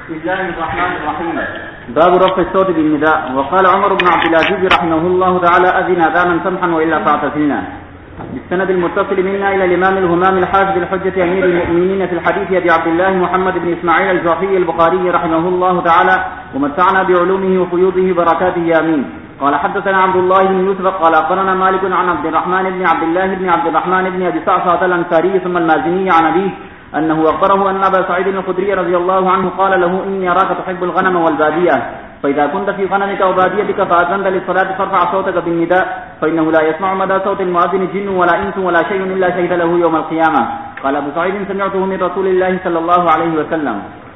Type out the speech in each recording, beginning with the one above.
بسم الله الرحمن الرحيم. باب رفع الصوت بالنداء. وقال عمر بن عبد العزيز رحمه الله تعالى: أذن أذانا سمحا وإلا فاعتزلنا. بالسند المتصل منا إلى الإمام الهمام الحافظ الحجة أمير المؤمنين في الحديث أبي عبد الله محمد بن إسماعيل الجعفي البخاري رحمه الله تعالى، ومتعنا بعلومه وفيوضه بركاته آمين. قال حدثنا عبد الله بن يوسف قال أخبرنا مالك عن عبد الرحمن بن عبد الله بن عبد الرحمن بن أبي صعصعة الأنصاري ثم المازني عن أبيه أنه أخبره أن أبا سعيد الخدري رضي الله عنه قال له: إني أراك تحب الغنم والبادية، فإذا كنت في غنمك وباديتك فأذنت للصلاة فارفع صوتك بالنداء، فإنه لا يسمع مدى صوت المؤذن جن ولا إنس ولا شيء إلا شهد له يوم القيامة. قال أبو سعيد: سمعته من رسول الله صلى الله عليه وسلم.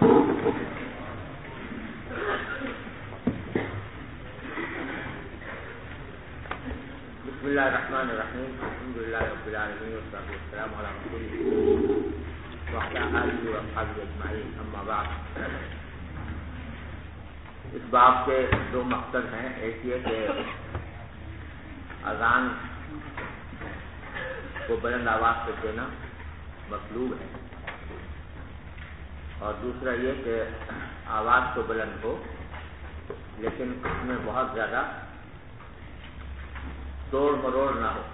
بسم الله الرحمن الرحيم. الحمد لله رب العالمين والصلاة والسلام على رسول الله وعلى آله وأصحابه أجمعين. أما بعد، اس باب کے دو مقصد ہیں. ایک یہ کہ اذان کو بلند آواز سے دینا مطلوب ہے، اور دوسرا یہ کہ آواز تو بلند ہو لیکن اس میں بہت زیادہ توڑ مروڑ نہ ہو.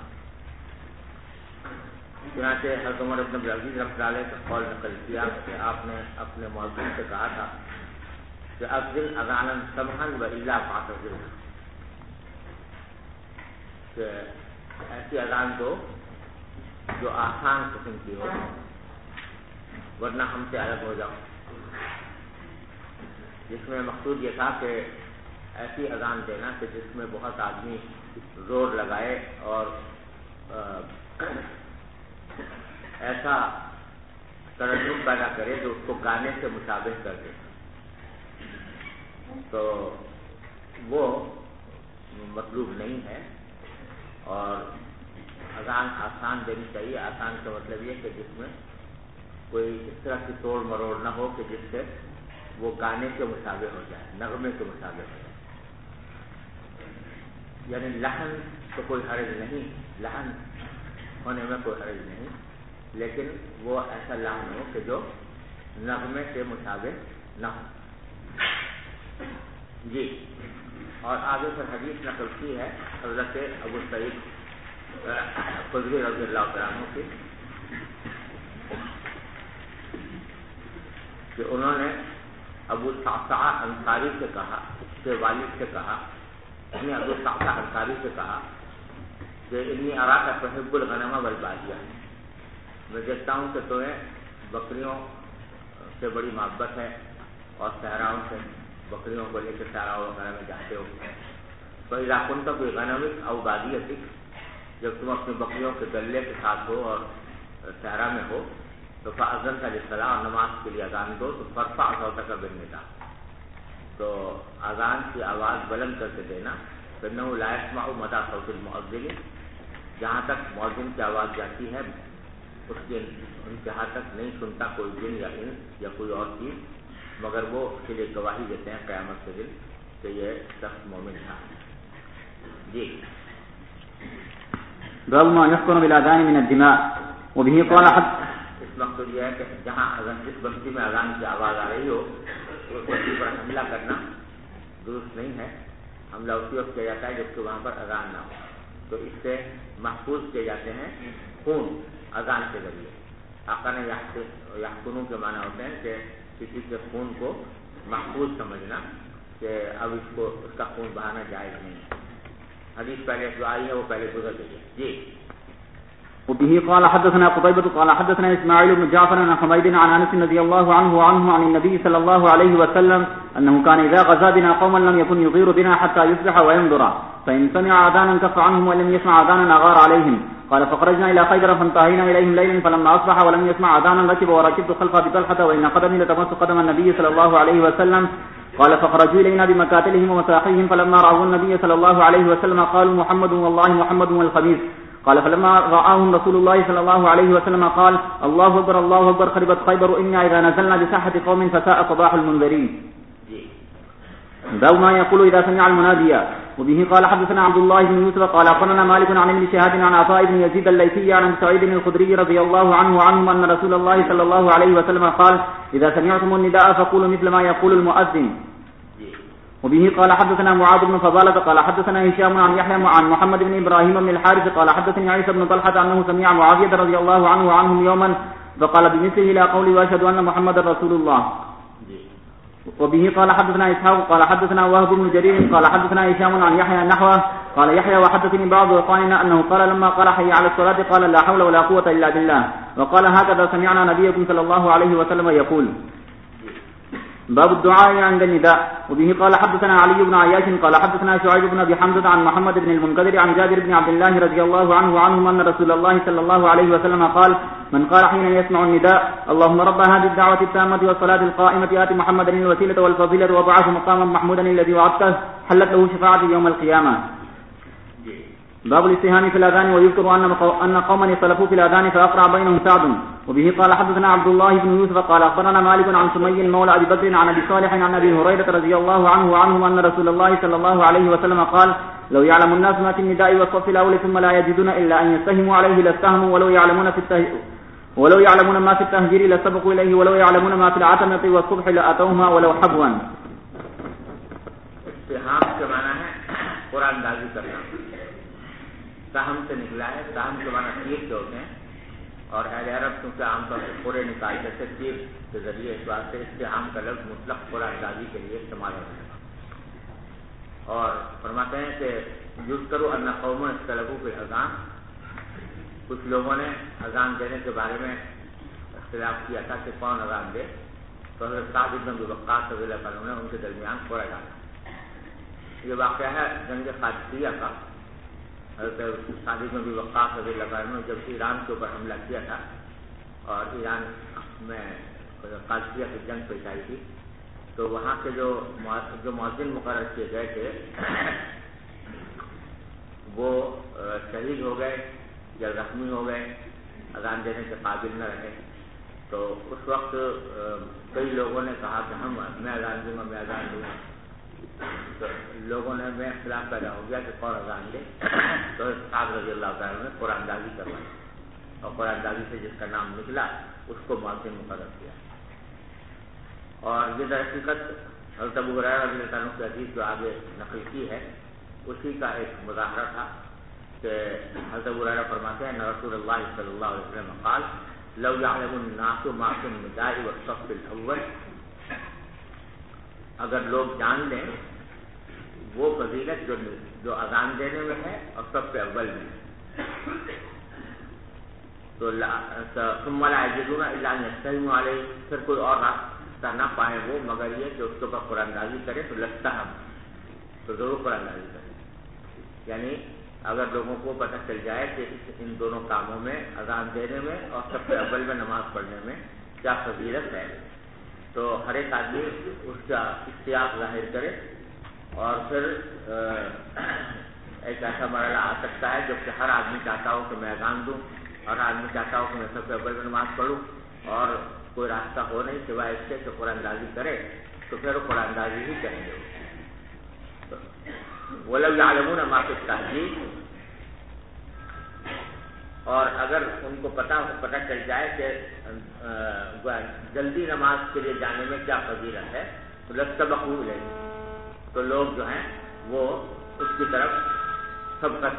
چنانچہ حضرت عمر بن عبد العزیز رحمۃ اللہ علیہ کا قول نقل کیا کہ آپ نے اپنے مؤذن سے کہا تھا کہ اذن اذانا سمحا والا فاعتزلنا، کہ ایسی اذان دو جو آسان قسم کی ہو ورنہ ہم سے الگ ہو جاؤ. جس میں مقصود یہ تھا کہ ایسی اذان دینا کہ جس میں بہت آدمی زور لگائے اور ایسا ترنم پیدا کرے جو اس کو گانے سے مشابہ کر دے. تو وہ مطلوب نہیں ہے، اور اذان آسان دینی چاہیے. آسان کا مطلب یہ کہ جس میں کوئی اس طرح کی توڑ مروڑ نہ ہو کہ جس سے وہ گانے کے مشابہ ہو جائے، نغمے کے مشابہ ہو جائے. یعنی لحن تو کوئی حرج نہیں، لحن ہونے میں کوئی حرج نہیں، لیکن وہ ایسا لحن ہو کہ جو نغمے کے مشابہ نہ ہو. جی، اور آگے پھر حدیث نقل کی ہے حضرت ابو سعید خدری رضی اللہ تعالیٰ عنہ کی کہ انہوں نے ابو صعصعہ انصاری سے کہا، اس کے والد سے کہا، ابو صعصعہ انصاری سے کہا کہ انی اراک تحب الغنم والبادیہ، میں دیکھتا ہوں کہ تمہیں بکریوں سے بڑی محبت ہے اور صحراؤں سے، بکریوں کو لے کے صحراؤں وغیرہ میں جاتے ہو. فإذا كنت في غنمك أو باديتك، جب تم اپنی بکریوں کے گلے کے ساتھ ہو اور صحرا میں ہو تو فأذنت للصلاة، اور نماز کے لیے اذان دو تو فارفع صوتك بالنداء، تو اذان کی آواز بلند کر کے دینا. فإنه لا يسمع مدى صوت المؤذن، جہاں تک مؤذن کی آواز جاتی ہے اس کے انتہا تک نہیں سنتا کوئی جن یا انس یا کوئی اور چیز، مگر وہ اس کے لیے گواہی دیتے ہیں قیامت کے دن کہ یہ شخص مومن تھا. جی. باب ما يحكم بالاذان من الدماء. وبه قال حد. اس مقصد یہ ہے کہ جہاں اذان، جس بستی میں اذان کی آواز آ رہی ہو اس بستی پر حملہ کرنا درست نہیں ہے. حملہ اسی وقت کیا جاتا ہے جبکہ وہاں پر اذان نہ ہو، تو اس سے محفوظ کیے جاتے ہیں خون اذان کے ذریعے. آقا نے یحکمون کے معنی ہوتے ہیں کہ کسی کے خون کو محفوظ سمجھنا کہ اب اس کا خون بہانا جائز نہیں. حدیث پہلے جو آئی ہے وہ پہلے گزر گئی ہے. جی. وبه قال حدثنا قتيبة قال حدثنا إسماعيل بن جعفر عن حميد عن أنس رضي الله عنه عن النبي صلى الله عليه وسلم أنه كان إذا غزا بنا قوما لم يكن يغير بنا حتى يصبح وينظر، فإن سمع أذانا كف عنهم ولم يسمع أذانا أغار عليهم. قال فخرجنا إلى خيبر فانتهينا إليهم ليلا فلما أصبح ولم يسمع أذانا ركب وركبت خلف أبي طلحة وإن قدمي لتمس قدم النبي صلى الله عليه وسلم. قال فخرجوا إلينا بمكاتلهم ومساحيهم فلما رأوا النبي صلى الله عليه وسلم قالوا محمد والله محمد والخبيث. قال فلما رآهم رسول الله صلى الله عليه وسلم قال الله أكبر الله أكبر خربت خيبر إنا إذا نزلنا بساحة قوم فساء صباح المنذرين. باب ما يقول إذا سمع المنادي. وبه قال حدثنا عبد الله بن يوسف قال أخبرنا مالك عن ابن شهاب عن عطاء بن يزيد الليثي عن سعيد بن الخدري رضي الله عنه وعنهم أن رسول الله صلى الله عليه وسلم قال إذا سمعتم النداء فقولوا مثل ما يقول المؤذن. وبه قال حدثنا معاذ بن فضالة قال حدثنا هشام عن يحيى عن محمد بن إبراهيم بن الحارث قال حدثني عيسى بن طلحة أنه سمع معاوية رضي الله عنه وعنهم يوما فقال بمثله إلى قولي وأشهد أن محمد رسول الله. وبه قال حدثنا إسحاق قال حدثنا وهب بن جرير قال حدثنا هشام عن يحيى نحوه قال يحيى وحدثني بعض إخواننا أنه قال لما قال حي على الصلاة قال لا حول ولا قوة إلا بالله وقال هكذا سمعنا نبيكم صلى الله عليه وسلم يقول. باب الدعاء عند النداء. وبه قال حدثنا علي بن عياش قال حدثنا شعيب بن أبي حمزة عن محمد بن المنكدر عن جابر بن عبد الله رضي الله عنه وعنهم أن رسول الله صلى الله عليه وسلم قال من قال حين يسمع النداء اللهم رب هذه الدعوة التامة والصلاة القائمة آت محمدا الوسيلة والفضيلة وابعثه مقاما محمودا الذي وعدته حلت له شفاعة يوم القيامة. باب الاستهام في الأذان. ويذكر أن قوما اختلفوا في الأذان فأقرع بينهم سعد. وبه قال حدثنا عبد الله بن يوسف قال أخبرنا مالك عن سمي مولى أبي بكر عن أبي صالح عن أبي هريرة رضي الله عنه وعنهم أن رسول الله صلى الله عليه وسلم قال لو يعلم الناس ما في النداء والصف الأول ثم لا يجدون إلا أن يستهموا عليه لاستهموا ولو يعلمون ما في التهجير لسبقوا إليه ولو يعلمون ما في العتمة والصبح لأتوهما ولو حبوا. استهام کے معنی ہے قرآن اندازی کرنا. سہم سے نکلا ہے. سہم کے معنی تیر کے ہوتے ہیں اور اہل عرب کیونکہ عام طور سے پورے نکالتے تھے تیر کے ذریعے اس واسطے استہام کا لفظ مطلق قرآن اندازی کے لیے استعمال ہوتا ہے. اور فرماتے ہیں کہ یذکر ان قوم اختلفوا فی الاذان. کچھ لوگوں نے اذان دینے کے بارے میں اختلاف کیا تھا کہ کون اذان دے تو حضرت سعد بن ابی وقاص رضی اللہ عنہ نے ان کے درمیان قرآن ڈالا. یہ واقعہ ہے جنگ قادسیہ کا. حضرت سعد بن ابی وقاص رضی اللہ عنہ نے جب ایران کے اوپر حملہ کیا تھا اور ایران میں قادسیہ کی جنگ پیش آئی تھی تو وہاں کے جو مؤذن مقرر کیے گئے تھے وہ شہید ہو گئے یا زخمی ہو گئے, اذان دینے کے قابل نہ رہے. تو اس وقت کئی لوگوں نے کہا کہ میں اذان دوں گا میں اذان دوں گا. تو لوگوں نے میں اختلاف پیدا ہو گیا کہ کون اذان دے. تو سعد رضی اللہ تعالیٰ نے قرآن اندازی کروائی اور قرآن اندازی سے جس کا نام نکلا اس کو مؤذن مقرر کیا. اور یہ در حقیقت حضرت ابو ہریرہ رضی اللہ عنہ کی حدیث جو آگے نقل کی ہے اسی کا ایک مظاہرہ تھا کہ حضرت ابو ہریرہ فرماتے ہیں رسول اللہ صلی اللہ علیہ وسلم قال لو يعلم الناس ما في النداء والصف الاول. اگر لوگ جان لیں وہ فضیلت جو اذان دینے میں ہے اور صف اول میں ہے تو ثم لا يجدون الا ان يستهموا عليه, پھر کوئی اور راستہ نہ پائے وہ مگر یہ کہ اس کے اوپر قرآن اندازی کرے تو لگتا ہم تو ضرور قرآن اندازی کرے. یعنی اگر لوگوں کو پتہ چل جائے کہ ان دونوں کاموں میں اذان دینے میں اور سب سے اول میں نماز پڑھنے میں کیا فضیلت ہے تو ہر ایک آدمی اس کا اشتیاق ظاہر کرے. اور پھر ایک ایسا مرحلہ آ سکتا ہے جب کہ ہر آدمی چاہتا ہو کہ میں اذان دوں اور ہر آدمی چاہتا ہو کہ میں سب سے اول میں نماز پڑھوں اور کوئی راستہ ہو نہیں سوائے اس سے کہ قرآن اندازی کرے تو پھر وہ قرآن اندازی ہی کریں گے. وَلَوْ يَعْلَمُونَ مَا فِي التَّهْجِيرِ. اور اگر ان کو پتہ چل جائے کہ جلدی نماز کے لیے جانے میں کیا فضیلت ہے تو لَسْتَبَقُوا إِلَيْهِ, تو لوگ جو ہیں وہ اس کی طرف سبقت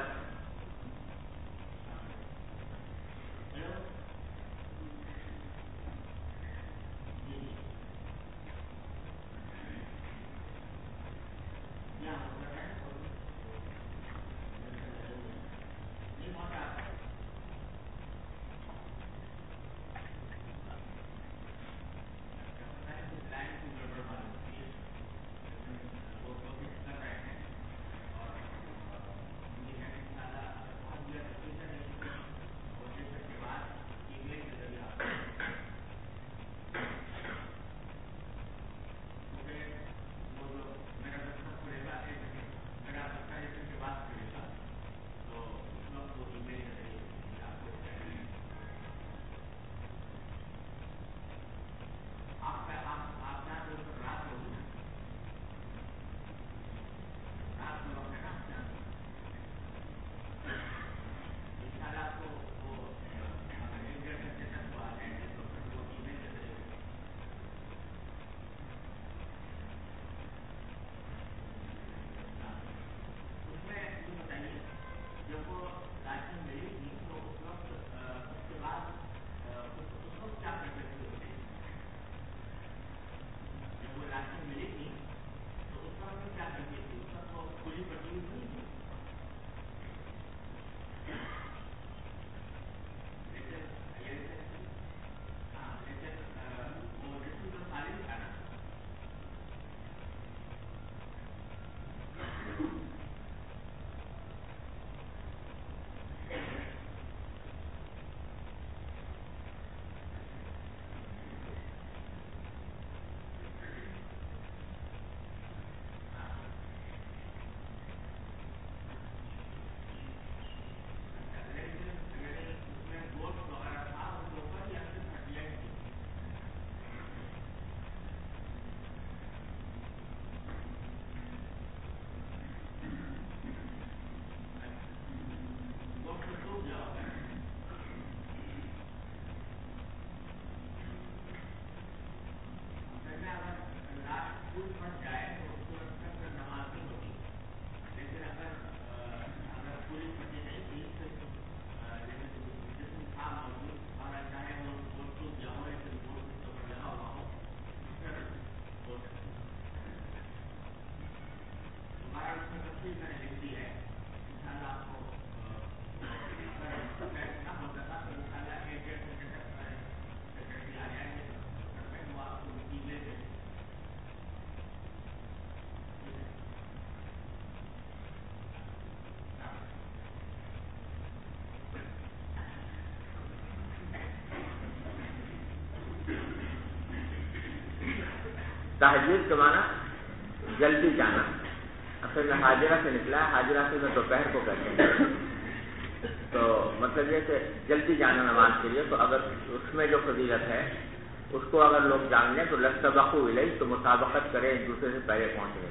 تہجد کے معنی جلدی جانا، اصل میں حاجرہ سے نکلا ہے، حاجرہ سے میں دوپہر کو کہتے ہیں، تو مطلب یہ کہ جلدی جانا نماز کے لیے، تو اگر اس میں جو فضیلت ہے اس کو اگر لوگ جان لیں تو لَسْتَبَقُوا إِلَيْهِ، تو مسابقت کریں ایک دوسرے سے پہلے پہنچنے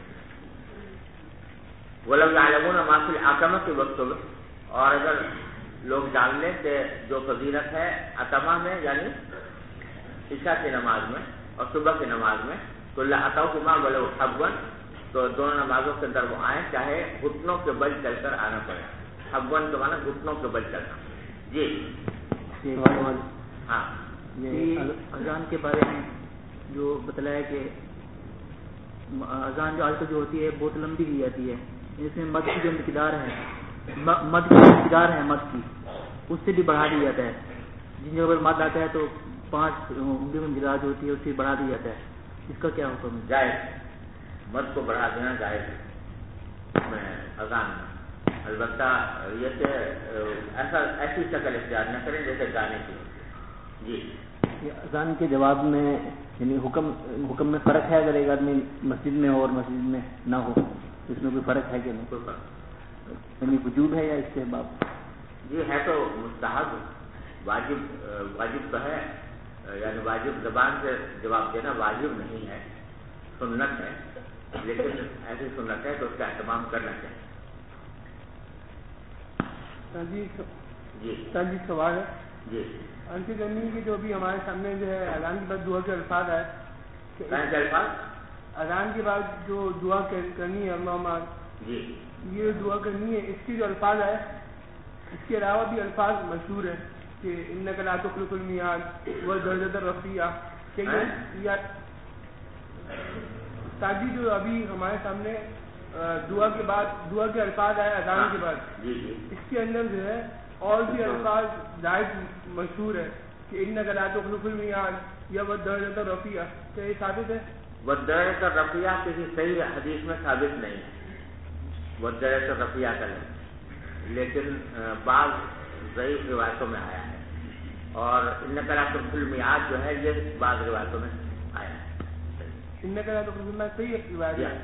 کی، وَلَوْ يَعْلَمُونَ مَا فِي الْعَتَمَةِ وَالصُّبْحِ، اور اگر لوگ جان لیں کہ جو فضیلت ہے عتمہ میں یعنی عشاء کی نماز میں اور صبح کی نماز میں، تو لَأَتَوْهُمَا وَلَوْ حَبْوًا، تو دونوں نمازوں کے اندر وہ آئیں چاہے گھٹنوں کے بل چل کر آنا پڑے، حبون کے معنی گھٹنوں کے بل چلنا۔ جی ہاں، اذان کے بارے میں جو بتلایا کہ اذان جو آج کل جو ہوتی ہے بہت لمبی کی جاتی ہے، اس میں مد کی جو مقدار ہے، مد کی مقدار ہے، مد کی اس سے بھی بڑھا دیا جاتا ہے، جن جگہ پر مد آتا ہے تو 5 انگلیوں میں مقدار جو ہوتی ہے اس سے بڑھا دیا جاتا ہے، اس کا کیا حکم ہے؟ جائز، مد کو بڑھا دینا جائز ہے اذان میں، البتہ یہ کہ ایسی شکل اختیار نہ کریں جیسے گانے کی۔ جی، اذان کے جواب میں یعنی حکم میں فرق ہے، اگر ایک آدمی مسجد میں ہو اور مسجد میں نہ ہو تو اس میں کوئی فرق ہے کہ نہیں؟ کوئی فرق، یعنی وجوب ہے یا استحباب؟ جی ہے تو مستحب، واجب تو ہے، یعنی واجب زبان سے جواب دینا واجب نہیں ہے، سنت ہے، لیکن ایسی سنت ہے تو اس کا اہتمام کرنا چاہیے۔ جی سوال ہے جی، انتی کرنی کی جو بھی ہمارے سامنے جو ہے اذان کے بعد دعا کے الفاظ ہے، اذان کے بعد جو دعا کرنی ہے اللہم، جی یہ دعا کرنی ہے، اس کی جو الفاظ ہے اس کے علاوہ بھی الفاظ مشہور ہیں کہ انک لا تخلف المیعاد والدرجۃ الرفیعہ، کہ یہ تاجی جو ابھی ہمارے سامنے دعا کے بعد دعا کے الفاظ آئے اذان کے بعد، اس کے اندر جو ہے اور بھی الفاظ جائز مشہور ہے کہ انک لا تخلف المیعاد یا والدرجۃ الرفیعہ، کیا یہ ثابت ہے؟ والدرجۃ الرفیعہ کسی صحیح حدیث میں ثابت نہیں ہے والدرجۃ الرفیعہ کا لفظ، لیکن بعض ضعیف روایتوں میں آیا ہے، اور انک لا تخلف المیعاد جو ہے یہ بعض روایتوں میں آیا ہے۔ انک لا تخلف المیعاد صحیح روایت ہے۔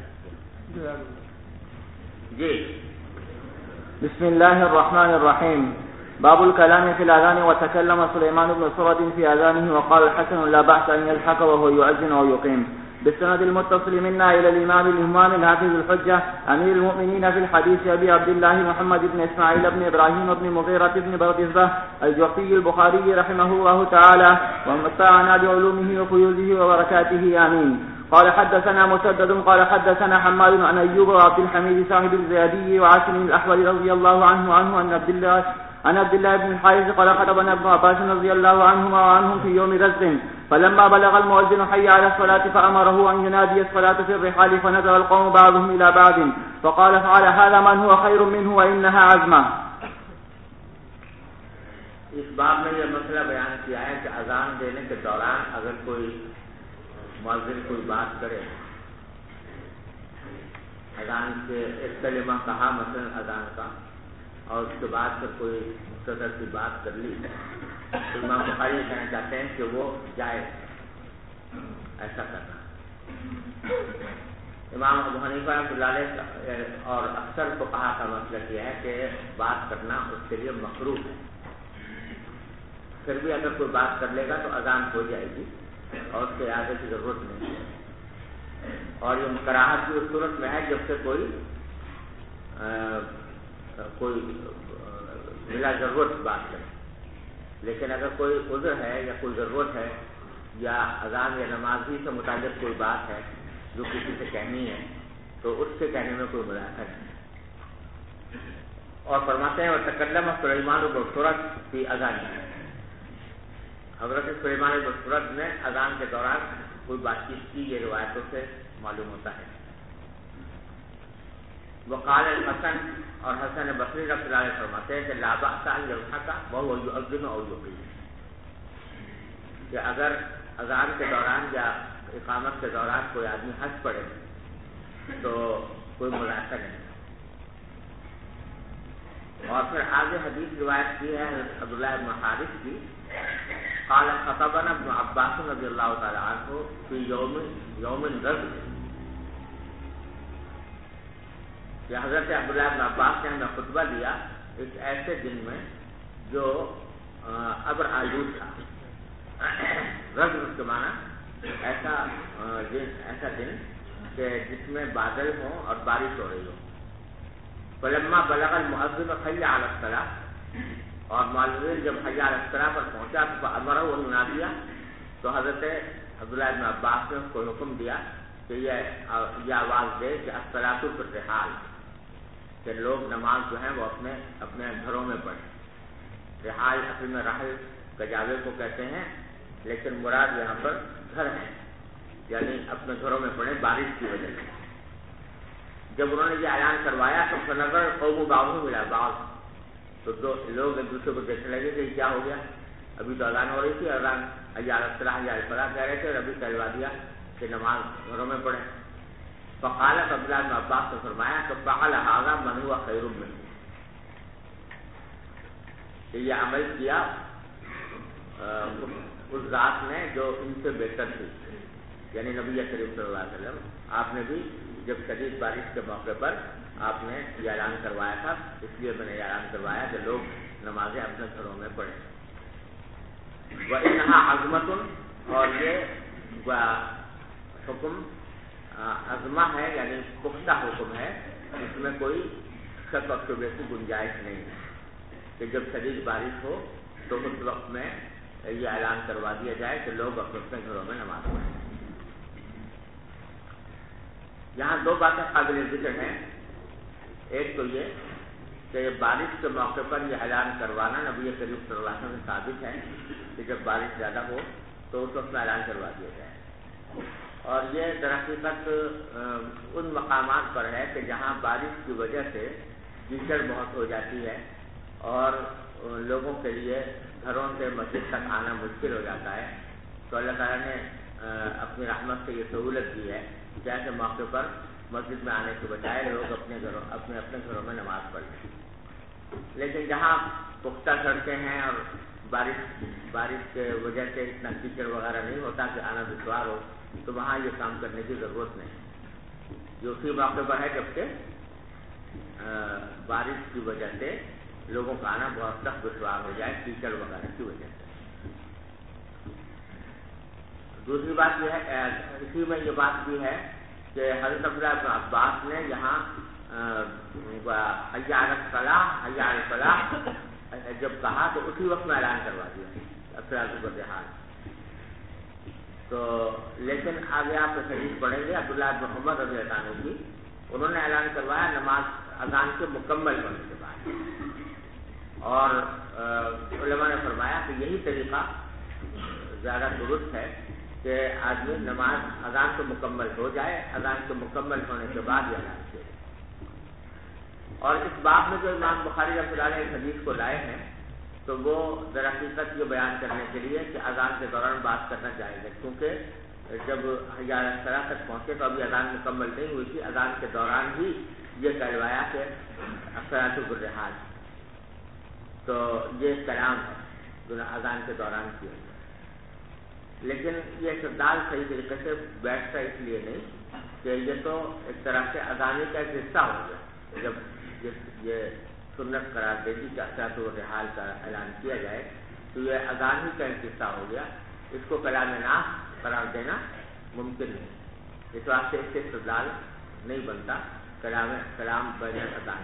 جی، بسم الله الرحمن الرحيم، باب الكلام في الأذان. وتكلم سليمان بن سرد في أذانه وقال الحسن لا بأس أن يلحق وهو يؤذن أو يقيم. بالسند المتصل منا إلى الإمام الحافظ الحجة أمير المؤمنين في الحديث أبي عبد الله محمد بن إسماعيل بن إبراهيم بن مغيرة بن بغدزة الجعفي البخاري رحمه الله تعالى ومتعنا بعلومه وفيوزه وبركاته آمين. قال حدثنا مسدد قال حدثنا حماد عن أيوب وعبد الحميد صاحب الزيادي وعاصم الأحول رضي الله عنه عن عبد الله بن الحارث قال خطبنا ابن عباس رضي الله عنهما وعنهم في يوم رزق، فلما بلغ المؤذن حي على الصلاة فأمره أن ينادي الصلاة في الرحال، فنزل القوم بعضهم إلى بعض فقال فعل هذا من هو خير منه وإنها عزمة. اس باب میں یہ مسئلہ بیان کیا ہے کہ اذان دینے کے دوران اگر کوئی مؤذن کوئی بات کرے، اذان سے ایک کلمہ کہا مثلا اذان کا، اور اس کے بعد پھر کوئی مختصر سی بات کر لی، تو امام بخاری کہنا چاہتے ہیں کہ وہ جائز ایسا کرنا۔ امام ابو حنیفہ رحمۃ اللہ علیہ اور اکثر فقہا کا مسلک یہ ہے کہ بات کرنا اس کے لیے مکروہ ہے، پھر بھی اگر کوئی بات کر لے گا تو اذان ہو جائے گی اور اس کے اعادے کی ضرورت نہیں ہے، اور یہ کراہت بھی اس صورت میں ہے جب سے کوئی بلا ضرورت بات کرے، لیکن اگر کوئی عذر ہے یا کوئی ضرورت ہے یا اذان یا نماز ہی سے متعلق کوئی بات ہے جو کسی سے کہنی ہے تو اس سے کہنے میں کوئی ملاحظہ نہیں. اور فرماتے ہیں وتکلم سلیمان بسورت فی اذان. حضرت سلیمان بسورت نے اذان کے دوران کوئی بات چیت کی، یہ روایتوں سے معلوم ہوتا ہے. وقال الحسن، اور حسن بصری رحمۃ اللہ علیہ فرماتے ہیں کہ لا بأس ان يضحك وهو يؤذن او يقيم، کہ اگر اذان کے دوران یا اقامت کے دوران کوئی آدمی ہنس پڑے تو کوئی ملاحظہ نہیں. اور پھر آگے حدیث روایت کی ہے عبداللہ بن حارث کی، قال خطبنا ابن عباس رضی اللہ تعالی عنہ فی یوم الرجل، کہ حضرت عبداللہ بن عباس نے ہمیں خطبہ دیا ایک ایسے دن میں جو ابر آلود تھا. رجل اس کے معنی ایسا دن کہ جس میں بادل ہوں اور بارش ہو رہی ہو. فلما بلغ المؤذن حي على الصلاة، اور مؤذن جب حي على الصلاة پر پہنچا تو امرہ و منادیہ، تو حضرت عبداللہ بن عباس نے اس کو حکم دیا کہ یہ آواز دے کہ الصلاۃ فی الرحال، کہ لوگ نماز جو ہیں وہ اپنے گھروں میں پڑھیں. رحال اصل میں رحل کجاوے کو کہتے ہیں، لیکن مراد یہاں پر گھر ہے، یعنی اپنے گھروں میں پڑھیں بارش کی وجہ سے. جب انہوں نے یہ اعلان کروایا تو فنظر قوم بعضهم الى بعض، تو دو لوگ ایک دوسرے کو دیکھنے لگے کہ کیا ہو گیا. ابھی تو اذان ہو رہی تھی، اذان حی علی الصلاۃ حی علی الفلاح کہہ رہے تھے، اور ابھی کہلوا دیا کہ نماز گھروں میں پڑھیں. فقال عبداللہ بن عباس نے فرمایا کہ فعل هذا من هو خیر منه، کہ یہ عمل کیا اس ذات نے جو ان سے بہتر تھی، یعنی نبی کریم صلی اللہ علیہ وسلم. آپ نے بھی جب شدید بارش کے موقع پر آپ نے یہ اعلان کروایا تھا، اس لیے میں نے یہ اعلان کروایا کہ لوگ نمازیں اپنے گھروں میں پڑھیں. وَإِنَّهَا عَزْمَةٌ، اور یہ حکم عزمہ ہے، یعنی پختہ حکم ہے، اس میں کوئی شک و شبہ کی گنجائش نہیں ہے کہ جب شدید بارش ہو تو اس وقت میں یہ اعلان کروا دیا جائے کہ لوگ اپنے گھروں میں نماز پڑھیں. یہاں دو باتیں قابل ذکر ہیں. ایک تو یہ کہ بارش کے موقع پر یہ اعلان کروانا نبی کریم صلی اللہ علیہ وسلم سے ثابت ہے کہ جب بارش زیادہ ہو تو اس وقت میں اعلان کروا دیا جائے. اور یہ درحقیقت ان مقامات پر ہے کہ جہاں بارش کی وجہ سے کیچڑ بہت ہو جاتی ہے اور لوگوں کے لیے گھروں سے مسجد تک آنا مشکل ہو جاتا ہے. تو اللہ تعالیٰ نے اپنی رحمت سے یہ سہولت دی ہے کہ ایسے موقع پر مسجد میں آنے کے بجائے لوگ اپنے گھروں میں نماز پڑھ لیں. لیکن جہاں پختہ سڑکیں ہیں اور بارش کے وجہ سے اتنا کیچڑ وغیرہ نہیں ہوتا کہ آنا دشوار ہو، تو وہاں یہ کام کرنے کی ضرورت نہیں. یہ اسی موقع پر ہے جبکہ بارش کی وجہ سے لوگوں کا آنا بہت سخت دشوار ہو جائے کیچڑ وغیرہ کی وجہ سے. دوسری بات یہ ہے، اسی میں یہ بات بھی ہے کہ حضرت عبداللہ بن عباس نے یہاں حی علی الصلاۃ حی علی الفلاح جب کہا تو اسی وقت میں اعلان کروا دیا الصلاۃ فی الرحال. تو لیکن آگے آپ حدیث پڑھیں گے عبداللہ بن عمر رضی اللہ عنہ کی، انہوں نے اعلان کروایا نماز اذان کے مکمل ہونے کے بعد. اور علماء نے فرمایا کہ یہی طریقہ زیادہ درست ہے کہ آدمی نماز اذان کو مکمل ہو جائے، اذان کے مکمل ہونے کے بعد یہ اعلان کیا. اور اس باب میں جو امام بخاری رحمۃ اللہ علیہ اس حدیث کو لائے ہیں تو وہ درحقیقت یہ بیان کرنے کے لیے کہ اذان کے دوران بات کرنا جائز ہے، کیونکہ جب حی علی الصلاۃ تک پہنچے تو ابھی اذان مکمل نہیں ہوئی تھی. اذان کے دوران ہی یہ کہلوایا کہ الصلاۃ فی الرحال، تو یہ کلام ہے جو اذان کے دوران کیا. لیکن یہ استدلال صحیح طریقے سے بیٹھتا اس لیے نہیں کہ یہ تو ایک طرح سے اذانی کا ایک حصہ ہو گیا. جب یہ سنت قرار دے دی کہ الصلاۃ فی الرحال کا اعلان کیا جائے تو یہ اذان ہی کا ایک حصہ ہو گیا. اس کو کلام ناس قرار دینا ممکن نہیں، اس واسطے اس سے استدلال نہیں بنتا کلام بین الاذان.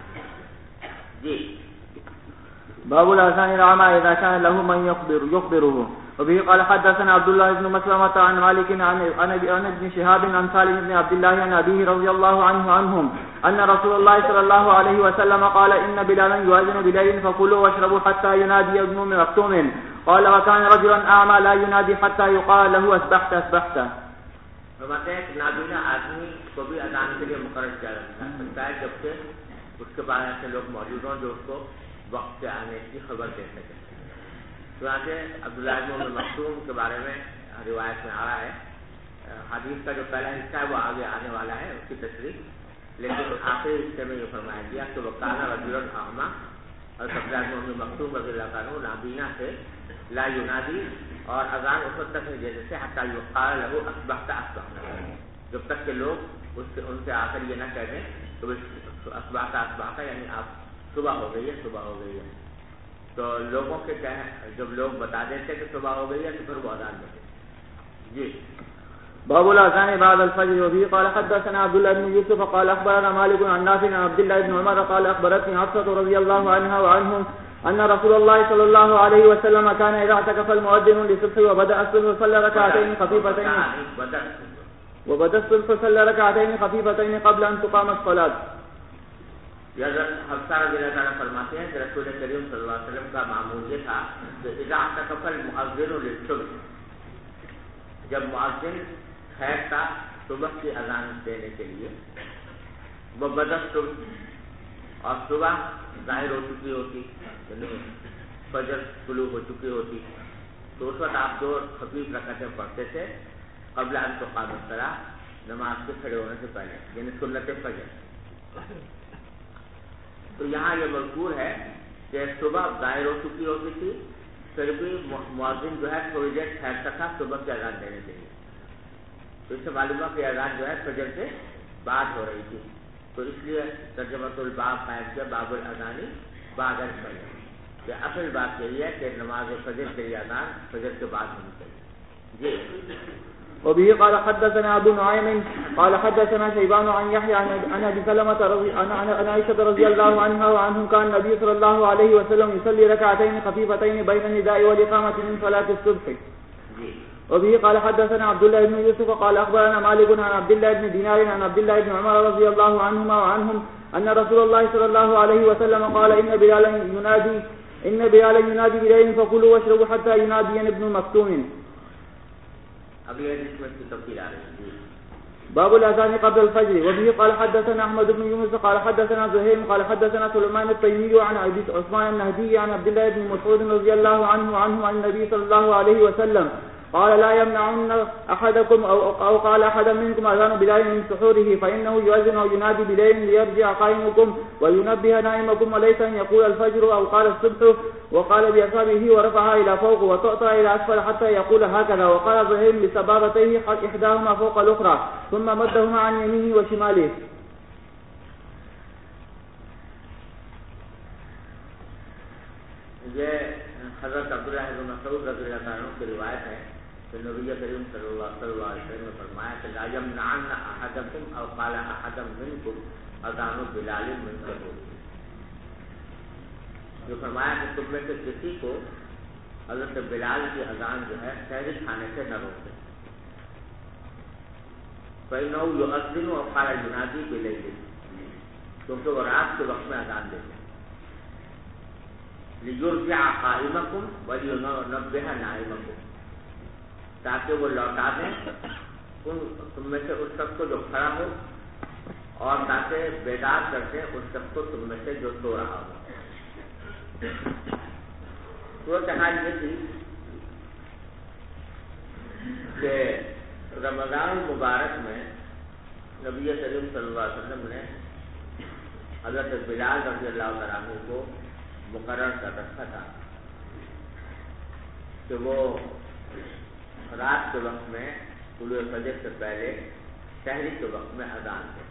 جی باب الاذان العامہ اذا كان له من يخبره وبه قال حدثنا عبد الله بن مسلمة عن مالك عن ابن شهاب عن سالم بن عبد الله عن أبيه رضي الله عنهم أن رسول الله صلى الله عليه وسلم قال إن بلالا يؤذن بليل فكلوا واشربوا حتى ينادي ابن مكتوم قال وكان رجلا أعمى لا ينادي حتى يقال له أسبحت أسبحت. فرماتے ہیں کہ نابینا آدمی کو بھی اذان کے لیے مقرر کیا جاتا ہے جب کہ اس کے بعد ایسے لوگ موجود ہوں جو اس کو وقت سے آنے کی خبر دے سکیں. چنانچہ عبداللہ بن مکتوم کے بارے میں روایت میں آ رہا ہے. حدیث کا جو پہلا حصہ ہے وہ آگے آنے والا ہے اس کی تشریح، لیکن آخری حصے میں یہ فرمایا گیا کہ وہ کانا رجل اعمی اور عبداللہ بن مکتوم رضی اللہ عنہ نابینا سے لا ینادی اور اذان اس وقت تک نہیں دیتے تھے حتی یقال له اصبحت اصبحت، جب تک کہ لوگ ان سے آ کر یہ نہ کہہ دیں تو اصبحت اصبحت یعنی آپ صبح ہو گئی ہے صبح ہو گئی ہے. تو لوگوں کے جب لوگ بتا دیتے کہ صبح ہو گئی ہے تو پھر وہ اذان دیتے. جی باب الاذان بعد الفجر. وبه قال حدثنا عبد الله بن يوسف قال اخبرنا مالك عن نافع عن عبد الله بن عمر قال اخبرتني حفصة رضي الله عنها وعنهم ان رسول الله صلى الله عليه وسلم كان اذا اعتكف المؤذن للصبح وبدا الصبح صلى ركعتين خفيفتين قبل ان تقام الصلاة. حفصہ رضی اللہ عنہ فرماتے ہیں کہ رسول کریم صلی اللہ علیہ وسلم کا معمول یہ تھا کہ اذا اعتکف المؤذن للصبح، جب مؤذن ٹھہرتا صبح کی اذان دینے کے لیے، وہ بدت صبح اور صبح ظاہر ہو چکی ہوتی یعنی فجر طلوع ہو چکی ہوتی، تو اس وقت آپ 2 خفیف رکعتیں پڑھتے تھے قبل ان تقام الصلاۃ، نماز کے کھڑے ہونے سے پہلے یعنی سنت فجر. تو یہاں یہ مذکور ہے کہ صبح ظاہر ہو چکی ہوتی تھی، پھر بھی مؤذن جو ہے تھوڑی دیر ٹھہرتا تھا صبح کی اذان دینے کے لیے. تو اس سے معلوم ہوا کہ اذان جو ہے فجر سے بعد ہو رہی تھی، تو اس لیے ترجمۃ الباب قائم کیا باب الاذان بعد الفجر. کہ اصل بات یہی ہے کہ نماز فجر کے لیے اذان فجر کے بعد ہونی چاہیے. جی وبه قال حدثنا ابو نعيم قال حدثنا شيبان عن يحيى عن ابي سلمة عن عائشة رضي الله عنها وعنهم كان النبي صلى الله عليه وسلم يصلي ركعتين خفيفتين بين النداء والإقامة من صلاة الصبح. وبه قال حدثنا عبد الله بن يوسف قال اخبرنا مالك عن عبد الله بن دينار عن عبد الله بن عمر رضي الله عنهما وعنهم ان رسول الله صلى الله عليه وسلم قال ان بلالا ينادي بليل فكلوا واشربوا حتى ينادي ابن مكتوم. ابھی اس میں تفصیل آ رہی ہے. باب الاذان قبل الفجر. وبه قال حدثنا احمد بن يونس قال حدثنا زهير قال حدثنا سليمان التيمي عن ابي عثمان النهدي عن عبد الله بن مسعود رضي الله عنه عن النبي صلى الله عليه وسلم قال لا يمنعن احدكم او قال احد منكم اذان بلال من سحوره فانه يؤذن او ينادي بليل ليرجع قائمكم وينبه نائمكم وليس ان يقول الفجر او قال الصبح وقال باصابعه ورفعها الى فوق وتؤتى الى اسفل حتى يقول هكذا وقال زهير بسبابتيه احداهما فوق الاخرى ثم مدهما عن يمينه وشماله. یہ حضرت عبداللہ بن مسعود رضی اللہ عنہ کی روایت ہے کہ نبی کریم صلی اللہ علیہ وسلم نے فرمایا کہ لا یمنعن احدکم او قال احد منکم اذان بلال من سحور. جو فرمایا کہ تم میں سے کسی کو حضرت بلال کی اذان جو ہے سحری کھانے سے نہ روکے. فإنه يؤذن وقال ينادي بليل، کیونکہ وہ رات کے وقت میں اذان دیتے ہیں. لِيُرْجِعَ قَائِمَكُمْ وَلِيُنَبِّهَ نَائِمَكُمْ، تاکہ وہ لوٹا دیں تم میں سے اس شخص کو جو کھڑا ہو اور تاکہ بیدار کر دیں اس شخص کو تم میں سے جو سو رہا ہو. صورتحال یہ تھی کہ رمضان المبارک میں نبی کریم صلی اللہ علیہ وسلم نے حضرت بلال رضی اللہ عنہ کو مقرر کر رکھا تھا کہ وہ رات کے وقت میں طلوع فجر سے پہلے سحری کے وقت میں اذان دے.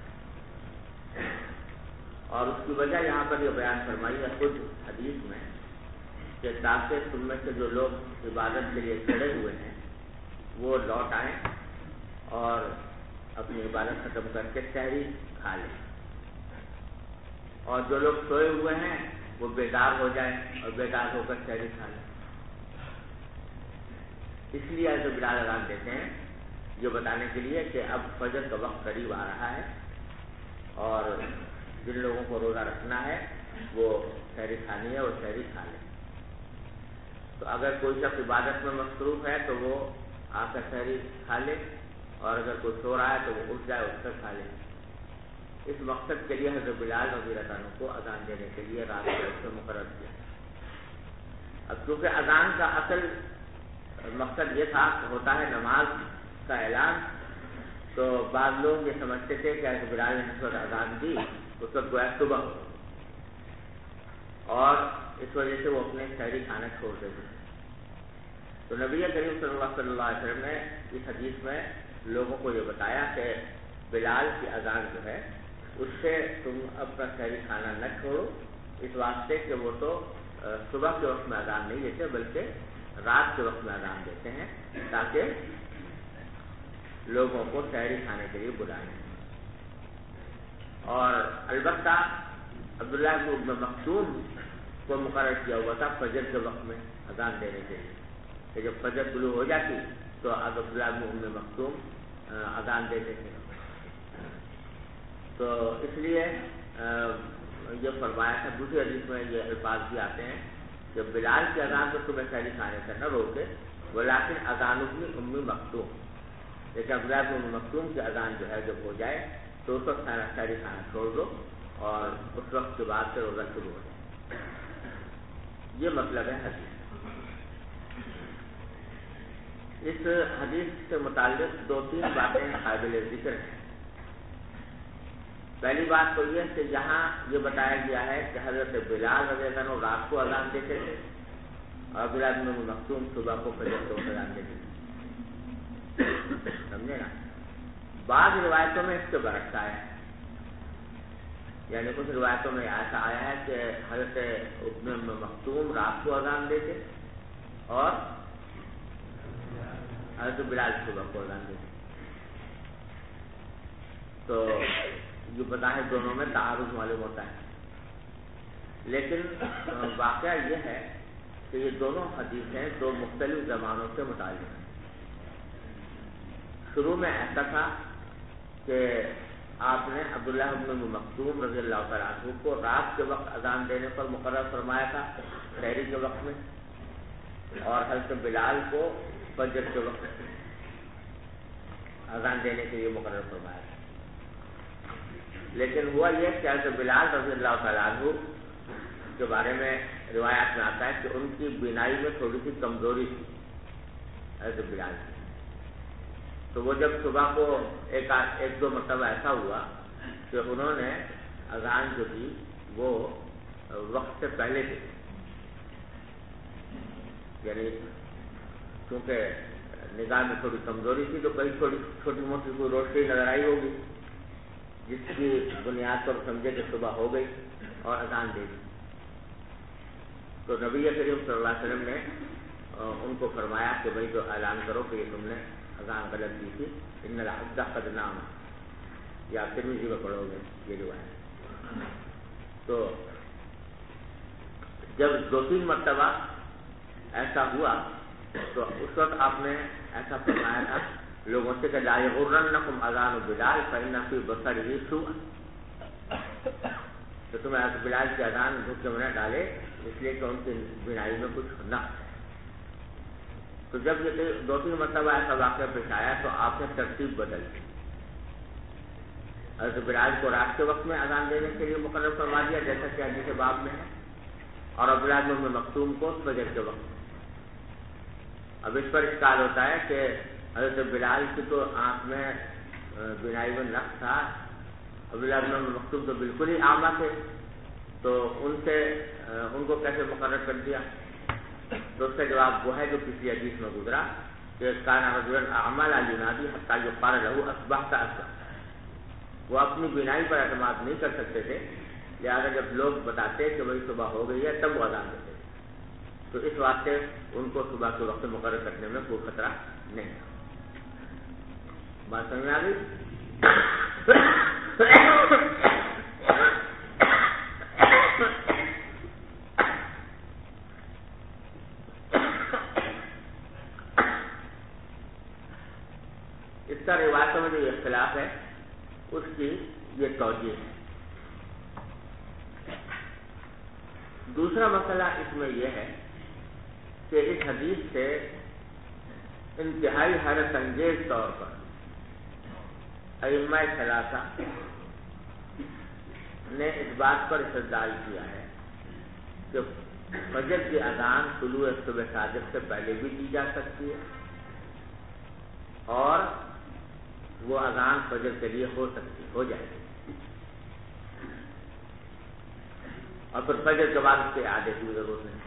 اور اس کی وجہ یہاں پر یہ بیان فرمائی ہے خود حدیث میں کہ تاکہ تم میں سے جو لوگ عبادت کے لیے کھڑے ہوئے ہیں وہ لوٹ آئیں اور اپنی عبادت ختم کر کے سحری کھا لیں، اور جو لوگ سوئے ہوئے ہیں وہ بیدار ہو جائیں اور بیدار ہو کر سحری کھا لیں. اس لیے حضرت بلال اذان دیتے ہیں یہ بتانے کے لیے کہ اب فجر کا وقت قریب آ رہا ہے اور جن لوگوں کو روزہ رکھنا ہے وہ سحری کھانی ہے وہ سحری کھا لیں. تو اگر کوئی شخص عبادت میں مصروف ہے تو وہ آ کر سحری کھا لے، اور اگر کوئی سو رہا ہے تو وہ اٹھ جائے اٹھ کر کھا لے. اس مقصد کے لیے حضرت بلال رضی اللہ عنہ کو اذان دینے کے لیے رات کے وقت مقرر کیا. اب چونکہ اذان کا اصل مقصد یہ تھا کہ ہوتا ہے نماز کا اعلان، تو بعض لوگ یہ سمجھتے تھے کہ حضرت بلال نے اس وقت اذان دی اس وقت گویا صبح ہو، اور اس وجہ سے وہ اپنے سحری کھانا چھوڑ دیتے. تو نبی کریم صلی اللہ علیہ وسلم نے اس حدیث میں لوگوں کو یہ بتایا کہ بلال کی اذان جو ہے اس سے تم اپنا سحری کھانا نہ چھوڑو، اس واسطے کہ وہ تو صبح کے وقت میں اذان نہیں دیتے بلکہ رات کے وقت میں اذان دیتے ہیں تاکہ لوگوں کو سحری کھانے کے لیے بلائیں. اور البتہ عبداللہ بن مکتوم کو مقرر کیا ہوا تھا فجر کے وقت میں اذان دینے کے لیے کہ جب فجر طلوع ہو جاتی تو عبداللہ بن مکتوم اذان دیتے تھے. تو اس لیے یہ فرمایا تھا. دوسری حدیث میں یہ الفاظ بھی آتے ہیں کہ بلال کی اذان تو تمہیں سحری کھانے سے نہ روکے ولیکن اذان ابن مکتوم، لیکن عبداللہ بن مکتوم کی اذان جو ہے جب ہو جائے تو اس وقت سحری کھانا چھوڑ دو اور اس وقت کے بعد سے روزہ شروع ہو جائے. یہ مطلب ہے حدیث. اس حدیث سے متعلق 2-3 باتیں قابل ذکر ہیں. پہلی بات تو یہ کہ یہاں یہ بتایا گیا ہے کہ حضرت بلال رضی اللہ عنہ رات کو اذان دیتے تھے اور عبداللہ بن مکتوم صبح کو فجر کو اذان دیتے تھے. سمجھے نا؟ بعض روایتوں میں اس کے برعکس آیا ہے، یعنی کچھ روایتوں میں ایسا آیا ہے کہ حضرت ابن مکتوم رات کو اذان دیتے اور حضرت بلال صبح کو اذان دیتے. تو یہ پتا ہے دونوں میں تعارض معلوم ہوتا ہے، لیکن واقعہ یہ ہے کہ یہ دونوں حدیثیں 2 مختلف زمانوں سے متعلق ہیں. شروع میں ایسا تھا کہ آپ نے عبداللہ بن مکتوم رضی اللہ تعالیٰ عنہ کو رات کے وقت اذان دینے پر مقرر فرمایا تھا سحری کے وقت میں، اور حضرت بلال کو فجر کے وقت اذان دینے کے لیے مقرر فرمایا تھا. لیکن ہوا یہ کہ حضرت بلال رضی اللہ تعالیٰ عنہ کے بارے میں روایات میں آتا ہے کہ ان کی بینائی میں تھوڑی سی کمزوری تھی حضرت بلال کی. تو وہ جب صبح کو ایک 2 مرتبہ ایسا ہوا کہ انہوں نے اذان جو دی وہ وقت سے پہلے دی، یعنی کیونکہ نگاہ میں تھوڑی کمزوری تھی تو کئی چھوٹی موٹی کوئی روشنی نظر آئی ہوگی جس کی بنیاد پر سمجھے کہ صبح ہو گئی اور اذان دے دی. تو نبی کریم صلی اللہ علیہ وسلم نے ان کو فرمایا کہ بھائی جو اعلان کرو کہ یہ تم نے اذان غلط دی تھی، ان العبد قد نام، یا ترمذی میں پڑھو گے یہ روایت. تو جب 2-3 مرتبہ ایسا ہوا تو اس وقت آپ نے ایسا فرمایا تھا لوگوں سے کہ لا یغرنکم اذان بلال فإن فی بصرہ سوءا، تو تمہیں حضرت بلال کی اذان دھوکے میں نہ ڈالے اس لیے کہ ان کی بینائی میں کچھ نقص ہے. تو جب یہ 2-3 مرتبہ ایسا واقعہ پیش آیا تو آپ نے ترتیب بدل دی. حضرت بلال کو رات کے وقت میں اذان دینے کے لیے مقرر فرما دیا جیسا کہ حدیث باب میں ہے، اور عبداللہ بن مکتوم کو فجر کے وقت. اب اس پر اشکال ہوتا ہے کہ حضرت بلال کی تو آنکھ میں بینائی میں نقص تھا، عبداللہ بن مکتوم تو بالکل ہی اعمیٰ تھے، تو ان کو کیسے مقرر کر دیا؟ تو اس کا جواب وہ ہے جو کسی حدیث میں گزرا کہ کان رجلا اعمى لا ينادي حتى يقال له اصبحت اصبحت. وہ اپنی بینائی پر اعتماد نہیں کر سکتے تھے، لہٰذا جب لوگ بتاتے کہ وہی صبح ہو گئی ہے تب وہ اذان دیتے. تو اس واسطے ان کو صبح کے وقت مقرر کرنے میں کوئی خطرہ نہیں تھا. بات سمجھ میں آ گئی؟ اس کا روایتوں میں جو اختلاف ہے اس کی یہ توجیہ ہے۔ دوسرا مسئلہ اس میں یہ ہے کہ اس حدیث سے انتہائی حیرت انگیز طور پر ائمہ ثلاثہ نے اس بات پر استدلال کیا ہے کہ فجر کی اذان طلوع صبح صادق سے پہلے بھی دی جا سکتی ہے اور وہ اذان فجر کے لیے ہو جائے گی، اور پھر فجر کے بعد اس کے اعادے کی ضرورت نہیں،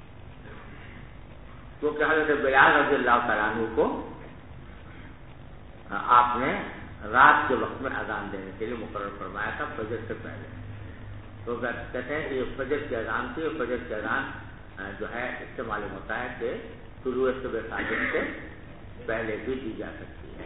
کیونکہ حضرت بلال رضی اللہ تعالیٰ عنہ کو آپ نے رات کے وقت میں اذان دینے کے لیے مقرر فرمایا تھا فجر سے پہلے۔ تو کہتے ہیں کہ یہ فجر کی اذان تھی، اور فجر کی اذان جو ہے اس سے معلوم ہوتا ہے کہ طلوع صبح صادق سے پہلے بھی دی جا سکتی ہے۔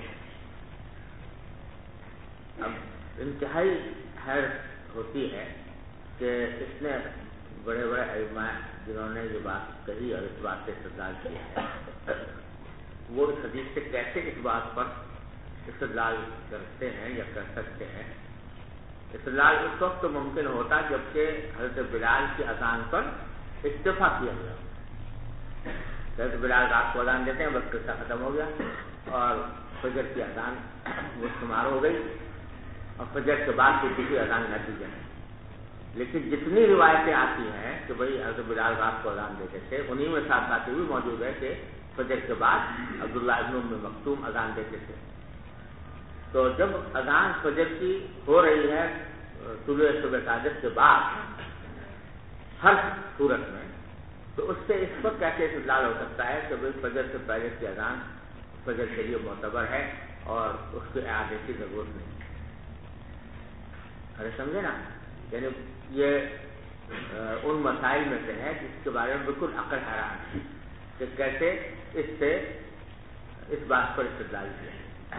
اب انتہائی حیرت ہوتی ہے کہ اس نے بڑے بڑے ائمہ جنہوں نے یہ بات کہی اور اس بات سے استدلال کیا ہے، وہ اس حدیث سے کیسے اس بات پر استدلال کرتے ہیں یا کر سکتے ہیں؟ استدلال اس وقت تو ممکن ہوتا جبکہ حضرت بلال کی اذان پر اتفاق کیا گیا۔ حضرت بلال رات کو اذان دیتے ہیں، بس قصہ ختم ہو گیا اور فجر کی اذان وہ شمار ہو گئی، اور فجر کے بعد کسی کی اذان نہ دی جائے۔ لیکن جتنی روایتیں آتی ہیں کہ بھئی حضرت بلال رات کو اذان دیتے تھے، انہی میں ساتھ ساتھ بھی موجود ہے کہ فجر کے بعد عبداللہ ابن ام مکتوم اذان دیتے تھے۔ تو جب اذان فجر کی ہو رہی ہے طلوع صبح صادق کے بعد ہر صورت میں، تو اس سے اس پر کیسے استدلال ہو سکتا ہے کہ بھئی فجر سے پہلے کی اذان فجر کے لیے معتبر ہے اور اس کے اعادے کی ضرورت نہیں؟ ارے سمجھے نا، یعنی یہ ان مسائل میں سے ہے جس کے بارے میں بالکل عقل حیران ہے کہ کیسے اس سے اس بات پر استدلال کیا۔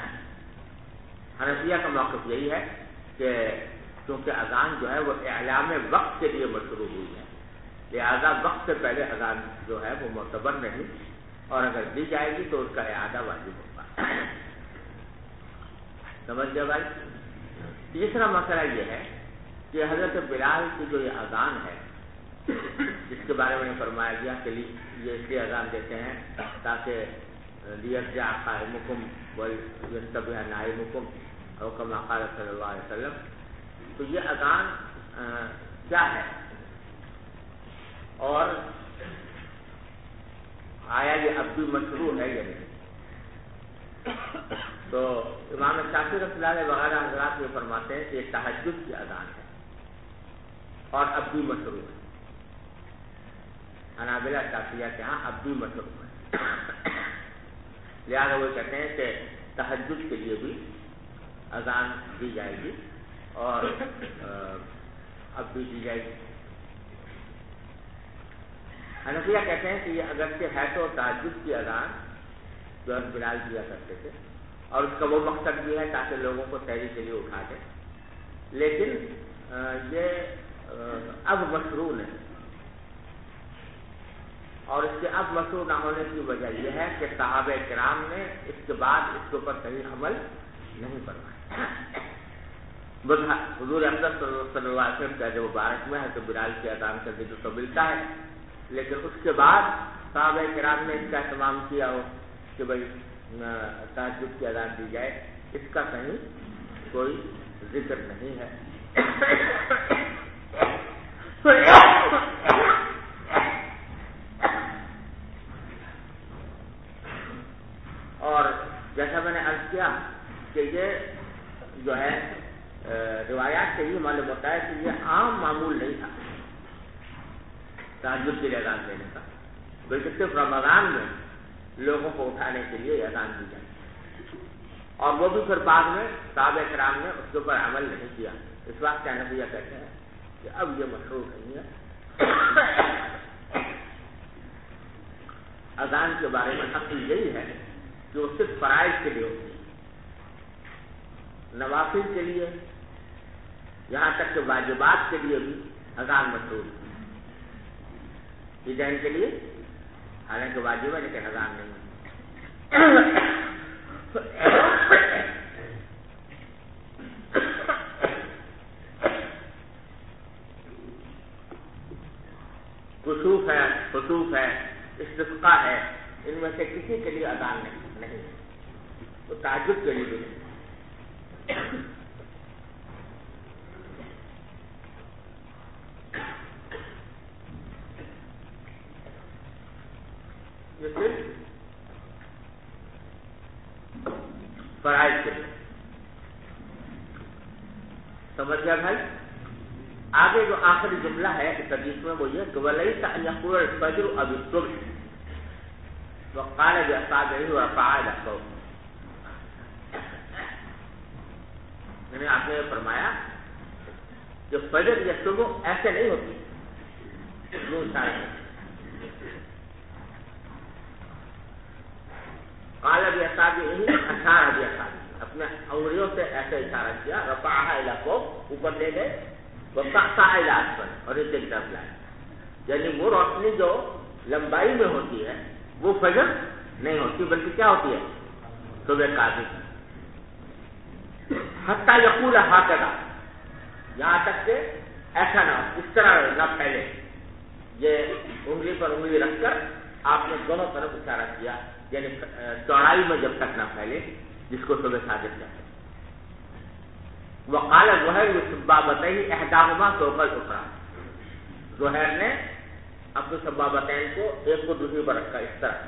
حنفیہ کا موقف یہی ہے کہ کیونکہ اذان جو ہے وہ اعلام وقت کے لیے مشروع ہوئی ہے، لہذا وقت سے پہلے اذان جو ہے وہ معتبر نہیں، اور اگر دی جائے گی تو اس کا اعادہ واجب ہوگا۔ سمجھ گئے بھائی؟ تیسرا مسئلہ یہ ہے کہ حضرت بلال کی جو یہ اذان ہے جس کے بارے میں فرمایا گیا کہ یہ اس لیے اذان دیتے ہیں تاکہ لیرجع قائمکم وینتبہ نائمکم او کما قال صلی اللہ علیہ وسلم، تو یہ اذان کیا ہے اور آیا یہ اب بھی مشروع ہے یا نہیں؟ تو امام شافعی رحمۃ اللہ علیہ وغیرہ حضرات یہ فرماتے ہیں کہ یہ تہجد کی اذان ہے اور اب بھی مشروع ہے۔ حنابلہ شافعیہ کے ہاں اب بھی مشروع ہے، لہٰذا وہ کہتے ہیں کہ تہجد کے لیے بھی اذان دی جائے گی اور اب بھی دی جائے گی۔ حنفیہ کہتے ہیں کہ یہ اگرچہ ہے تو تہجد کی اذان جو بلال دیا کرتے تھے، اور اس کا وہ مقصد بھی ہے تاکہ لوگوں کو سحری کے لیے اٹھا دیں، لیکن یہ اب مشروع نہیں، اور اس کے اب مشروع نہ ہونے کی وجہ یہ ہے کہ صحابہ کرام نے اس کے بعد اس کے اوپر صحیح عمل نہیں فرمایا۔ حضور اقدس صلی اللہ علیہ وسلم کے عہد مبارک میں حضرت بلال کی اذان کا ذکر تو ملتا ہے، لیکن اس کے بعد صحابہ کرام نے اس کا اہتمام کیا ہو کہ بھائی تہجد کی اذان دی جائے، اس کا کہیں کوئی ذکر نہیں ہے۔ اور جیسا میں نے عرض کیا کہ یہ جو ہے روایات سے یہ معلوم ہوتا ہے کہ یہ عام معمول نہیں تھا تہجد کے لیے اذان دینے کا، بلکہ صرف رمضان میں لوگوں کو اٹھانے کے لیے اذان دی جاتی، اور وہ بھی پھر بعد میں صحابہ کرام نے اس کے اوپر عمل نہیں کیا۔ اس بات کا حنفیہ کہتے ہیں کہ اب یہ مشروع نہیں ہے۔ اذان کے بارے میں اصل یہی ہے کہ وہ صرف فرائض کے لیے ہوتی ہے، نوافل کے لیے، یہاں تک کہ واجبات کے لیے بھی اذان مشروع ہے۔ عیدین کے لیے حالانکہ واجب ہے لیکن اذان نہیں ہے۔ استسقا ہے، ان میں سے کسی کے لیے اذان نہیں ہے، تو تہجد کے لیے بھی نہیں۔ یہ صرف فرائض کے لیے۔ سمجھ گیا بھائی؟ آگے جو آخری جملہ ہے اس حدیث میں وہ یہ کہ وَلَيْسَ أَن يَقُولَ الْفَجْرُ أَوِ الصُّبْحُ وَقَالَ بِأَصَابِعِهِ وَرَفَعَ يَدَهُ۔ میں نے آپ نے فرمایا کہ فجر یا صبح ایسے نہیں ہوتی، وہ اشارہ ہے۔ قال بِأَصَابِعِهِ أَشَارَ بِأَصَابِعِهِ، اپنے انگلیوں سے ایسے اشارہ کیا، رفعها إلى فوق، اوپر لے گئے، وقطع إلى أسفل، اور نیچے کی طرف لائے، یعنی وہ روشنی جو لمبائی میں ہوتی ہے وہ فجر نہیں ہوتی، بلکہ کیا ہوتی ہے؟ صبح کاذب۔ حتی یقول ہکذا، یہاں تک کہ ایسا نہ ہو، اس طرح نہ پھیلے، یہ انگلی پر انگلی رکھ کر آپ نے دونوں طرف اشارہ کیا، یعنی چوڑائی میں جب تک نہ پھیلے، جس کو صبح صادق کہتے ہیں۔ وقال زہیر بسبابتیہ احداہما فوق الاخری، زہیر نے اپنے سبابتین کو ایک کو دوسری پر رکھا اس طرح،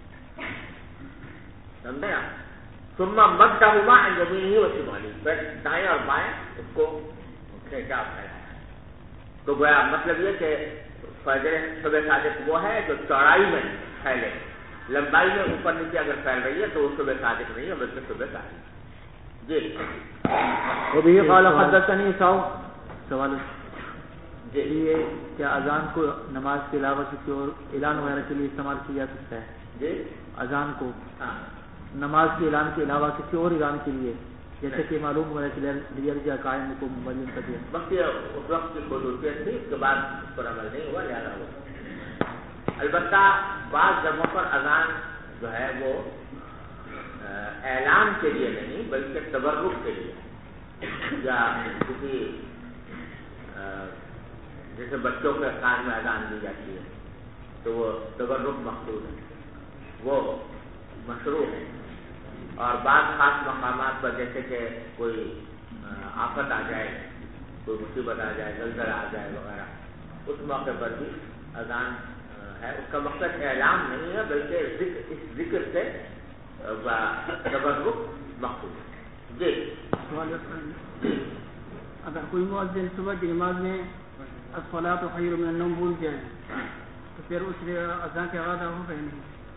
سمجھے آپ؟ ثم مدہما عن یمینہ و شمالہ، پھر دائیں اور بائیں اس کو کھینچا پھیلایا۔ تو گویا مطلب یہ کہ فجر صبح صادق وہ ہے جو چوڑائی میں پھیلے، لمبائی میں اوپر نیچے اگر پھیل رہی ہے تو وہ صبح صادق نہیں ہے بلکہ صبح صادق۔ جی وبه قال حدثني سوال جی یہ کیا اذان کو نماز کے علاوہ کسی اور اعلان وغیرہ کے لیے استعمال کیا جا سکتا ہے؟ جی اذان کو ہاں نماز کے اعلان کے علاوہ کسی اور اعلان کے لیے، جیسے کہ معلوم ہوا ہے کہ لیرجع قائم کو مبین کر دیا، وقت اس وقت کی خصوصیت تھی، اس کے بعد اس پر عمل نہیں ہوا، لہٰذا ہوا۔ البتہ بعض جگہوں پر اذان جو ہے وہ اعلان کے لیے نہیں بلکہ تبرک کے لیے، یا کسی جیسے بچوں کے کان میں اذان دی جاتی ہے تو وہ تبرک مقصود ہے، وہ مشروع ہے۔ اور بعض خاص مقامات پر جیسے کہ کوئی آفت آ جائے، کوئی مصیبت آ جائے، زلزلہ آ جائے وغیرہ، اس موقع پر بھی اذان ہے، اس کا مقصد اعلان نہیں ہے بلکہ اس ذکر سے تبرک مقصود ہے۔ جی اگر کوئی مؤذن صبح کی نماز میں الصلاۃ خیر من النوم بھول جائے تو پھر اس لیے اذان کے آغاز ہوگا نہیں؟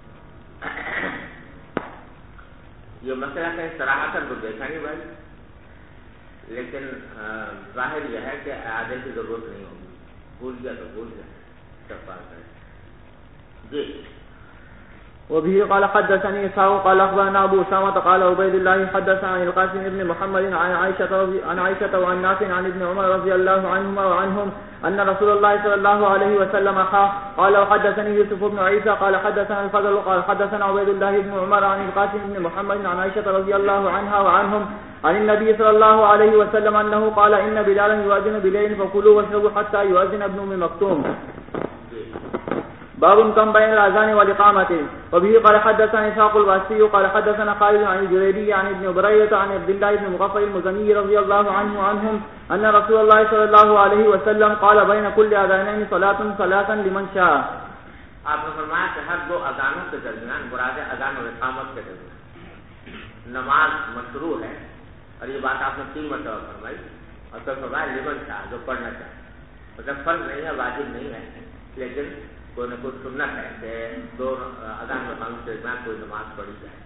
یہ مسئلہ کہیں صراحتاً تو دیکھا نہیں بھائی، لیکن ظاہر یہ ہے کہ اعادے کی ضرورت نہیں ہوگی، بھول گیا تو بھول گیا، استغفار کریں۔ جی وبه قال حدثني إسحاق قال أخبرنا أبو أسامة قال عبيد الله حدثنا عن القاسم بن محمد عن عائشة وعن نافع عن ابن عمر رضي الله عنهما وعنهم أن رسول الله صلى الله عليه وسلم قال وحدثني يوسف بن عيسى قال حدثنا الفضل قال حدثنا عبيد الله بن عمر عن القاسم بن محمد عن عائشة رضي الله عنها وعنهم عن النبي صلى الله عليه وسلم أنه قال إن بلالا يؤذن بليل فكلوا واشربوا حتى يؤذن ابن أم مكتوم. باب كم بين الاذان والاقامه. وبه قال حدثنا اسحاق الواسطي قال حدثنا خالد عن الجريري عن ابن بريدة عن عبد الله بن مغفل المزني رضي الله عنه عنهم ان رسول الله صلى الله عليه وسلم قال بين كل اذانين صلاه ثلاثا لمن شاء. آپ نے فرمایا کہ ہر دو اذانوں کے درمیان مراد اذان اور اقامت کے درمیان نماز مشروع ہے، اور یہ بات آپ نے 3 مرتبہ فرمائی، اور پھر فرمایا لمن شاء، جو پڑھنا چاہے، مطلب فرض نہیں ہے، واجب نہیں ہے، لیکن کوئی نہ کوئی سنت ہے کہ 2 اذان و اقامت کے درمیان کوئی نماز پڑھی جائے۔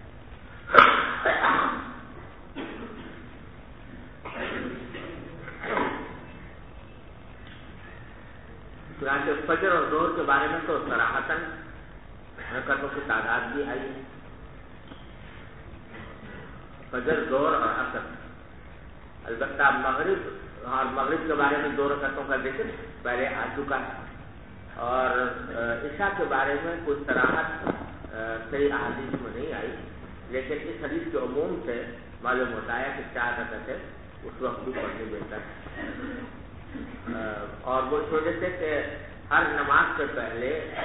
چنانچہ فجر اور ظہر کے بارے میں تو صراحتاً حرکتوں کی تعداد بھی آئی، فجر، ظہر اور عصر۔ البتہ مغرب کے بارے میں 2 رکعتوں کا ذکر پہلے آ چکا ہے، اور عشاء کے بارے میں کوئی صراحت صحیح احادیث میں نہیں آئی، لیکن اس حدیث کے عموم سے معلوم ہوتا ہے کہ 4 رکعتیں اس وقت بھی پڑھنی بہتر ہے، اور وہ اس وجہ سے کہ ہر نماز سے پہلے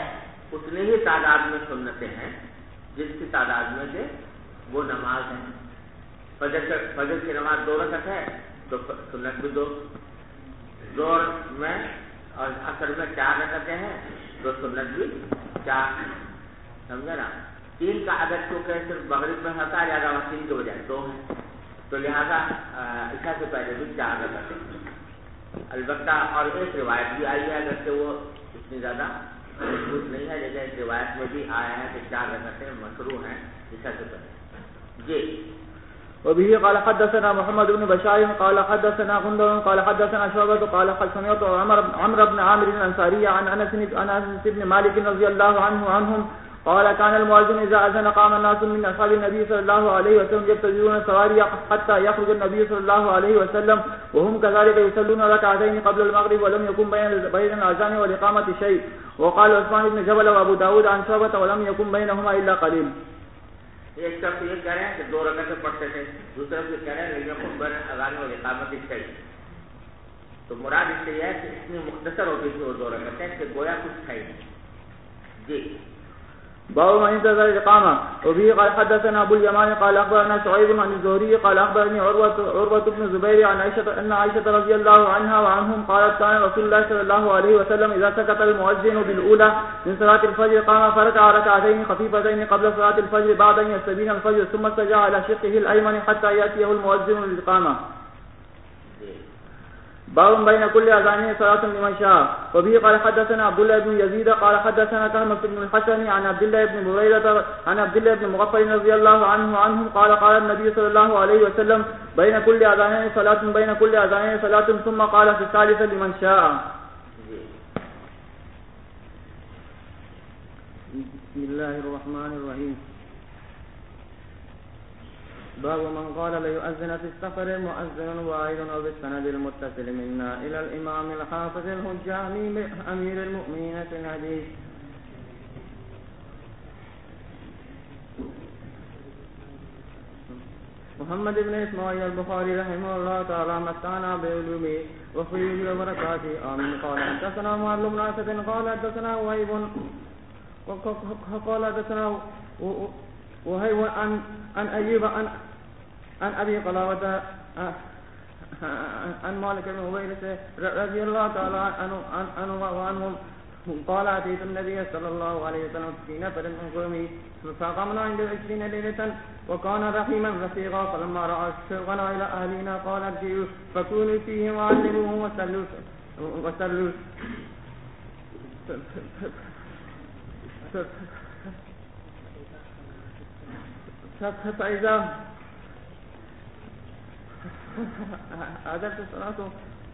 اتنی ہی تعداد میں سنتیں ہیں جس کی تعداد میں سے وہ نماز ہے. فجر کی نماز 2 رکعت ہے تو سنت بھی 2. ظہر میں اور عصر میں 4 رکعتیں ہیں تو سنت بھی 4. سمجھا نا. 3 کا عدد کیونکہ صرف مغرب میں ہوتا ہے زیادہ، 3 کے بجائے 2 ہے، تو لہذا عشاء سے پہلے بھی 4 رکعتیں. البتہ اور ایک روایت بھی آئی ہے، اگرچہ وہ اتنی زیادہ مضبوط نہیں ہے، لیکن ایک روایت میں بھی آیا ہے کہ 4 رکعتیں مشروع ہیں عشاء سے پہلے. جی. وبه قال حدثنا محمد بن بشار قال حدثنا غندر قال حدثنا شعبة قال سمعت عمرو بن عامر الأنصاري عن أنس بن مالك رضي الله عنهم قال كان المؤذن إذا أذن قام الناس من أصحاب النبي صلى الله عليه وسلم يبتدرون السواري حتى يخرج النبي صلى الله عليه وسلم وهم كذلك يصلون ركعتين قبل المغرب ولم يكن بين الأذان والإقامة شيء. وقال عثمان بن جبل وأبو داود عن شعبة ولم يكن بينهما إلا قليل. ایک طرف یہ کہہ رہے ہیں کہ 2 رکعتیں پڑھتے تھے، دوسری طرف یہ کہہ رہے ہیں لیکن بین اذان و اقامت چاہیے. تو مراد اس سے یہ ہے کہ اتنی مختصر ہوتی تھی وہ 2 رکعتیں کہ گویا کچھ ہے نہیں. جی. باب ما انتظر الإقامة. وبه قال حدثنا أبو اليمان قال أخبرنا شعيب عن الزهري قال أخبرني عروة بن الزبير عن عائشة رضي الله عنها وعنهم قالت كان رسول الله صلى الله عليه وسلم إذا سكت المؤذن بالأولى من صلاة الفجر قام فركع ركعتين خفيفتين قبل صلاة الفجر بعد أن يستبين الفجر ثم استجاع على شقه الأيمن حتى يأتيه المؤذن للإقامة. باب بين كل اذانين صلاه لمن شاء. وبه قال حدثنا عبد الله بن يزيد قال حدثنا كهمس بن الحسن عن عبد الله بن بريدة عن عبد الله بن مغفل رضي الله عنهم قال قال النبي صلى الله عليه وسلم بين كل اذانين صلاه بين كل اذانين صلاه ثم قال في الثالثه لمن شاء. بسم الله الرحمن الرحيم. باب من قال ليؤذن في السفر مؤذن واحد او بالسند المتصل منا الى الامام الحافظ الحجامي امير المؤمنين في الحديث. محمد بن اسماعيل البخاري رحمه الله تعالى متعنا بعلومه وخيره وبركاته آمين. قال حدثنا معل بن اسد قال حدثنا وهيب قال حدثنا وهيب عن أيوب عن أبي قلابة عن مالك بن هويرث رضي الله تعالى عنه وعنهم قال أتيت النبي صلى الله عليه وسلم في نفر من قومه فقامنا عند 20 ليلة وكان رحيما رفيقا فلما رأى شوقنا إلى أهلنا قال ارجعوا فكونوا فيه وعلموه وسلوا فإذا أدرت الصلاة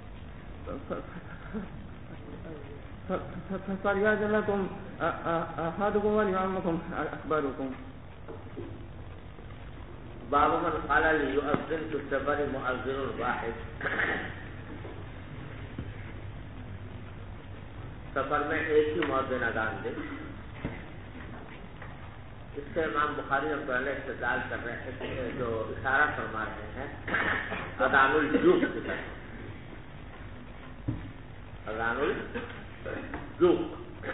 فليأذن لكم أحدكم وليعمكم أكبركم. باب من قال ليؤذن في السفر مؤذن واحد. سفر میں ایک ہی مؤذن اذان دے. اس سے امام بخاری نے پہلے استدلال کر رہے ہیں جو اشارہ فرما رہے ہیں اذان الجوق کی طرف. اذان الجوق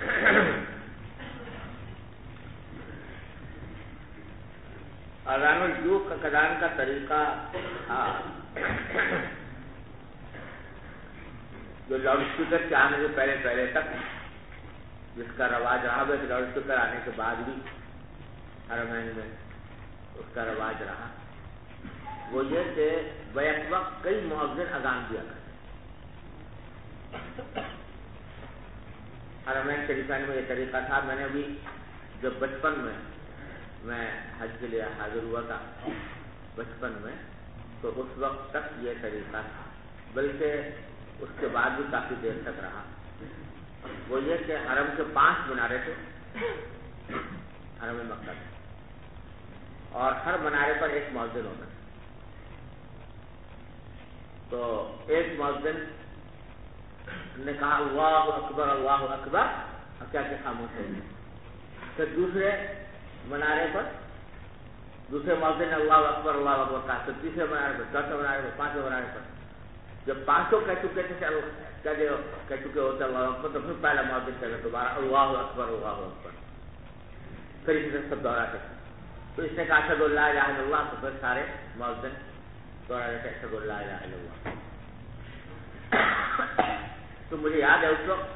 اذان الجوق کا اذان کا طریقہ جو لاؤڈ اسپیکر کے آنے سے پہلے تک جس کا رواج رہا ہے کہ لاؤڈ اسپیکر آنے کے بعد بھی حرمین میں اس کا رواج رہا، وہ یہ کہ بیک وقت کئی مؤذن اذان دیا کرتے. حرمین شریفین میں یہ طریقہ تھا. میں نے ابھی جب بچپن میں حج کے لیے حاضر ہوا تھا بچپن میں، تو اس وقت تک یہ طریقہ تھا، بلکہ اس کے بعد بھی کافی دیر تک رہا. وہ یہ کہ حرم کے 5 منارے تھے حرم مکہ میں، اور ہر منارے پر ایک مؤذن ہوتا ہے. تو ایک مؤذن نے کہا اللہ اکبر اور کیا کہ خاموش ہو گئے. پھر دوسرے منارے پر دوسرے مؤذن نے اللہ اکبر کہا. پھر تیسرے منارے پر، چوتھے منارے پر، 5ویں منارے پر. جب پانچوں کہہ چکے تھے کہہ چکے ہوتے اللہ اکبر تو پھر پہلا مؤذن کہے دوبارہ اللہ اکبر اللہ اکبر، پھر اسی طرح سب دوہراتے تھے. تو اس نے کہا اشہد ان لا الہ الا اللہ، تو پھر سارے مؤذن دوہراتے تھے اشہد ان لا الہ الا اللہ. تو مجھے یاد ہے اس وقت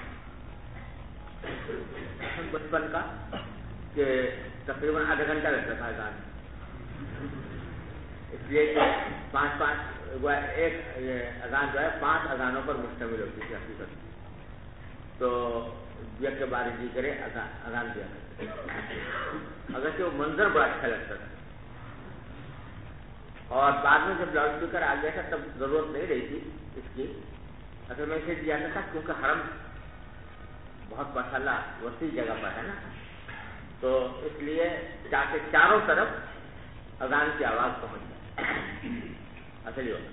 بچپن کا کہ تقریباً آدھا گھنٹہ لگتا تھا اذان، اس لیے کہ ایک اذان جو ہے 5 اذانوں پر مشتمل ہوتی تھی حقیقت. تو یک کے بارے جی کرے اذان دیا کرتے، اگرچہ وہ منظر بڑا اچھا لگتا تھا. اور بعد میں جب لاؤڈ اسپیکر آ گیا تھا تب ضرورت نہیں رہی تھی اس کی. اصل میں اسے دیا تھا کیونکہ حرم بہت ماشاءاللہ وسیع جگہ پر ہے نا، تو اس لیے تاکہ چاروں طرف اذان کی آواز پہنچ جائے اصلی ہوتا.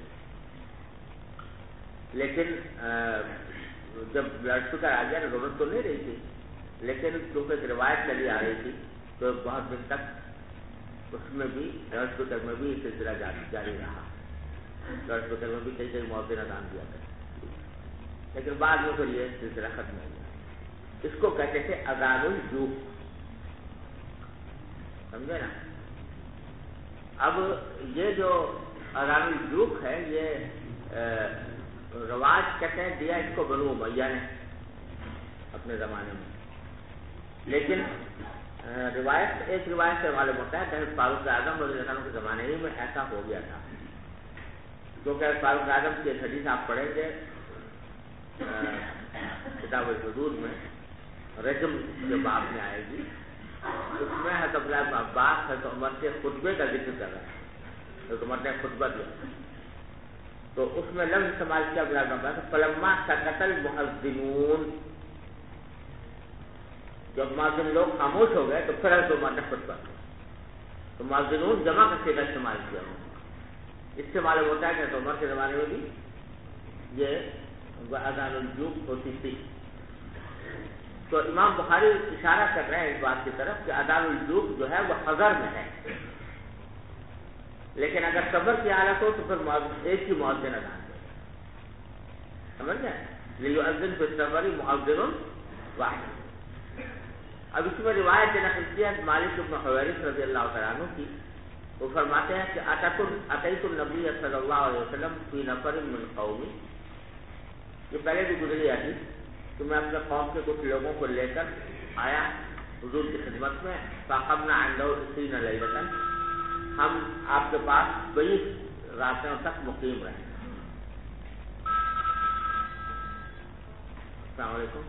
لیکن جب لاؤڈ اسپیکر آ گیا تو ضرورت تو نہیں رہی تھی، لیکن کیونکہ روایت چلی آ رہی تھی تو بہت دن تک اس میں بھی لاؤڈ اسپیکر میں بھی سلسلہ جاری رہا. لاؤڈ اسپیکر میں بھی کئی مؤذن اذان دیا کرتے، لیکن بعد میں پھر یہ سلسلہ ختم ہو گیا. اس کو کہتے تھے اذان الجوف، سمجھے نا. اب یہ جو اذان الجوف ہے یہ رواج کہتے ہیں دیا اس کو بنو امیہ نے اپنے زمانے میں، لیکن ایک روایت سے معلوم ہوتا ہے کہ فاروق اعظم رضی اللہ عنہ کے زمانے ہی میں ایسا ہو گیا تھا. کیونکہ فاروق اعظم کی ایک حدیث آپ پڑھیں گے کتاب الحدود میں، رجم جو باب میں آئے گی، اس میں حضرت عبداللہ بن عباس حضرت عمر کے خطبے کا ذکر کر رہا ہے. حضرت عمر نے خطبہ دیا تو اس میں لفظ استعمال کیا عبداللہ بن عباس فلما سکت المؤذنون، جب مؤذن لوگ خاموش ہو گئے تو پھر حضرت عمر نے خطبہ دیا. تو مؤذنون جمع کا صیغہ استعمال کیا. اس سے معلوم ہوتا ہے کہ حضرت عمر کے زمانے میں بھی یہ اذان الجوف ہوتی تھی. تو امام بخاری اشارہ کر رہے ہیں اس بات کی طرف کہ اذان الجوف جو ہے وہ حضر میں ہے، لیکن اگر سفر کی حالت ہو تو پھر ایک ہی مؤذن اذان دے. سمجھ گئے؟ لیؤذن فی السفر مؤذن واحد. اب اس میں روایت نقل کی ہے مالک بن حویرث رضی اللہ تعالیٰ عنہ کی. وہ فرماتے ہیں کہ اتیت النبی صلی اللہ علیہ وسلم فی نفر من قومی، یہ پہلے بھی گزری آتی کہ میں اپنے قوم کے کچھ لوگوں کو لے کر آیا حضور کی خدمت میں. فاقمنا عنده 20 لیلۃ، ہم آپ کے پاس 20 راتوں تک مقیم رہے. السلام علیکم.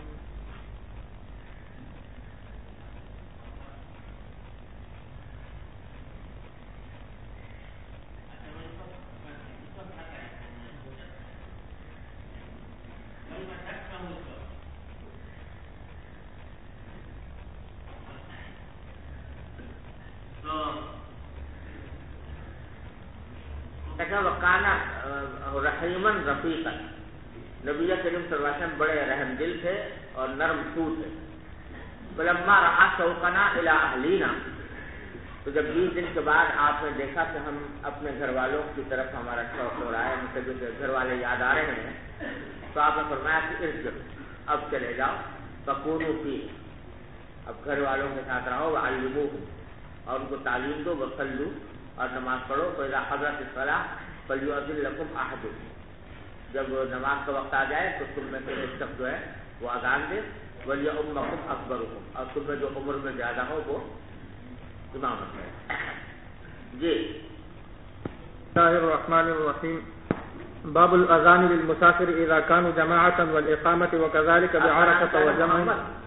وقانا رحیمن رفیقا، نبی کریم صلی اللہ علیہ وسلم بڑے رحم دل تھے اور نرم سو تھے. فلما رأى شوقنا الى اہلینا، تو جب 20 دن کے بعد آپ نے دیکھا کہ ہم اپنے گھر والوں کی طرف ہمارا شوق ہو رہا ہے، ہم سے گھر والے یاد آ رہے ہیں، تو آپ نے فرمایا کہ ارجع، اب چلے جاؤ. فکونوا فیہ، اب گھر والوں کے ساتھ رہو. وعلموہم، اور ان کو تعلیم دو. وصلوا، اور نماز پڑھو. فإذا حضرت الصلاۃ فلیؤذن لکم احدکم، جب نماز کا وقت آ جائے تو تم میں سے ایک شخص جو ہے وہ اذان دے. ولیؤمکم اکبرکم، اور تم میں جو عمر میں زیادہ ہو وہ امامت کرے. جی. بسم اللہ الرحمن الرحیم. باب الاذان للمسافر اذا كانوا جماعة والاقامة وكذلك بعرفة وجمع.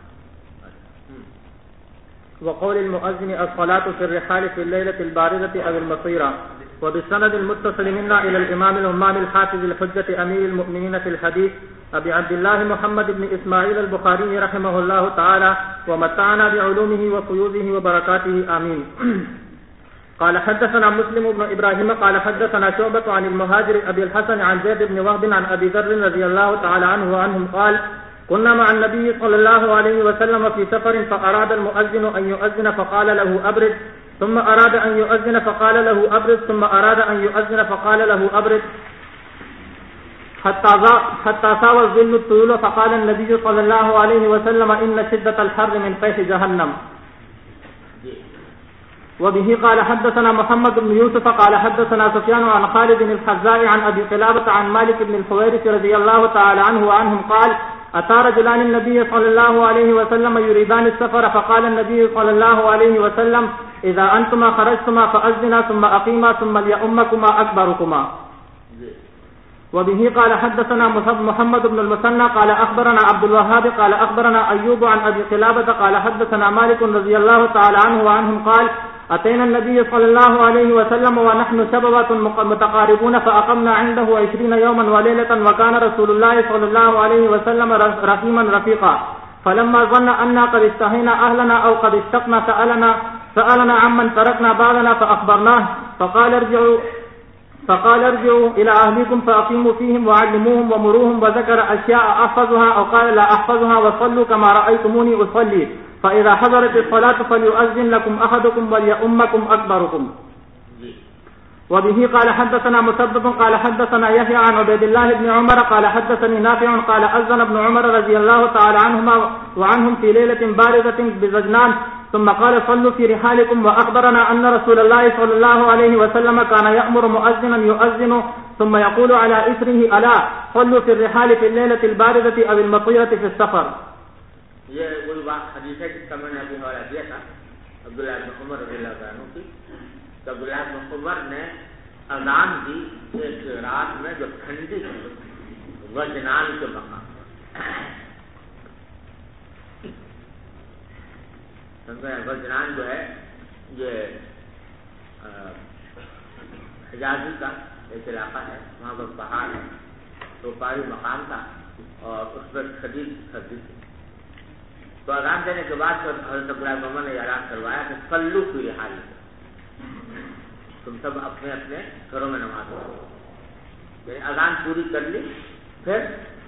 وقول المؤذن الصلاة في الرحال في الليلة الباردة أو المطيرة. وبالسند المتصل منا إلى الإمام الهمام الحافظ الحجة أمير المؤمنين في الحديث أبي عبد الله محمد بن إسماعيل البخاري رحمه الله تعالى ومتعنا بعلومه وفيوضه وبركاته آمين. قال حدثنا مسلم بن إبراهيم قال حدثنا شعبة عن المهاجر أبي الحسن عن زيد بن وهب عن أبي ذر رضي الله تعالى عنه وعنهم قال كنا مع النبي صلى الله عليه وسلم في سفر فأراد المؤذن أن يؤذن فقال له أبرد، ثم أراد أن يؤذن فقال له أبرد، ثم أراد أن يؤذن فقال له أبرد. حتى ساوى الظل الطيول فقال النبي صلى الله عليه وسلم إن شدة الحر من فيح جهنم. وبه قال حدثنا محمد بن يوسف قال حدثنا سفيان عن خالد بن الحذاء عن أبي قلابة عن مالك بن الحويرث رضي الله تعالى عنه وعنهم قال أتى رجلان النبي صلى الله عليه وسلم يريدان السفر فقال النبي صلى الله عليه وسلم إذا أنتما خرجتما فأذنا ثم أقيما ثم ليؤمكما أكبركما. وبه قال حدثنا محمد بن المثنى قال أخبرنا عبد الوهاب قال أخبرنا أيوب عن أبي قلابة قال حدثنا مالك رضي الله تعالى عنه وعنهم قال أتينا النبي صلى الله عليه وسلم ونحن شبابة متقاربون فأقمنا عنده 20 يوما وليلة وكان رسول الله صلى الله عليه وسلم رحيما رفيقا فلما ظن أننا قد استهينا أهلنا أو قد اشتقنا سألنا عمن تركنا بعضنا فأخبرناه فقال ارجعوا إلى أهلكم فأقيموا فيهم وعلموهم ومروهم وذكر أشياء أحفظها أو قال لا أحفظها وصلوا كما رأيتموني أصلي فإذا حضرت الصلاة فليؤذن لكم أحدكم وليؤمكم أكبركم. وبه قال حدثنا مسدد قال حدثنا يحيى عن عبيد الله بن عمر قال حدثني نافع قال أذن ابن عمر رضي الله تعالى عنهما وعنهم في ليلة باردة بزجنان ثم قال صلوا في رحالكم وأخبرنا أن رسول الله صلى الله عليه وسلم كان يأمر مؤذنا يؤذن ثم يقول على إثره ألا صلوا في الرحال في الليلة الباردة أو المطيرة في السفر. یہ وہی بات حدیث ہے جس کا میں نے ابھی حوالہ دیا تھا عبداللہ بن عمر رضی اللہ عنہ کی. تو عبداللہ بن عمر نے اذان دی ایک رات میں جو ٹھنڈی وجنان کے مقام وجنان جو ہے یہ حجازی کا ایک علاقہ ہے, وہاں پر پہاڑ ہے, تو پہاڑی مقام تھا اور اس پر شدید سردی تھی. تو اذان دینے کے بعد حضرت عبداللہ بن عمر نے اعلان کروایا کہ صلو فی رحالکم, تم سب اپنے اپنے گھروں میں نماز پڑھو. یعنی اذان پوری کر لی پھر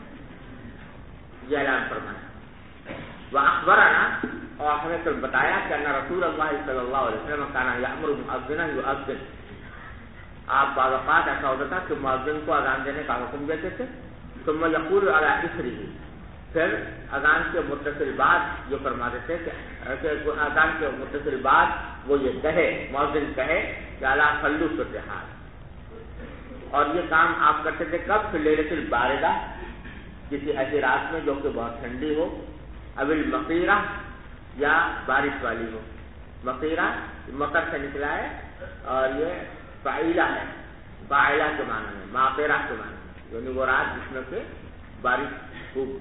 یہ اعلان فرمایا. وأخبرنا اور ہمیں تو بتایا کہ ان رسول اللہ صلی اللہ علیہ وسلم کان یأمر مؤذنا یؤذن, آپ بعض اوقات ایسا ہوتا تھا کہ مؤذن کو اذان دینے کا حکم دیتے تھے. ثم یقول علی اثرہ, پھر اذان کے متصل بعد یہ فرماتے تھے کہ اذان کے متصل بعد وہ یہ کہے, مؤذن کہے کہ الا صلوا فی الرحال. اور یہ کام آپ کرتے تھے کب؟ فی لیلۃ الباردہ, کسی ایسی رات میں جو کہ بہت ٹھنڈی ہو, اب المطیرہ یا بارش والی ہو. مطیرہ مطر سے نکلا ہے اور یہ فاعلہ ہے, فاعلہ کے معنی میں, ماطرہ کے معنی میں, یعنی وہ رات جس میں کہ بارش خوب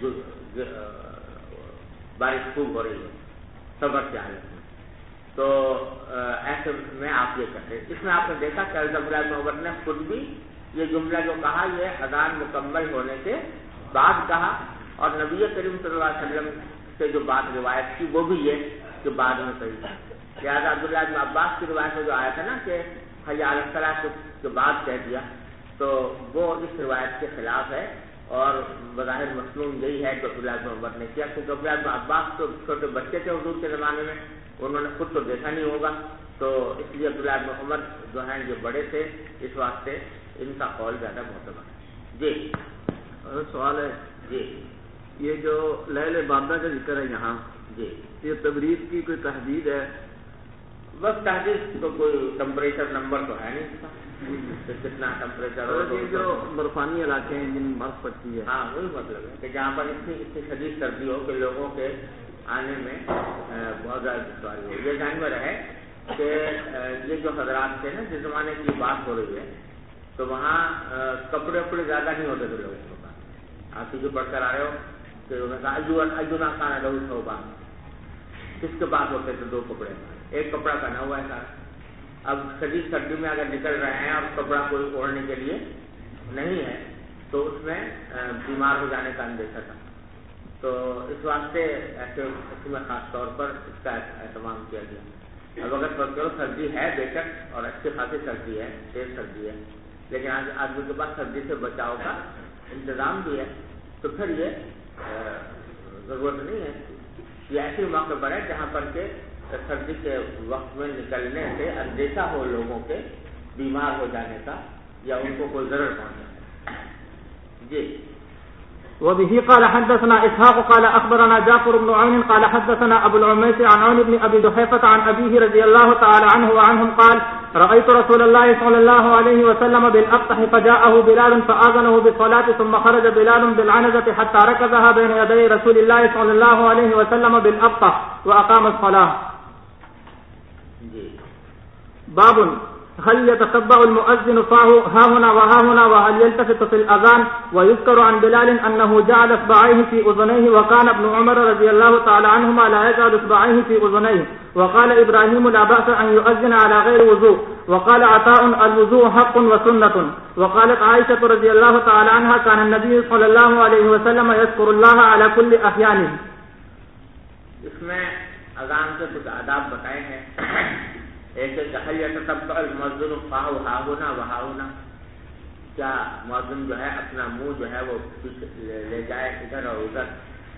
ہو رہی ہے صبر کی حالت میں. تو ایسے میں آپ یہ کرتے ہیں. اس میں آپ نے دیکھا کہ عبداللہ بن عمر نے خود بھی یہ جملہ جو کہا یہ اذان مکمل ہونے کے بعد کہا, اور نبی کریم صلی اللہ علیہ وسلم سے جو بات روایت کی وہ بھی یہ کہ بعد میں صحیح تھا. لہٰذا عبداللہ بن عباس کی روایت میں جو آیا تھا نا کہ حی علی الصلاۃ کے بعد کہہ دیا, تو وہ اس روایت کے خلاف ہے, اور بظاہر مصنون یہی ہے کہ عبداللہ بن عمر نے کیا, کیونکہ عبداللہ بن عباس تو چھوٹے بچے تھے حضور کے زمانے میں, انہوں نے خود تو دیکھا نہیں ہوگا, تو اس لیے عبداللہ بن عمر جو ہیں یہ بڑے تھے, اس واسطے ان کا قول زیادہ معتبر ہے. جی سوال ہے جی, یہ جو لیل باردہ کا ذکر ہے یہاں, جی یہ تبریز کی کوئی تحدید ہے؟ بس تحدید تو کوئی ٹمپریچر نمبر تو ہے نہیں اس کا کہ کتنا ٹمپریچر ہو. یہ جو برفانی علاقے ہیں جن برف پڑتی ہے, ہاں وہی مطلب ہے کہ جہاں پر اتنی شدید سردی ہو کہ لوگوں کے آنے میں بہت زیادہ دشواری ہو. یہ ذہن میں رہے کہ یہ جو حضرات تھے نا جس زمانے کی بات ہو رہی ہے, تو وہاں کپڑے وپڑے زیادہ نہیں ہوتے تھے لوگوں کے پاس. آپ جو پڑھ کر آئے ہو کہ انہوں نے کہا ایونا کھانا رہو صوبہ, کس کے پاس ہوتے تھے 2 کپڑے, ایک کپڑا پہنا ہوا ہے سارا. اب شدید سردی میں اگر نکل رہے ہیں اور کپڑا کوئی اوڑھنے کے لیے نہیں ہے تو اس میں بیمار ہو جانے کا اندیشہ تھا. تو اس واسطے ایسے اس میں خاص طور پر اس کا اہتمام کیا گیا. اب اگر سردی ہے بے شک اور اچھی خاصی سردی ہے, تیز سردی ہے, لیکن آدمی کے پاس سردی سے بچاؤ کا انتظام بھی ہے, تو پھر یہ ضرورت نہیں ہے. یہ ایسے موقع پر ہے جہاں پر کہ سردی کے وقت میں نکلنے سے اندیشہ ہو لوگوں کے بیمار ہو جانے کا یا ان کو کوئی ضرر پہنچ جائے. جی. وبه قال حدثنا إسحاق قال أخبرنا جعفر بن عون قال حدثنا أبو العميس عن عون بن أبي جحيفة عن أبيه رضي الله تعالى عنه وعنهم قال رأيت رسول الله صلى الله عليه وسلم بالأبطح فجاءه بلال فآذنه بالصلاة ثم خرج بلال بالعنزة حتى ركزها بين يدي رسول الله صلى الله عليه وسلم بالأبطح وأقام الصلاة. باب هل يتتبع المؤذن فاه ها هنا وها هنا وهل يلتفت في الأذان. ويذكر عن بلال أنه جعل إصبعيه في أذنيه وكان ابن عمر رضي الله تعالى عنهما لا يجعل إصبعيه في أذنيه. وقال إبراهيم لا بأس أن يؤذن على غير وضوء. وقال عطاء الوضوء حق وسنة. وقالت عائشة رضي الله تعالى عنها كان النبي صلى الله عليه وسلم يذكر الله على كل أحيانه. اس میں اذان کے کچھ آداب بتائے ہیں. ایسے کہل یتتبع المؤذن فاہ ہا ہونا وہا ہونا. کیا مؤذن جو ہے اپنا منہ جو ہے وہ لے جائے ادھر اور ادھر.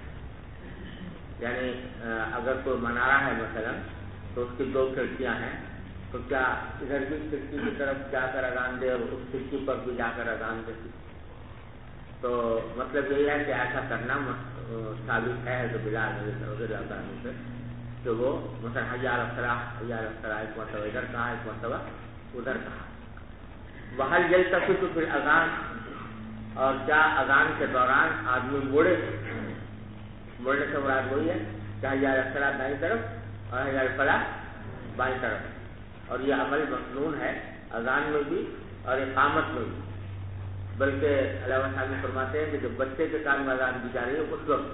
یعنی اگر کوئی منارہ ہے مثلا تو اس کی 2 کھڑکیاں ہیں تو کیا ادھر بھی کھڑکی کی طرف جا کر اذان دے اور اس کھڑکی پر بھی جا کر اذان دے. تو مطلب یہ ہے کہ ایسا کرنا ثابت ہے تو بلال رضی اللہ عنہ سے کہ وہ مثلا حی علی الصلاۃ حی علی الصلاۃ ایک مرتبہ ادھر کہا ایک مرتبہ ادھر کہا. وہل یلتفت فی الاذان. اور کیا اذان کے دوران آدمی مڑے سے مراد وہی ہے کہ حی علی الصلاۃ دائیں طرف اور حی علی الفلاح بائیں طرف. اور یہ عمل مسنون ہے اذان میں بھی اور اقامت میں بھی. بلکہ علامہ صاحب فرماتے ہیں کہ جب بچے کے کان میں اذان دی جا رہی ہے اس وقت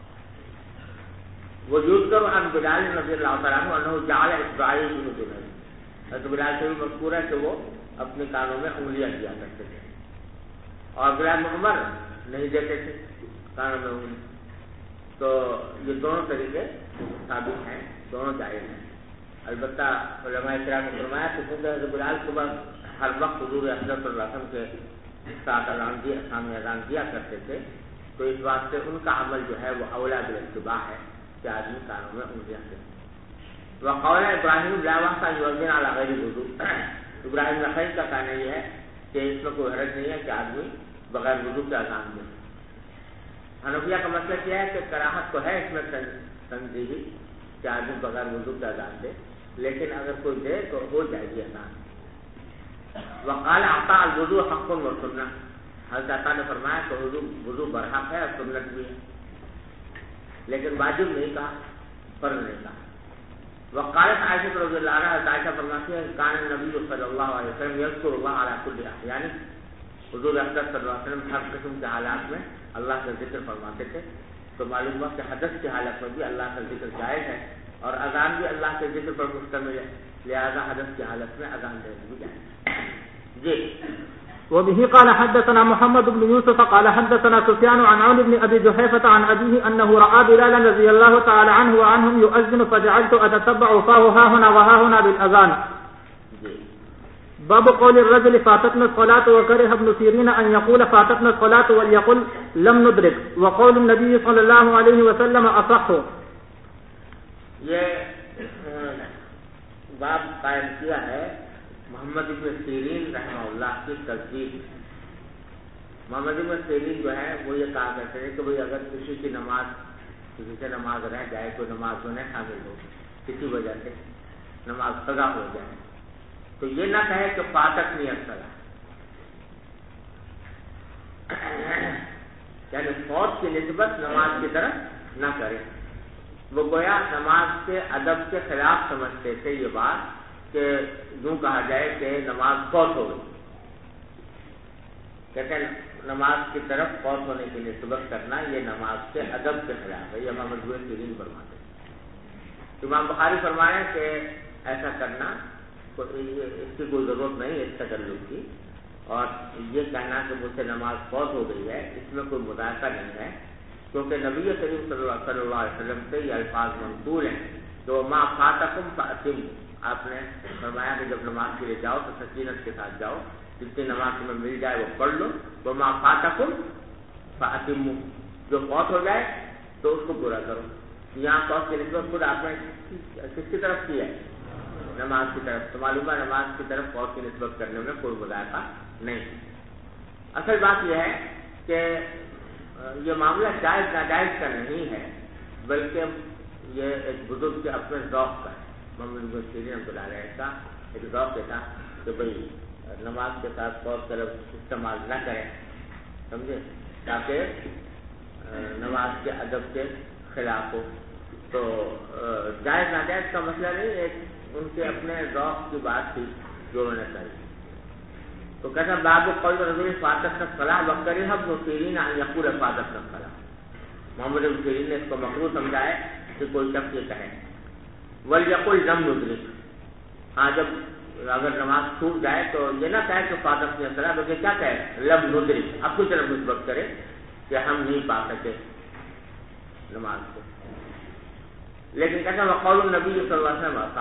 وہ یذکر عن بلال رضی اللہ تعالیٰ عنہ انہ جعل اصبعیہ فی اذنیہ. حضرت بلال سے بھی مذکور ہے کہ وہ اپنے کانوں میں انگلیاں دیا کرتے تھے اور بلال بن عمر نہیں دیتے تھے کانوں میں انگلی. تو یہ دونوں طریقے ثابت ہیں, دونوں جائز ہیں. البتہ علماء کرام نے فرمایا کہ چونکہ حضرت بلال صبح ہر وقت حضور اکرم صلی اللہ علیہ وسلم کے ساتھ سامنے اذان دیا کرتے تھے تو اس بات سے ان کا عمل جو ہے وہ اولا بالاتباع ہے کہ آدمی کانوں میں انگلیاں دے. وقول ابراہیم لا بأس أن يؤذن على غیر وضوء. ابراہیم نخعی کا کہنا یہ ہے کہ اس میں کوئی حرج نہیں ہے کہ آدمی بغیر وضو کے اذان دے. حنفیہ کا مسئلہ کیا ہے کہ کراہت تو ہے اس میں تنزیہی کہ آدمی بغیر وضو کے اذان دے, لیکن اگر کوئی دے تو ہو جائے گی اذان. وقال عطاء الوضوء حق و سنہ. حضرت عطا نے فرمایا کہ وضو برحق ہے اور سنت بھی ہے, لیکن واجب نہیں کہا, فرض نہیں کہا. وقالت عائشہ رضی اللہ عنہا, عائشہ فرماتی ہے کان النبی صلی اللہ علیہ وسلم یذکر اللہ علی کل احیان. حضور اکرم صلی اللہ علیہ وسلم ہر قسم کے حالات میں اللہ کا ذکر فرماتے تھے. تو معلوم ہوا کہ حدث کی حالت میں بھی اللہ کا ذکر جائز ہے اور اذان بھی اللہ کے ذکر پر مشتمل ہے, لہذا حدث کی حالت میں اذان دینا بھی جائز. جی. وبه قال حدثنا محمد بن يوسف قال حدثنا سفيان عن عون بن أبي جحيفة عن أبيه أنه رأى بلالا رضي الله تعالى عنه وعنهم يؤذن فجعلت أتتبع فاه ها هنا وها هنا بالأذان. باب قول الرجل فاتتنا الصلاة وكره ابن سيرين أن يقول فاتتنا الصلاة وليقل لم ندرك, وقول النبي صلى الله عليه وسلم أصح. یہ باب قائم کیا ہے محمد ابن سیرین رحمہ اللہ کی تصدیق. محمد ابن سیرین جو ہے وہ یہ کہا کرتے ہیں کہ بھئی اگر کسی کی نماز کسی سے نماز رہ جائے, کوئی نماز میں شامل ہو کسی وجہ سے نماز قضا ہو جائے, تو یہ نہ کہے کہ فاتت نیت صلاح, یعنی فوت کی نسبت نماز کی طرف نہ کرے. وہ گویا نماز کے ادب کے خلاف سمجھتے تھے یہ بات کہ یوں کہا جائے کہ نماز فوت ہو گئی. کہتے ہیں نماز کی طرف فوت ہونے کی نسبت کرنا یہ نماز کے ادب کے خلاف ہے. یہ محمد بن سیرین فرماتے ہیں. امام بخاری فرمایا کہ ایسا کرنا اس کی کوئی ضرورت نہیں ہے اس تکلف کی, اور یہ کہنا کہ مجھ سے نماز فوت ہو گئی ہے اس میں کوئی مذائقہ نہیں ہے, کیونکہ نبی کریم صلی اللہ علیہ وسلم سے یہ الفاظ منقول ہیں. تو ما فاتکم فاتم, آپ نے فرمایا کہ جب نماز کے لیے جاؤ تو سکینت کے ساتھ جاؤ, جتنی نماز تمہیں مل جائے وہ پڑھ لو. وہ ما فاتکم فاتم, جو فوت ہو جائے تو اس کو پورا کرو. یہاں فوت کی نسبت خود آپ نے کس کی طرف کی ہے, نماز کی طرف. تو معلوم ہے نماز کی طرف فوت کی نسبت کرنے میں کوئی مذائقہ نہیں. اصل بات یہ ہے کہ یہ معاملہ جائز ناجائز کا نہیں ہے، بلکہ یہ ایک بزرگ کے اپنے ذوق کا ہے۔ محمد بن سیرین رحمۃ اللہ علیہ کا ایک ذوق یہ تھا کہ بھئی نماز کے ساتھ قول طلب استعمال نہ کریں، سمجھے، تاکہ نماز کے ادب کے خلاف ہو۔ تو جائز ناجائز کا مسئلہ نہیں، ایک ان کے اپنے ذوق کی بات تھی جو انہوں نے کری۔ تو کہتا باب قول رجل فاتت الصلاۃ وکرہ ابن سیرین ان یقول فاتت الصلاۃ، محمد بن سیرین نے اس کو مکروہ سمجھا ہے کہ کوئی شخص یہ کہے ولیقل لم ندرک، ہاں جب اگر نماز چھوٹ جائے تو یہ نہ کہے کہ فاتت الصلاۃ، بلکہ کیا کہے لم ندرک، اپنی طرف نسبت کرے کہ ہم نہیں پا سکے نماز کو۔ لیکن کہتا ہے وقول النبی صلی اللہ علیہ وسلم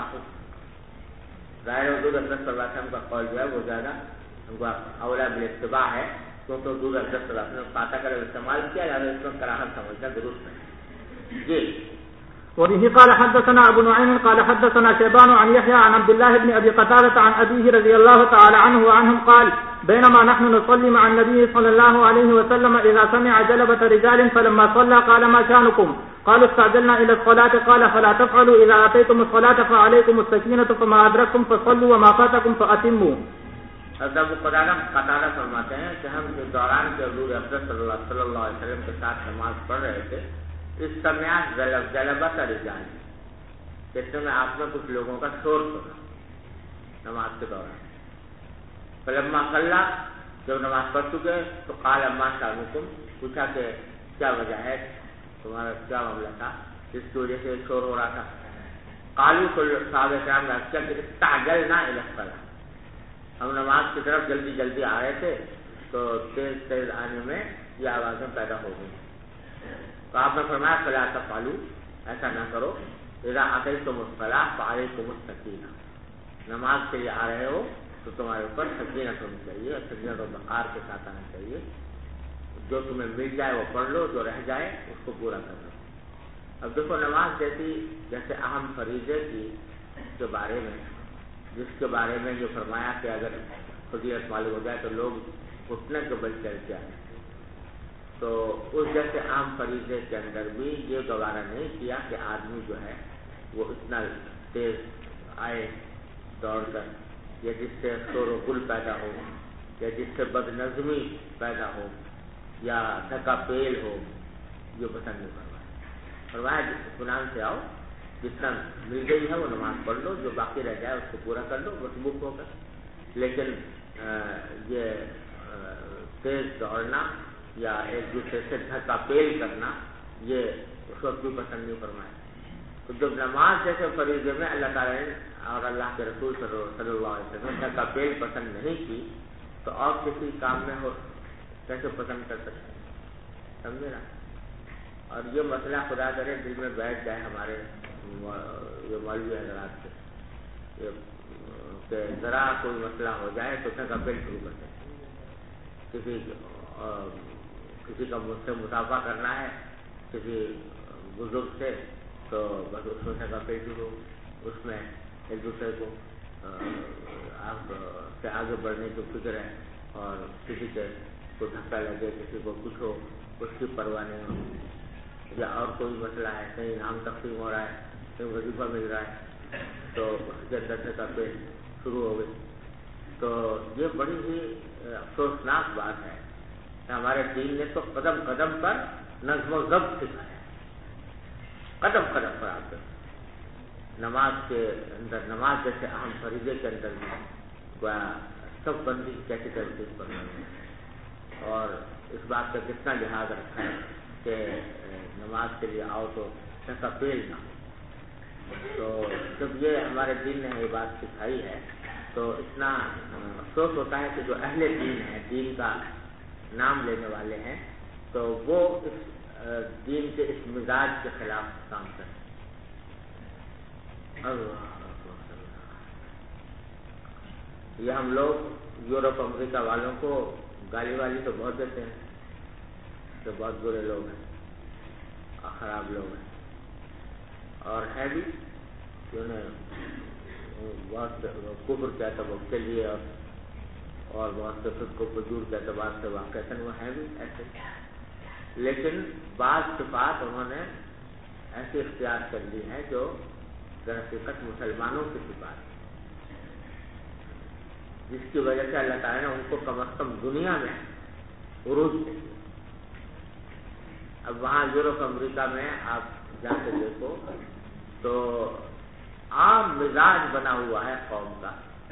صحیح، ظاہر حضور اقدس صلی اللہ علیہ وسلم کا قول جو ہے وہ زیادہ اولا بالاتباع ہے، کیونکہ حضور اقدس صلی اللہ علیہ وسلم فاتح کا استعمال کیا جاتا ہے، اس میں کراہت سمجھنا درست ہے۔ جی وبه قال حدثنا ابو نعيم قال حدثنا شيبان عن يحيى عن عبد الله بن ابي قتادة عن ابيه رضي الله تعالى عنه وعنهم قال بينما نحن نصلي مع النبي صلى الله عليه وسلم اذا سمع جلبة رجال فلما صلى قال ما شانكم قالوا استعجلنا الى الصلاة قال فلا تفعلوا اذا اتيتم الصلاة فعليكم السكينة فما ادركتم فصلوا وما فاتكم فاتموا۔ حضرت ابو قتادہ فرماتے ہیں کہ ہم کے دوران کے حضور اقدس صلی اللہ علیہ وسلم کے ساتھ نماز پڑھ رہے تھے، اس سمے جلبت رجال، جیسے میں آپ میں کچھ لوگوں کا شور سنا نماز کے دوران۔ فلما صلی، جب نماز پڑھ چکے تو قال ما شانکم، پوچھا کہ کیا وجہ ہے، تمہارا کیا معاملہ تھا جس کی وجہ سے شور ہو رہا تھا۔ قالوا صحابہ کرام نے کیا کہ استعجلنا الی الصلاۃ، ہم نماز کی طرف جلدی جلدی آ رہے تھے تو تیز تیز آنے میں یہ آوازیں پیدا ہو گئی۔ تو آپ نے فرمایا فلا تفعلوا، ایسا نہ کرو، اذا اتیتم الصلاۃ فعلیکم السکینہ، نماز کے لیے آ رہے ہو تو تمہارے اوپر سکینت ہونی چاہیے، سکینت و وقار کے ساتھ آنا چاہیے، جو تمہیں مل جائے وہ پڑھ لو، جو رہ جائے اس کو پورا کر لو۔ اب دیکھو نماز جیسے اہم فریضے کے بارے میں، جس کے بارے میں جو فرمایا کہ اگر فضیلت معلوم ہو جائے تو لوگ اٹھنے کے بل چلتے آئے، تو اس جیسے عام فریضے کے اندر بھی یہ گوارا نہیں کیا کہ آدمی جو ہے وہ اتنا تیز آئے دوڑ کر، یا جس سے شور و گل پیدا ہو، یا جس سے بد نظمی پیدا ہو، یا ڈھکا پیل ہو، یہ پسند نہیں فرمایا جس اطمینان سے آؤ، جتنا مل گئی ہے وہ نماز پڑھ لو، جو باقی رہ جائے اس کو پورا کر لو مسبوق ہو کر۔ لیکن یہ تیز دوڑنا یا ایک دوسرے سے ڈھکا پیل کرنا یہ اس وقت بھی پسند نہیں فرمایا۔ تو جب نماز جیسے فریضے میں اللہ تعالیٰ نے اور اللہ کے رسول صلی اللہ علیہ وسلم ڈھکا پیل پسند نہیں کی تو اور کسی کام میں ہو کیسے پسند کر سکتے ہیں، سمجھے نا۔ اور یہ مسئلہ خدا کرے دل میں بیٹھ جائے ہمارے یہ مولوی حضرات سے کہ ذرا کوئی مسئلہ ہو جائے تو ڈھکا پیل شروع کرتے ہیں، کسی کا مجھ سے مدافع کرنا ہے کسی بزرگ سے تو بس اس میں ڈھکا پیل شروع، اس میں ایک دوسرے کو آپ سے آگے بڑھنے کی فکر ہے، اور کسی کے کو دھکا لگے، کسی کو کچھ ہو اس کی پرواہ نہیں ہو، یا اور کوئی مسئلہ ہے، کہیں انعام تقسیم ہو رہا ہے، کہیں وظیفہ مل رہا ہے تو اس کے اندر ڈھکا پیل شروع ہو گئی۔ تو یہ بڑی ہی افسوسناک بات ہے کہ ہمارے دین نے تو قدم قدم پر نظم و ضبط سکھایا، قدم قدم پر آپ نماز کے اندر، نماز جیسے اہم فریضے کے اندر بھی سب بندی کیسی ترتیب پر اور اس بات کا کتنا لحاظ رکھا ہے کہ نماز کے لیے آؤ تو ڈھکا پیل نہ ہو۔ تو جب یہ ہمارے دین نے یہ بات سکھائی ہے تو اتنا افسوس ہوتا ہے کہ جو اہل دین ہے، دین کا نام لینے والے ہیں، تو وہ اس دین کے اس مزاج کے خلاف کام کریں۔ یہ ہم لوگ یورپ امریکہ والوں کو گالی والی تو بہت دیتے ہیں کہ بہت برے لوگ ہیں اور خراب لوگ ہیں، اور ہے بھی کہ انہیں بہت کفر کیا تھا کے لیے اور اور بہت سے خود کو فجور کے اعتبار سے واقعتاً وہ ہیں بھی ایسے، لیکن بعض صفات انہوں نے ایسی اختیار کر لی ہیں جو در حقیقت مسلمانوں کی صفات ہیں، جس کی وجہ سے اللہ تعالیٰ نے ان کو کم از کم دنیا میں عروج دے دیا۔ اب وہاں یورپ امریکہ میں آپ جا کے دیکھو تو عام مزاج بنا ہوا ہے قوم کا،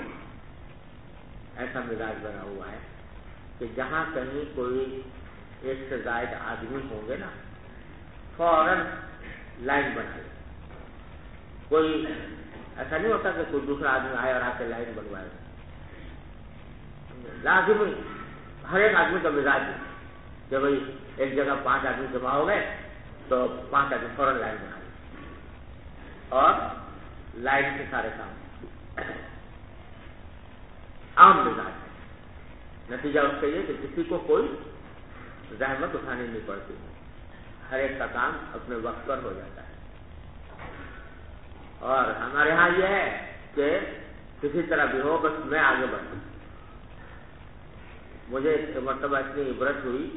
ایسا مزاج بنا ہوا ہے کہ جہاں کہیں کوئی ایک سے زائد آدمی ہوں گے نا، فوراً لائن بنائے، کوئی ایسا نہیں ہوتا کہ کوئی دوسرا آدمی آئے اور آ کے لائن بنوائے، لازمی ہر ایک آدمی کا مزاج ہے کہ بھائی ایک جگہ 5 آدمی جمع ہو گئے تو 5 آدمی فوراً لائن بنا لیں اور لائن کے سارے کام، عام مزاج ہے۔ نتیجہ اس کا یہ کہ کسی کو کوئی زحمت اٹھانی نہیں پڑتی، ہر ایک کا کام اپنے وقت پر ہو جاتا ہے۔ اور ہمارے ہاں یہ ہے کہ کسی طرح بھی ہو بس میں آگے بڑھوں۔ مجھے ایک مرتبہ اتنی عبرت ہوئی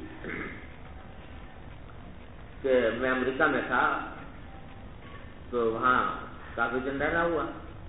کہ میں امریکہ میں تھا تو وہاں کافی دن رہنا ہوا،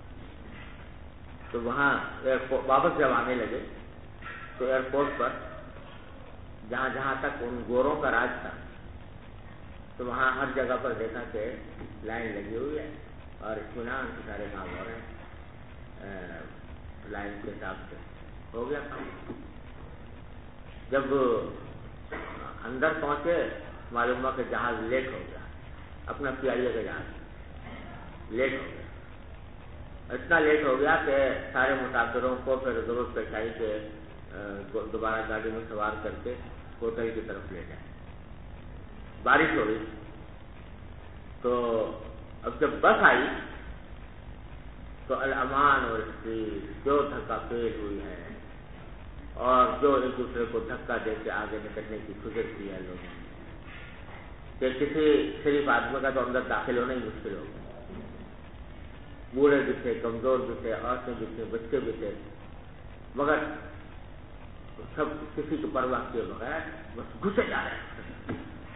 تو وہاں ایئرپورٹ واپس جب آنے لگے تو ایئرپورٹ پر جہاں جہاں تک ان گوروں کا راج تھا تو وہاں ہر جگہ پر دیکھا کہ لائن لگی ہوئی ہے اور اطمینان کے سارے کام ہو رہے ہیں، لائن کے حساب سے ہو گیا کام۔ جب اندر پہنچے معلوم ہوا کہ جہاز لیٹ ہو گیا، اپنا PIA کا جہاز لیٹ ہو گیا، اتنا لیٹ ہو گیا کہ سارے مسافروں کو پھر ضرورت پیش آئی کہ دوبارہ گاڑی میں سوار کر کے ہوٹل کی طرف لے جائیں۔ بارش ہو رہی تو اب جب بس آئی تو الامان اور جو دھکا پیل ہوئی ہے اور جو ایک دوسرے کو دھکا دے کے آگے نکلنے کی فکر کی ہے لوگوں نے کہ کسی شریف آدمی کا تو اندر داخل ہونا ہی مشکل ہو گیا، بوڑھے بھی تھے، کمزور بھی تھے، عورتیں بھی تھے، بچے بھی تھے، مگر سب کسی کو پرواہ کیے بغیر بس گھسے جا رہے ہیں۔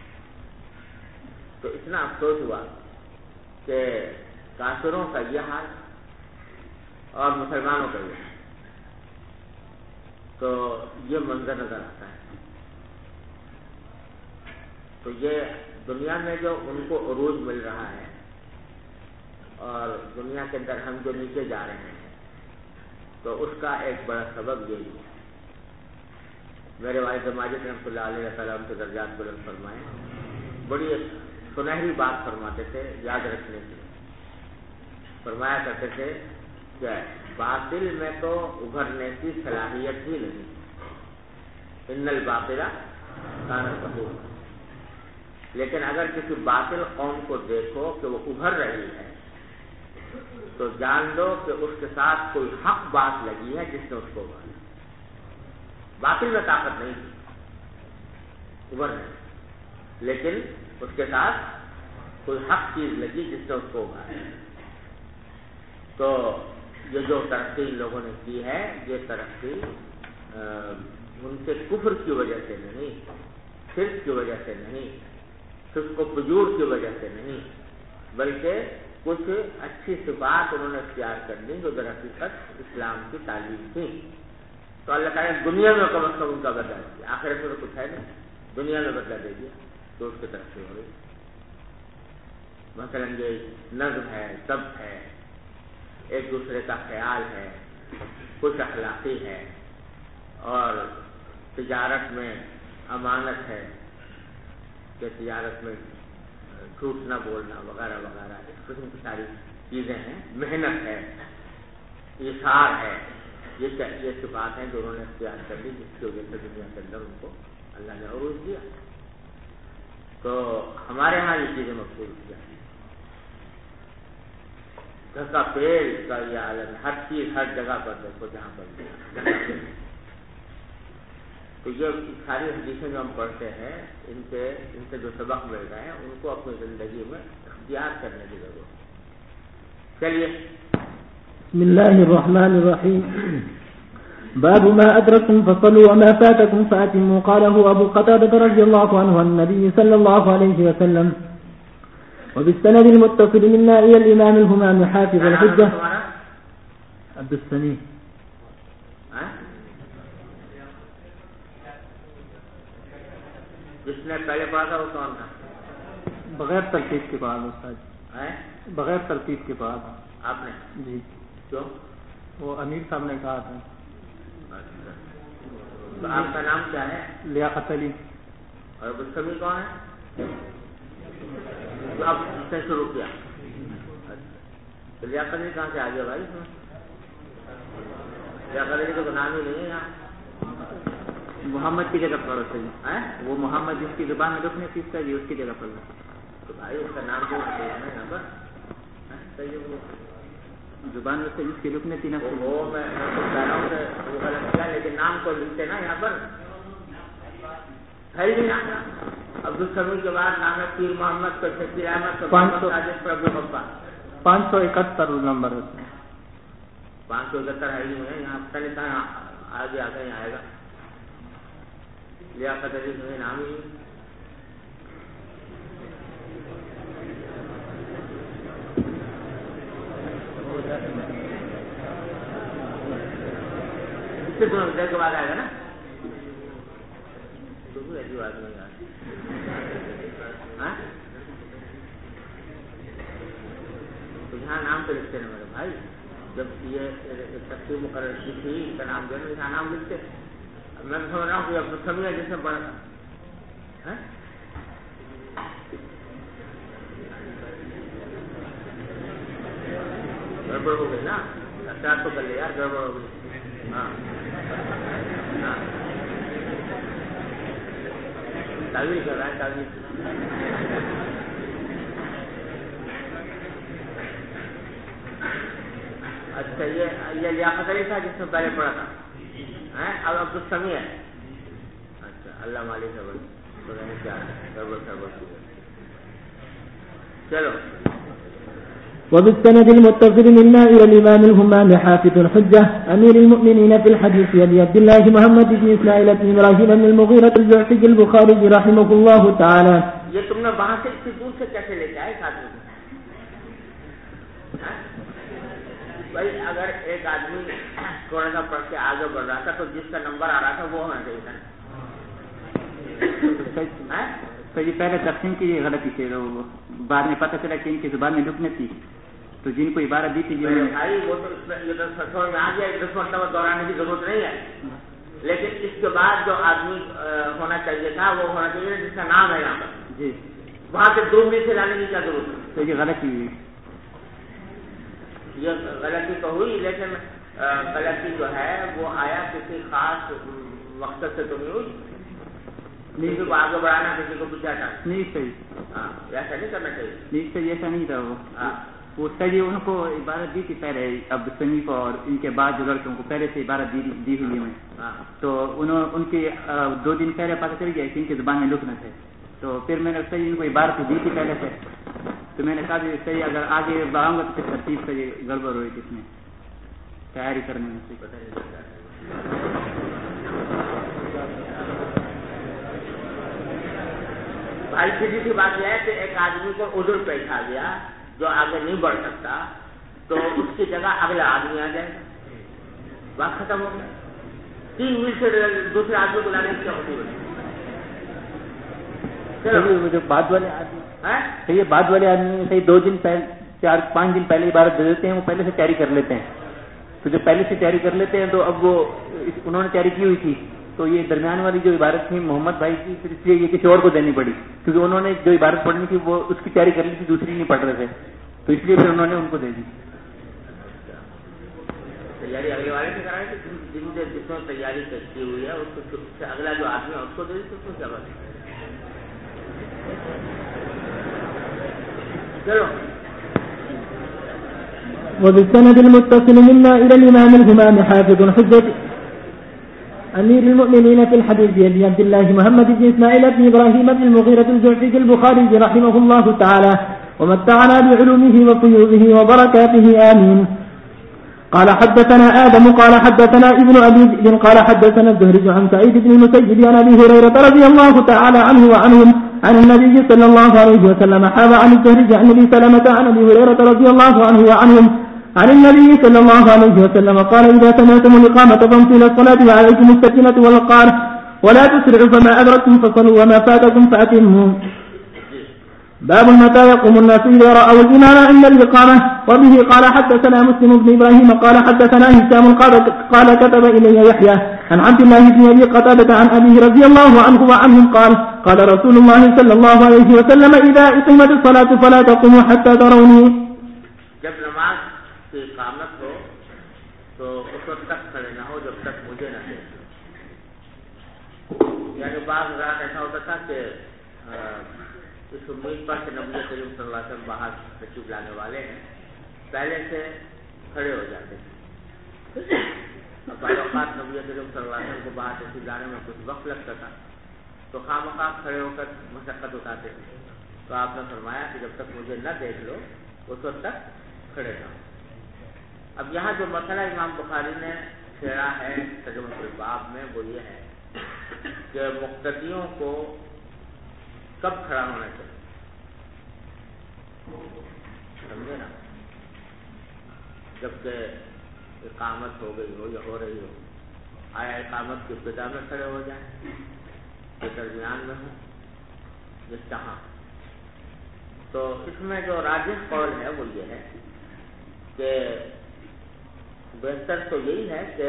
تو اتنا افسوس ہوا کہ کافروں کا یہ حال اور مسلمانوں کا یہ حال، تو یہ منظر نظر آتا ہے۔ تو یہ دنیا میں جو ان کو عروج مل رہا ہے اور دنیا کے اندر ہم جو نیچے جا رہے ہیں تو اس کا ایک بڑا سبب یہی ہے۔ میرے والد ماجد رحمۃ اللہ علیہ وسلم کے درجات بلند فرمائے، بڑی ایک سنہری بات فرماتے تھے یاد رکھنے کی، فرمایا کرتے تھے کہ باطل میں تو ابھرنے کی صلاحیت ہی نہیں، ان الباطل کان ظہورا، لیکن اگر کسی باطل قوم کو دیکھو کہ وہ ابھر رہی ہے تو جان لو کہ اس کے ساتھ کوئی حق بات لگی ہے جس نے اس کو ابھارا۔ باطل میں طاقت نہیں تھی ابھرنے، لیکن اس کے ساتھ کوئی حق چیز لگی جس نے اس کو ابھارا۔ تو یہ جو ترقی لوگوں نے کی ہے یہ ترقی ان کے کفر کی وجہ سے نہیں، شرک کی وجہ سے نہیں، فسق و فجور کی وجہ سے نہیں، بلکہ کچھ اچھی صفات انہوں نے اختیار کر لی جو در حقیقت اسلام کی تعلیم تھی۔ تو اللہ تعالیٰ نے دنیا میں کم از کم ان کا بدلا دیا، آخرت میں تو کچھ ہے نہیں، دنیا میں بدلا دے دیا تو اس کی ترقی ہو رہی۔ مثلاً یہ نظم ہے، ضبط ہے، ایک دوسرے کا خیال ہے، خوش اخلاقی ہے، اور تجارت میں امانت ہے کہ تجارت میں جھوٹ نہ بولنا وغیرہ وغیرہ، اس قسم کی ساری چیزیں ہیں، محنت ہے، ایثار ہے، یہ صفات ہیں جو انہوں نے اختیار کر لی جس کی وجہ سے دنیا کے اندر ان کو اللہ نے عروج دیا۔ تو ہمارے ہاں یہ چیزیں مقبول کی جاتی ہیں، دھکا پیل کا یہ عالم، ہر چیز ہر جگہ پر دیکھو جہاں پر تو یہ ساری حدیثیں جو ہم پڑھتے ہیں ان سے جو سبق مل رہے ہیں ان کو اپنی زندگی میں اختیار کرنے کی ضرورت ہے۔ چلیے بسم اللہ الرحمن الرحیم باب ما أدركتم فصلوا وما فاتكم فأتموا. قاله أبو قتادة رضي الله عنه عن النبي صلى الله عليه وسلم. وبالسند المتصل منا إلى الإمام الهمام حافظ الحجة عبد السميع. جس نے پہلے پڑھا تھا وہ کون تھا؟ بغیر ترتیب کے بعد استاد، بغیر ترتیب کے بعد آپ نے؟ جی. کیوں؟ وہ امیر صاحب نے کہا تھا. تو آپ کا نام کیا ہے؟ لیاقت علی. اور سمی کون ہے؟ تو آپ سے شروع کیا. تو لیاقت علی کہاں سے آ گیا بھائی؟ لیاقت علی تو نام ہی نہیں ہے یہاں. محمد کی جگہ پڑھو صحیح. وہ محمد جس کی زبان میں رکنے تھی صحیح، اس کی جگہ پڑھو. تو بھائی اس کا نام کیوں ہے یہاں پر؟ زبان میں سے جس کی رکنے تھی نا وہ میں کہہ رہا ہوں کہ وہ غلط کیا، لیکن نام کو لکھتے نا یہاں پر ہے ہی نہیں. عبد السمیع کے بعد نام ہے پیر محمد پر شکیل احمد پر 571 نمبر ہے. 571 ہے ہی نہیں ہے یہاں. پہلے کہاں آگے آ گئے آئے گا. لیاقت علی میں نام ہی اس سے دونوں کے بعد آئے گا نا. تو ایسی بات نہیں آتی. تو یہاں نام تو لکھتے نا میرے بھائی. جب یہ تقسیم مقرر کی تھی اس کا نام جو ہے یہاں نام لکھتے. میں سمجھ رہا ہوں کہ اب سمجھا جس میں پڑھا تھا گڑبڑ ہو گئی نا. احتیاط تو کر لے یار، گڑبڑ ہو گئی. ہاں تعویذ کر رہا ہے تعویذ. اچھا یہ لیاقت علی تھا جس میں پہلے پڑھا تھا. اب عبد السمیع ہے. اچھا اللہ مالک ہے بھائی. پتہ نہیں کیا ہے گڑبڑ گڑبڑ. چلو. وبالسند المتصل منا إلى الإمام الهمام حافظ الحجة أمير المؤمنين في الحديث أبي عبد الله محمد بن إسماعيل بن إبراهيم بن المغيرة الجعفي البخاري رحمه الله تعالى. یہ تم نے وہاں سے اتنی دور سے کیسے لے کے آئے آدمی کو؟ بھائی اگر ایک آدمی تھوڑا سا پڑھ کے آگے بڑھ رہا تھا تو جس کا نمبر آ رہا تھا وہ ہونا چاہیے تھا. تو یہ پہلے تقسیم کی یہ غلطی تھی. بعد میں پتہ چلا کہ ان کی زبان میں لکھنے تھی تو جن کو عبارت دی تھی بھائی وہ تو یہ تو سمجھ میں آ گیا. 10 مرتبہ دہرانے کی ضرورت نہیں ہے. لیکن اس کے بعد جو آدمی ہونا چاہیے تھا وہ ہونا چاہیے جس کا نام ہے یہاں پر. جی وہاں سے 2 منٹ سے لانے کی کیا ضرورت ہے؟ تو یہ غلطی ہوئی. یہ غلطی تو ہوئی لیکن غلطی جو ہے وہ آیا کسی خاص مقصد سے تو نہیں ہوئی. کسی کو آگے بڑھانا کسی کو پیچھے ہٹانا نہیں صحیح. ہاں ایسا نہیں کرنا چاہیے. نہیں صحیح ایسا نہیں تھا. وہ صحیح ان کو عبارت دی تھی پہلے عبد السمیع کو اور ان کے بعد جو لڑکوں کو پہلے سے عبارت دی ہوئی ہے. تو ان کی 2 دن پہلے پتہ چل گیا کہ ان کی زبان میں لکھنا تھے. تو پھر میں نے صحیح ان کو عبارت دی تھی پہلے سے. تو میں نے کہا کہ صحیح اگر آگے بڑھاؤں گا تو پھر ترتیب سے یہ گڑبڑ ہوئی کس میں تیاری کرنے میں. بھائی سیدھی سی بات یہ ہے کہ ایک آدمی کو عذر پیش آ گیا جو آگے نہیں بڑھ سکتا تو اس کی جگہ اگلا آدمی آ جائے گا. بات ختم ہو گیا. 3 منٹ سے دوسرے آدمی کو لانے کی کیا ہوتی ہے؟ جو بعد والے آدمی صحیح بعد والے آدمی صحیح 2 دن پہلے 4-5 دن پہلے عبارت دے دیتے ہیں. وہ پہلے سے تیاری کر لیتے ہیں. تو جو پہلے سے تیاری کر لیتے ہیں تو اب وہ انہوں نے تیاری کی ہوئی تھی تو یہ درمیان والی جو عبارت تھی محمد بھائی کی پھر اس لیے یہ کسی اور کو دینی پڑی کیونکہ انہوں نے جو عبارت پڑھنی تھی وہ اس کی تیاری کر لی تھی, دوسری نہیں پڑھ رہے تھے تو اس لیے پھر انہوں نے ان کو دے دی. تیاری اگلے والے سے کرائے کہ جن سے جس میں تیاری کی ہوئی ہے اس کو اگلا جو آدمی ہے اس کو دے دی تو اس کو کیا بات ہے. چلو وبالسند المتصل منا إلى الإمام الهمام حافظ حجة أمير المؤمنين في الحديث أبي عبد الله محمد بن إسماعيل بن إبراهيم بن المغيرة الجعفي البخاري رحمه الله تعالى ومتعنا بعلومه وفيوضه وبركاته آمين. قال حدثنا آدم قال حدثنا ابن أبي ذئب قال حدثنا الزهري عن سعيد بن المسيب عن أبي هريرة رضي الله تعالى عنه وعنهم عن النبي صلى الله عليه وسلم حاب عن الزهري عن أبي سلمة عن أبي هريرة رضي الله عنه وعنهم عن النبي صلى الله عليه وسلم قال إذا سمعتم الإقامة فامضوا إلى الصلاة وعليكم السكينة والوقار ولا تسرعوا فما أدركتم فصلوا وما فاتكم فأتموا. باب متى يقوم الناس إذا رأوا الإمام عند الإقامة. وبه قال حدثنا مسلم بن إبراهيم قال حدثنا هشام قال كتب إلي يحيى عن عبد الله بن أبي قتادة عن أبيه رضي الله عنه وعنهم قال قال رسول الله صلى الله عليه وسلم إذا أقيمت الصلاة فلا تقوموا حتى تروني. جب نماز کی اقامت ہو تو اس وقت تک کھڑے نہ ہو جب تک مجھے نہ دے. یعنی بعض رات ایسا ہوتا تھا کہ اس امید پر کہ نبی کریم صلی اللہ علیہ وسلم باہر تشریف لانے والے ہیں پہلے سے کھڑے ہو جاتے تھے. بعض اوقات نبی کریم صلی اللہ علیہ وسلم کو باہر تشریف لانے میں کچھ وقت لگتا تھا تو خواہ کھڑے ہو کر مشقت اٹھاتے تھے. تو آپ نے فرمایا کہ جب تک مجھے نہ دیکھ لو اس وقت تک کھڑے نہ ہو. اب یہاں جو مسئلہ امام بخاری نے چھیڑا ہے ترجمہ الباب میں وہ یہ ہے کہ مقتدیوں کو کب کھڑا ہونا چاہیے. سمجھے نا؟ جبکہ اقامت ہو گئی ہو یا ہو رہی ہو, آیا اقامت کی ابتدا میں کھڑے ہو جائیں یا درمیان میں ہو یا جہاں. تو اس میں جو راجح قول ہے وہ یہ ہے کہ بہتر تو یہی ہے کہ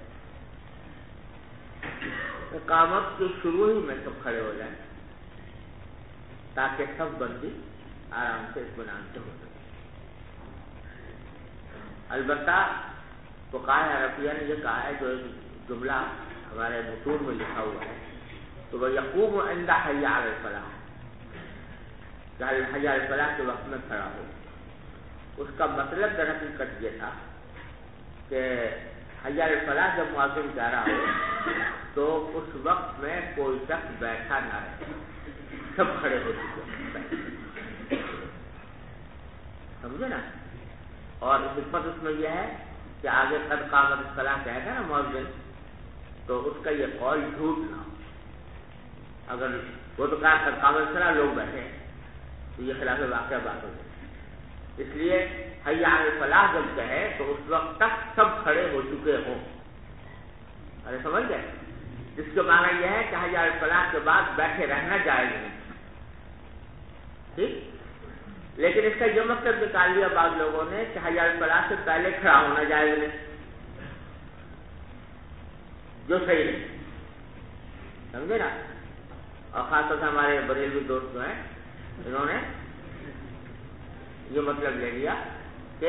اقامت کے شروع ہی میں سب کھڑے ہو جائیں تاکہ سب بندی آرام سے اطمینان سے ہو سکے. البتہ فقہائے حنفیہ نے یہ کہا ہے, جو جملہ ہمارے متون میں لکھا ہوا ہے تو وہ یقوم عند حی علی الفلاح, حی علی الفلاح کے وقت میں کھڑا ہو. اس کا مطلب در حقیقت یہ تھا کہ حی علی الفلاح جب مؤذن کہہ رہا ہو تو اس وقت میں کوئی شخص بیٹھا نہ رہے, سب کھڑے ہو چکے. سمجھے نا؟ اور حکمت اس میں یہ ہے کہ آگے قد قامت الصلاۃ کہے گا نا مؤذن, تو اس کا یہ قول جھوٹ نہ ہو. اگر وہ تو کہا قد قامت الصلاۃ لوگ بیٹھے تو یہ خلاف واقعہ بات ہو جائے. اس لیے حی علی الفلاح جب کہے تو اس وقت تک سب کھڑے ہو چکے ہوں. ارے سمجھ گئے؟ جس کے معنی یہ ہے کہ حی علی الفلاح کے بعد بیٹھے رہنا جائز نہیں. ٹھیک, لیکن اس کا یہ مطلب نکال لیا بعض لوگوں نے کہ حی علی الفلاح سے پہلے کھڑا ہونا جائز نہیں, جو صحیح نہیں. سمجھے نا؟ اور خاص طور سے ہمارے بریلوی دوست جو ہیں انہوں نے یہ مطلب لے لیا کہ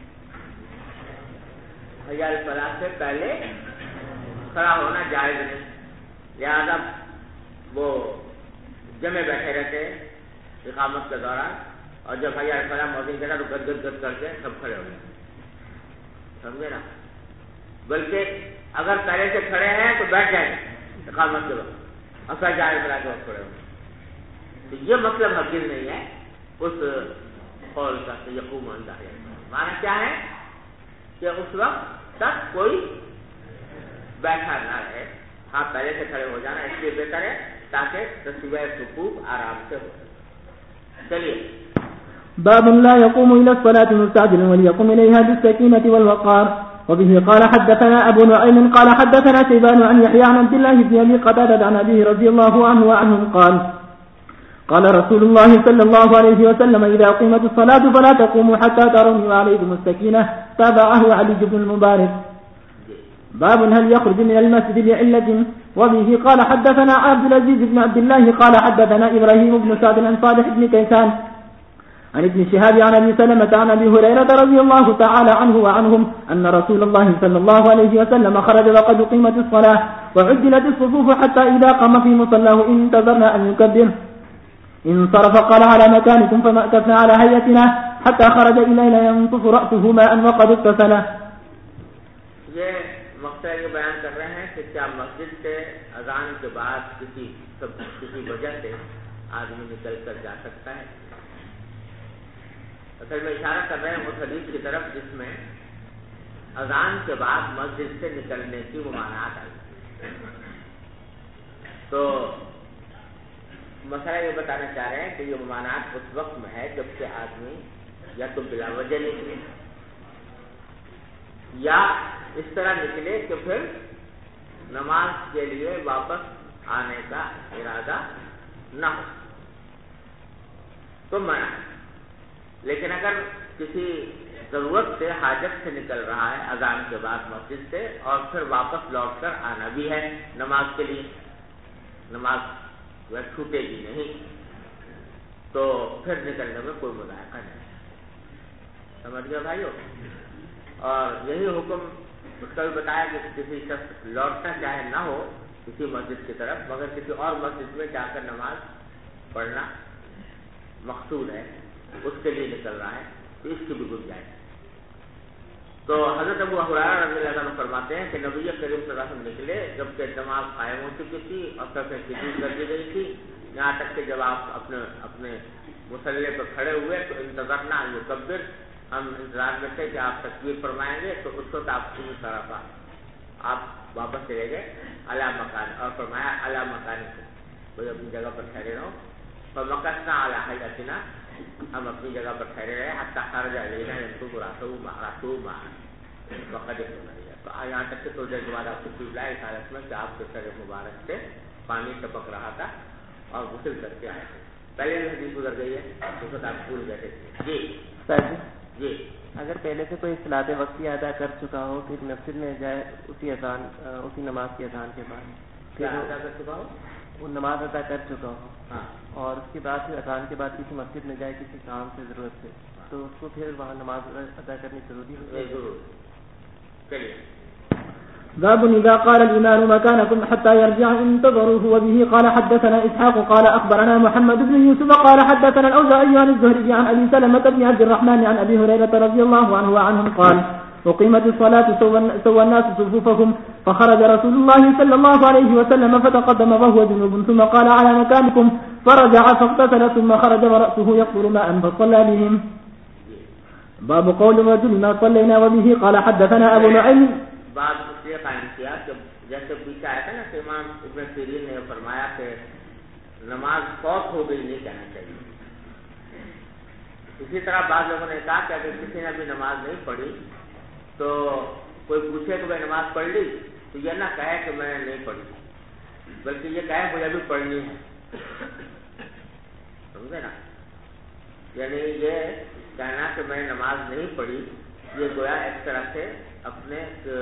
حی علی الفلاح سے پہلے کھڑا ہونا جائز نہیں, لہذا وہ جمع بیٹھے رہتے اقامت کے دوران, اور جب حی علی الفلاح مؤذن کہتا تو گد گد کر کے سب کھڑے ہو جائیں. سمجھے نا؟ بلکہ اگر پہلے سے کھڑے ہیں تو بیٹھ جائیں اقامت کے وقت, اور پھر حی علی الفلاح کے وقت کھڑے ہو. تو یہ مطلب حقیقی نہیں ہے اس قول کا کہ یقوم عند حی علی الفلاح. معنی کیا ہے کہ اس وقت تک کوئی بیٹھا نہ رہے. ہاں پہلے سے کھڑے ہو جانا اس لیے بہتر ہے تاکہ تصویر صفوف آرام سے ہو. چلیے. باب لا يقوم إلى الصلاة مستعجلا وليقوم إليها بالسكينة والوقار. وبه قال حدثنا أبو نعيم قال حدثنا شيبان عن يحيى عن عبد الله بن أبي قتادة عن أبيه رضي الله عنه وعنهم قال رسول الله صلى الله عليه وسلم إذا قيمت الصلاة فلا تقوموا حتى تروني وعليكم السكينة. تابعه علي بن المبارك. باب هل يخرج من المسجد لعلة. وبه قال حدثنا عبد العزيز بن عبد الله قال حدثنا إبراهيم بن سعد عن صالح بن كيسان عن ابن شهاب عن أبي سلمة عن أبي هريرة رضي الله تعالى عنه وعنهم أن رسول الله صلى الله عليه وسلم خرج وقد قيمت الصلاة وعدلت الصفوف حتى إذا قام في مصلاه انتظرنا أن يكبر انصرف قال على مكانكم فمأكثنا على هيئتنا حتى خرج إلينا ينطف رأسه ماء وقد اغتسل. یہ مقصد یہ بیان کر رہے ہیں کہ کیا مسجد سے اذان کے بعد کسی وجہ سے آدمی نکل کر جا سکتا ہے. اصل میں اشارہ کر رہے ہیں اس حدیث کی طرف جس میں اذان کے بعد مسجد سے نکلنے کی ممانعت آئی. تو مسئلہ یہ بتانا چاہ رہے ہیں کہ یہ ممانعت اس وقت میں ہے جب کہ آدمی یا تو بلا وجہ نکلے یا اس طرح نکلے کہ پھر نماز کے لیے واپس آنے کا ارادہ نہ ہو تو منع ہے. لیکن اگر کسی ضرورت سے حاجت سے نکل رہا ہے اذان کے بعد مسجد سے اور پھر واپس لوٹ کر آنا بھی ہے نماز کے لیے, نماز وہ چھوٹے گی نہیں, تو پھر نکلنے میں کوئی مذائقہ نہیں. سمجھ گیا بھائیو؟ اور یہی حکم اس کا بھی بتایا کہ کسی شخص لوٹنا چاہے نہ ہو کسی مسجد کی طرف مگر کسی اور مسجد میں جا کر نماز پڑھنا مقصود ہے, اس کے لیے نکل رہا ہے تو اس کی بھی گنجائش. تو حضرت ابو ہریرہ رضی اللہ عنہ فرماتے ہیں کہ نبی کریم صلی اللہ علیہ وسلم نکلے جبکہ نماز قائم ہو چکی تھی اور سب تجدید کر دی گئی تھی, یہاں تک کہ جب آپ اپنے مصلی پر کھڑے ہوئے تو انتظرنا یکبر, ہم انتظار میں تھے کہ آپ تکبیر فرمائیں گے. تو اس وقت آپ کی طرف آپ واپس چلے گئے اعلیٰ مکان اور فرمایا اعلیٰ مکان کو, کوئی اپنی جگہ پر ٹھہرے رہو. اور مکسنا اعلیٰ حیاتنا, ہم اپنی جگہ پر ٹھہرے رہے حتی خرج علینا ینصب راسو وقد نہیں. تو یہاں تک کہ تھوڑی دیر کے بعد آپ تشریف لائے اس حالت میں کہ آپ کے سر مبارک سے پانی ٹپک رہا تھا اور غسل کر کے آئے تھے. پہلے بھی حدیث گزر گئی ہے, اس وقت آپ بھول گئے تھے. جی اگر پہلے سے کوئی صلاۃ وقتی ادا کر چکا ہو پھر مسجد میں جائے اسی نماز کی اذان کے بعد کیا ادا کر چکا ہو, وہ نماز ادا کر چکا ہو ہاں, اور اس کے بعد پھر اذان کے بعد کسی مسجد میں جائے کسی کام سے ضرورت سے, تو اس کو پھر وہاں نماز ادا کرنی ضروری ہے. ضرور. چلیے. باب إذا قال الإمام مكانكم حتى يرجع انتظروه. وبه قال حدثنا إسحاق قال أخبرنا محمد بن يوسف قال حدثنا الأوزاعي عن الزهري عن أبي سلمة بن عبد الرحمن عن أبي هريرة رضي الله عنه وعنهم قال أقيمت الصلاة سوى الناس صفوفهم فخرج رسول الله صلى الله عليه وسلم فتقدم وهو جنوب ثم قال على مكانكم فرجع فاغتسل ثم خرج ورأسه يقطر ماء فصلى بهم. باب قول الرجل ما صلينا. وبه قال حدثنا أبو نعيم. بات اس لیے قائم کیا کہ جیسے پیچھے آیا تھا نا کہ امام ابن سیرین نے فرمایا کہ نماز فوت ہو گئی نہیں کہنا چاہیے. اسی طرح بعض لوگوں نے کہا کہ اگر کسی نے ابھی نماز نہیں پڑھی تو کوئی پوچھے کہ میں نماز پڑھ لی تو یہ نہ کہے کہ میں نے نہیں پڑھی, بلکہ یہ کہے مجھے ابھی پڑھنی ہے. سمجھے نا, یعنی یہ کہنا کہ میں نے نماز نہیں پڑھی یہ گویا ایک طرح سے اپنے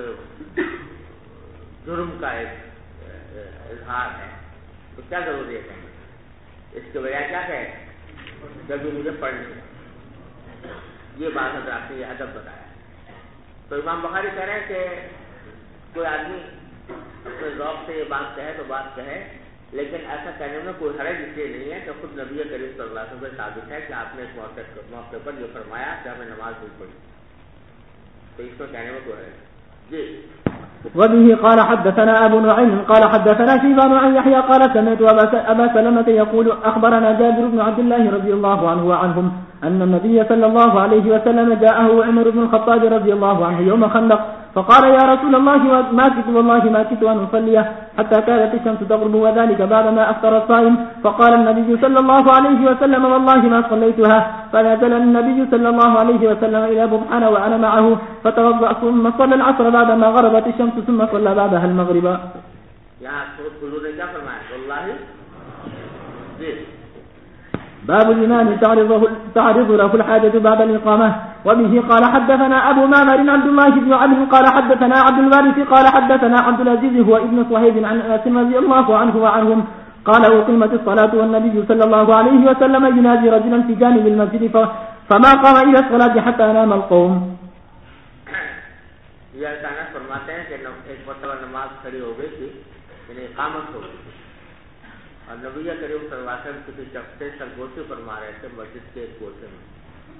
جرم کا ایک اظہار ہے. تو کیا ضروری ہے کہنا, اس کے بجائے کیا کہے جب بھی مجھے پڑھنی ہے. یہ بات حضرات نے یہ ادب بتایا. تو امام بخاری کہہ رہے ہیں کہ کوئی آدمی اپنے ذوق سے یہ بات کہے تو بات کہے, لیکن ایسا کہنے میں کوئی حرج اس لیے نہیں ہے کہ خود نبی کریم صلی اللہ علیہ وسلم سے ثابت ہے کہ آپ نے اس موقع پر یہ فرمایا کہ ہمیں نماز نہیں پڑھی, تو اس کو کہنے میں کوئی حرج. جی. وبه قال حدثنا أبو نعيم قال حدثنا شيبان عن يحيى قال سمعت أبا سلمة يقول أخبرنا جابر بن عبد الله رضي الله عنه وعنهم أن النبي صلى الله عليه وسلم جاءه عمر بن الخطاب رضي الله عنه يوم خندق فقال يا رسول الله ما كنت والله ما كنت أن أصلي حتى كانت الشمس تغرب وذلك بعدما أفطر الصائم. فقال النبي صلى الله عليه وسلم والله ما صليتها. فنزل النبي صلى الله عليه وسلم إلى بطحان وأنا معه فتوضأ ثم صلى العصر بعدما غربت الشمس ثم صلى بعدها المغرب. یہاں حضور نے کیا فرمایا؟ واللہ. جی. باب الإمام تعرض له الحاجة بعد الإقامة. وبه قال حدثنا أبو معمر عبد الله بن عبد قال حدثنا عبد الوارث قال حدثنا عبد العزيز هو ابن صهيب عن أنس رضي الله عنه وعنهم قال أقيمت الصلاة والنبي صلى الله عليه وسلم ينادي رجلا في جانب المسجد فما قام إلى الصلاة حتى نام القوم. یہ انس فرماتے ہیں کہ ایک مرتبہ نماز کھڑی ہو گئی تھی, یعنی اقامت ہو گئی تھی, اور نبی کریم صلی اللہ علیہ وسلم کسی شخص سے سرگوشی فرما رہے تھے مسجد کے ایک گوشے میں.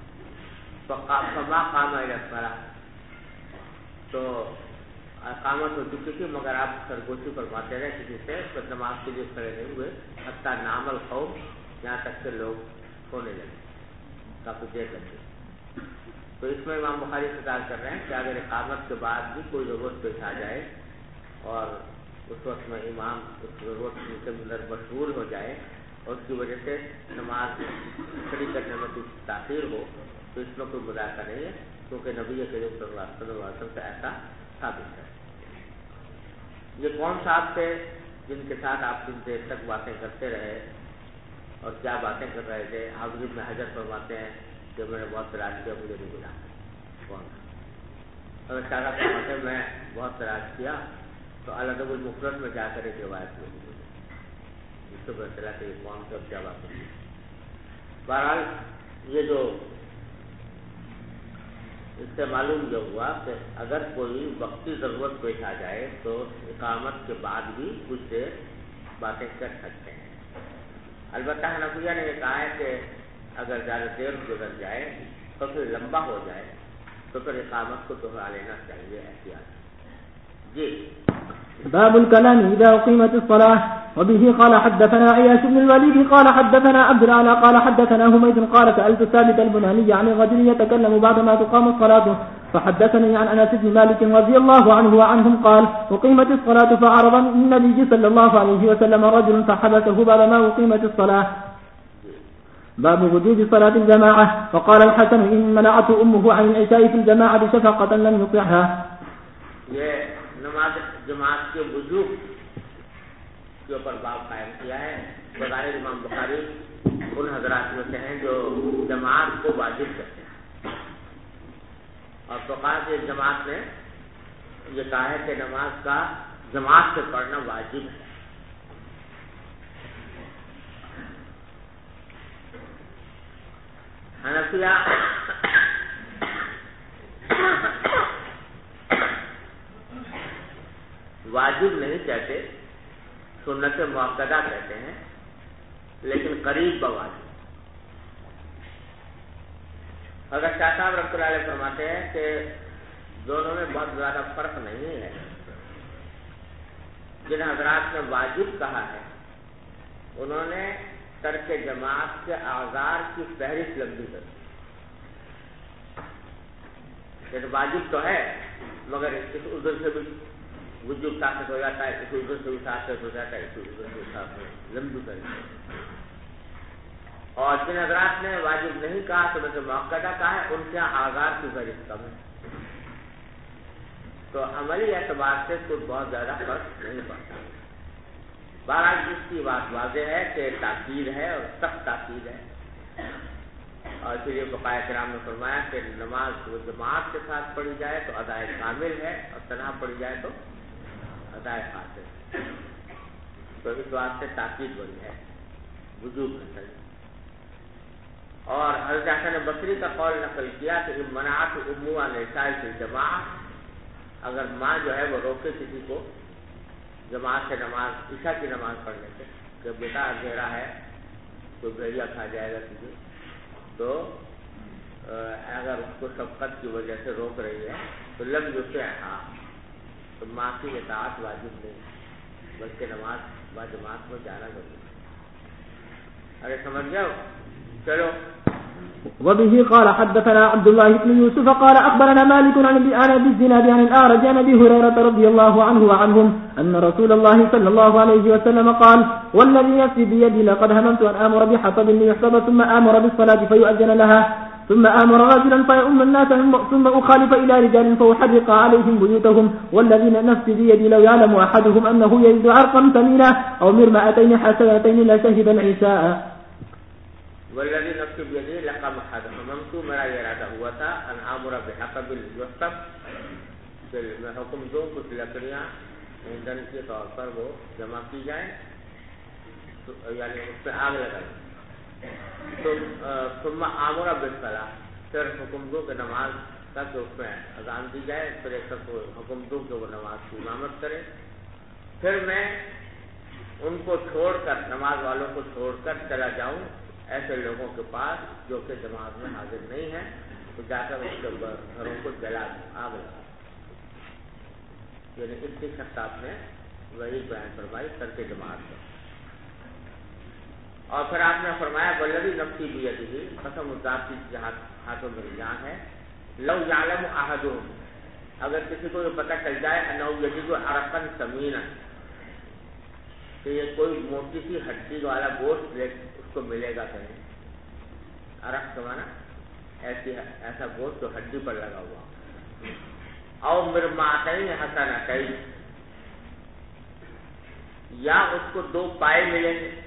فما قام الى الصلاة, تو اقامت ہو چکی تھی مگر آپ سرگوشی فرماتے رہے کسی سے, تو نماز کے لیے کھڑے نہیں ہوئے حتی نام القوم, یہاں تک کہ لوگ سونے لگے, کافی دیر لگی. تو اس میں امام بخاری ذکر کر رہے ہیں کہ اگر اقامت کے بعد بھی کوئی ضرورت پیش آ جائے اور اس وقت میں امام اس ضرورت کے اندر مشغول ہو جائے اور اس کی وجہ سے نماز کھڑی کرنے میں کچھ تاخیر ہو تو اس میں کوئی مذاکرہ نہیں ہے، کیونکہ نبی کریم صلی اللہ علیہ وسلم سے ایسا ثابت ہے۔ یہ کون صاحب تھے جن کے ساتھ آپ کچھ دیر تک باتیں کرتے رہے اور کیا باتیں کر رہے تھے؟ حافظ ابن حجر فرماتے ہیں کہ میں نے بہت تلاش کیا، مجھے نہیں ملا کون تھا۔ اور شاہ فرماتے ہیں میں بہت تلاش کیا تو الادب المفرد میں جا کر ایک روایت ملی مجھے، جس سے پتہ چلا کہ یہ کون سے اور کیا بات ہوئی۔ بہرحال یہ جو اس سے معلوم یہ ہوا کہ اگر کوئی وقتی ضرورت پیش آ جائے تو اقامت کے بعد بھی کچھ دیر باتیں کر سکتے ہیں۔ البتہ حنفیہ نے یہ کہا ہے کہ اگر زیادہ دیر گزر جائے تو پھر لمبا ہو جائے تو پھر اقامت کو دہرا لینا چاہیے احتیاط۔ جی باب الكلام إذا أقيمت الصلاة. وبه قال حدثنا عياش بن الوليد قال حدثنا عبد الأعلى قال حدثنا حميد قال سألت ثابت البناني عن الرجل يتكلم بعدما تقام الصلاة فحدثني عن أنس بن مالك رضي الله عنه وعنهم قال أقيمت الصلاة فعرض النبي صلى الله عليه وسلم رجل فحبسه بعدما أقيمت الصلاة. باب وجوب صلاة الجماعة. وقال الحسن إن منعته أمه عن العشاء في الجماعة شفقة لم يطعها. نماز جماعت کے وجوب کے اوپر باب قائم کیا ہے۔ بظاہر امام بخاری ان حضرات میں سے ہیں جو جماعت کو واجب کرتے ہیں، اور فقہاء کی جماعت نے یہ کہا ہے کہ نماز کا جماعت سے پڑھنا واجب ہے۔ حنفیہ واجب نہیں کہتے، سنت مؤکدہ کہتے ہیں، لیکن قریب بواجب۔ اگر شاہ صاحب رحمۃ اللہ علیہ فرماتے ہیں کہ دونوں میں بہت زیادہ فرق نہیں ہے۔ جن حضرات نے واجب کہا ہے انہوں نے ترک جماعت کے اعذار کی فہرست لمبی کر دی۔ یہ واجب تو ہے مگر اس عذر سے بھی وجوب ثابت ہو جاتا ہے، اس عذر سے بھی ثابت ہو جاتا ہے، اس عذر سے ثابت لمبی کر دی۔ اور جن حضرات نے واجب نہیں کہا تو میں مؤکدہ کہا ہے، ان کے اعذار کی فہرست کم ہے، تو عملی اعتبار سے کوئی بہت زیادہ فرق نہیں پڑتا۔ بہرحال اس کی بات واضح ہے کہ تاکید ہے اور سخت تاکید ہے، اور پھر یہ فقہاء کرام نے فرمایا کہ نماز وہ جماعت کے ساتھ پڑھی جائے تو ادائے کامل ہے، اور تنہا پڑھی جائے تو ادائے فاصل۔ تو اس واسطے تاکید بڑی ہے، وجوب ہے۔ اور حضرت حسن بصری کا قول نقل کیا کہ منعت اموا عن الجماعۃ، اگر ماں جو ہے وہ روکے کسی کو جماعت سے نماز عشاء کی نماز پڑھنے سے کہ بیٹا اندھیرا ہے تو بھیڑیا کھا جائے گا تجھے، تو اگر اس کو شفقت کی وجہ سے روک رہی ہے تو لم یطعها، تو ماں کی اطاعت واجب نہیں بلکہ نماز با جماعت میں جانا ضروری ہے۔ ارے سمجھ گئے ہو؟ چلو۔ وبه قال حدثنا عبد الله بن يوسف قال أخبرنا مالك عن أبي الزناد عن الأعرج عن أبي هريرة رضي الله عنه وعنهم أن رسول الله صلى الله عليه وسلم قال والذي نفسي بيدي لقد هممت أن آمر بحطب ليحطب ثم آمر بالصلاة فيؤذن لها ثم آمر رجلا فيؤم الناس ثم أخالف إلى رجال فأحرق عليهم بيوتهم والذين نفسي بيدي لو يعلم أحدهم أنه يجد عرقا ثمينا أو مرمأتين حسنتين لشهد العشاء۔ والذی نفس بیدہ لقد حممت، میرا یہ ارادہ ہوا تھا ان آمر بحطب یحطب، کہ میں حکم دوں کچھ لکڑیاں ایندھن کے طور پر وہ جمع کی جائیں، یعنی اس پہ آگ لگائیں، ثم آمر بالصلاۃ، پھر حکم دوں کہ نماز تک اس میں اذان دی جائے، پھر ایک کو حکم دوں کہ وہ نماز کی امامت کرے، پھر میں ان کو چھوڑ کر نماز والوں کو چھوڑ کر چلا جاؤں ایسے لوگوں کے پاس جو کہ جماعت میں حاضر نہیں ہیں، تو جا کر اس کے گھروں کو جلا دوں، آگ لگا دوں۔ یعنی اس کی شخص آپ نے وہی بیان فرمائی کر کے جماعت میں۔ اور پھر آپ نے فرمایا والذی نفسی بیدہ، قسم اس ذات کی ہاتھوں میری جان ہے، لو یعلم احدهم، اگر کسی کو یہ پتہ چل جائے انه یجد عرقا سمینا کہ یہ کوئی موٹی سی ہڈی والا گوشت اس کو ملے گا کہیں، عرق کا معنی ایسا گوشت جو ہڈی پر لگا ہوا، او مرماتین حسنتین، یا اس کو 2 پائے ملیں گے،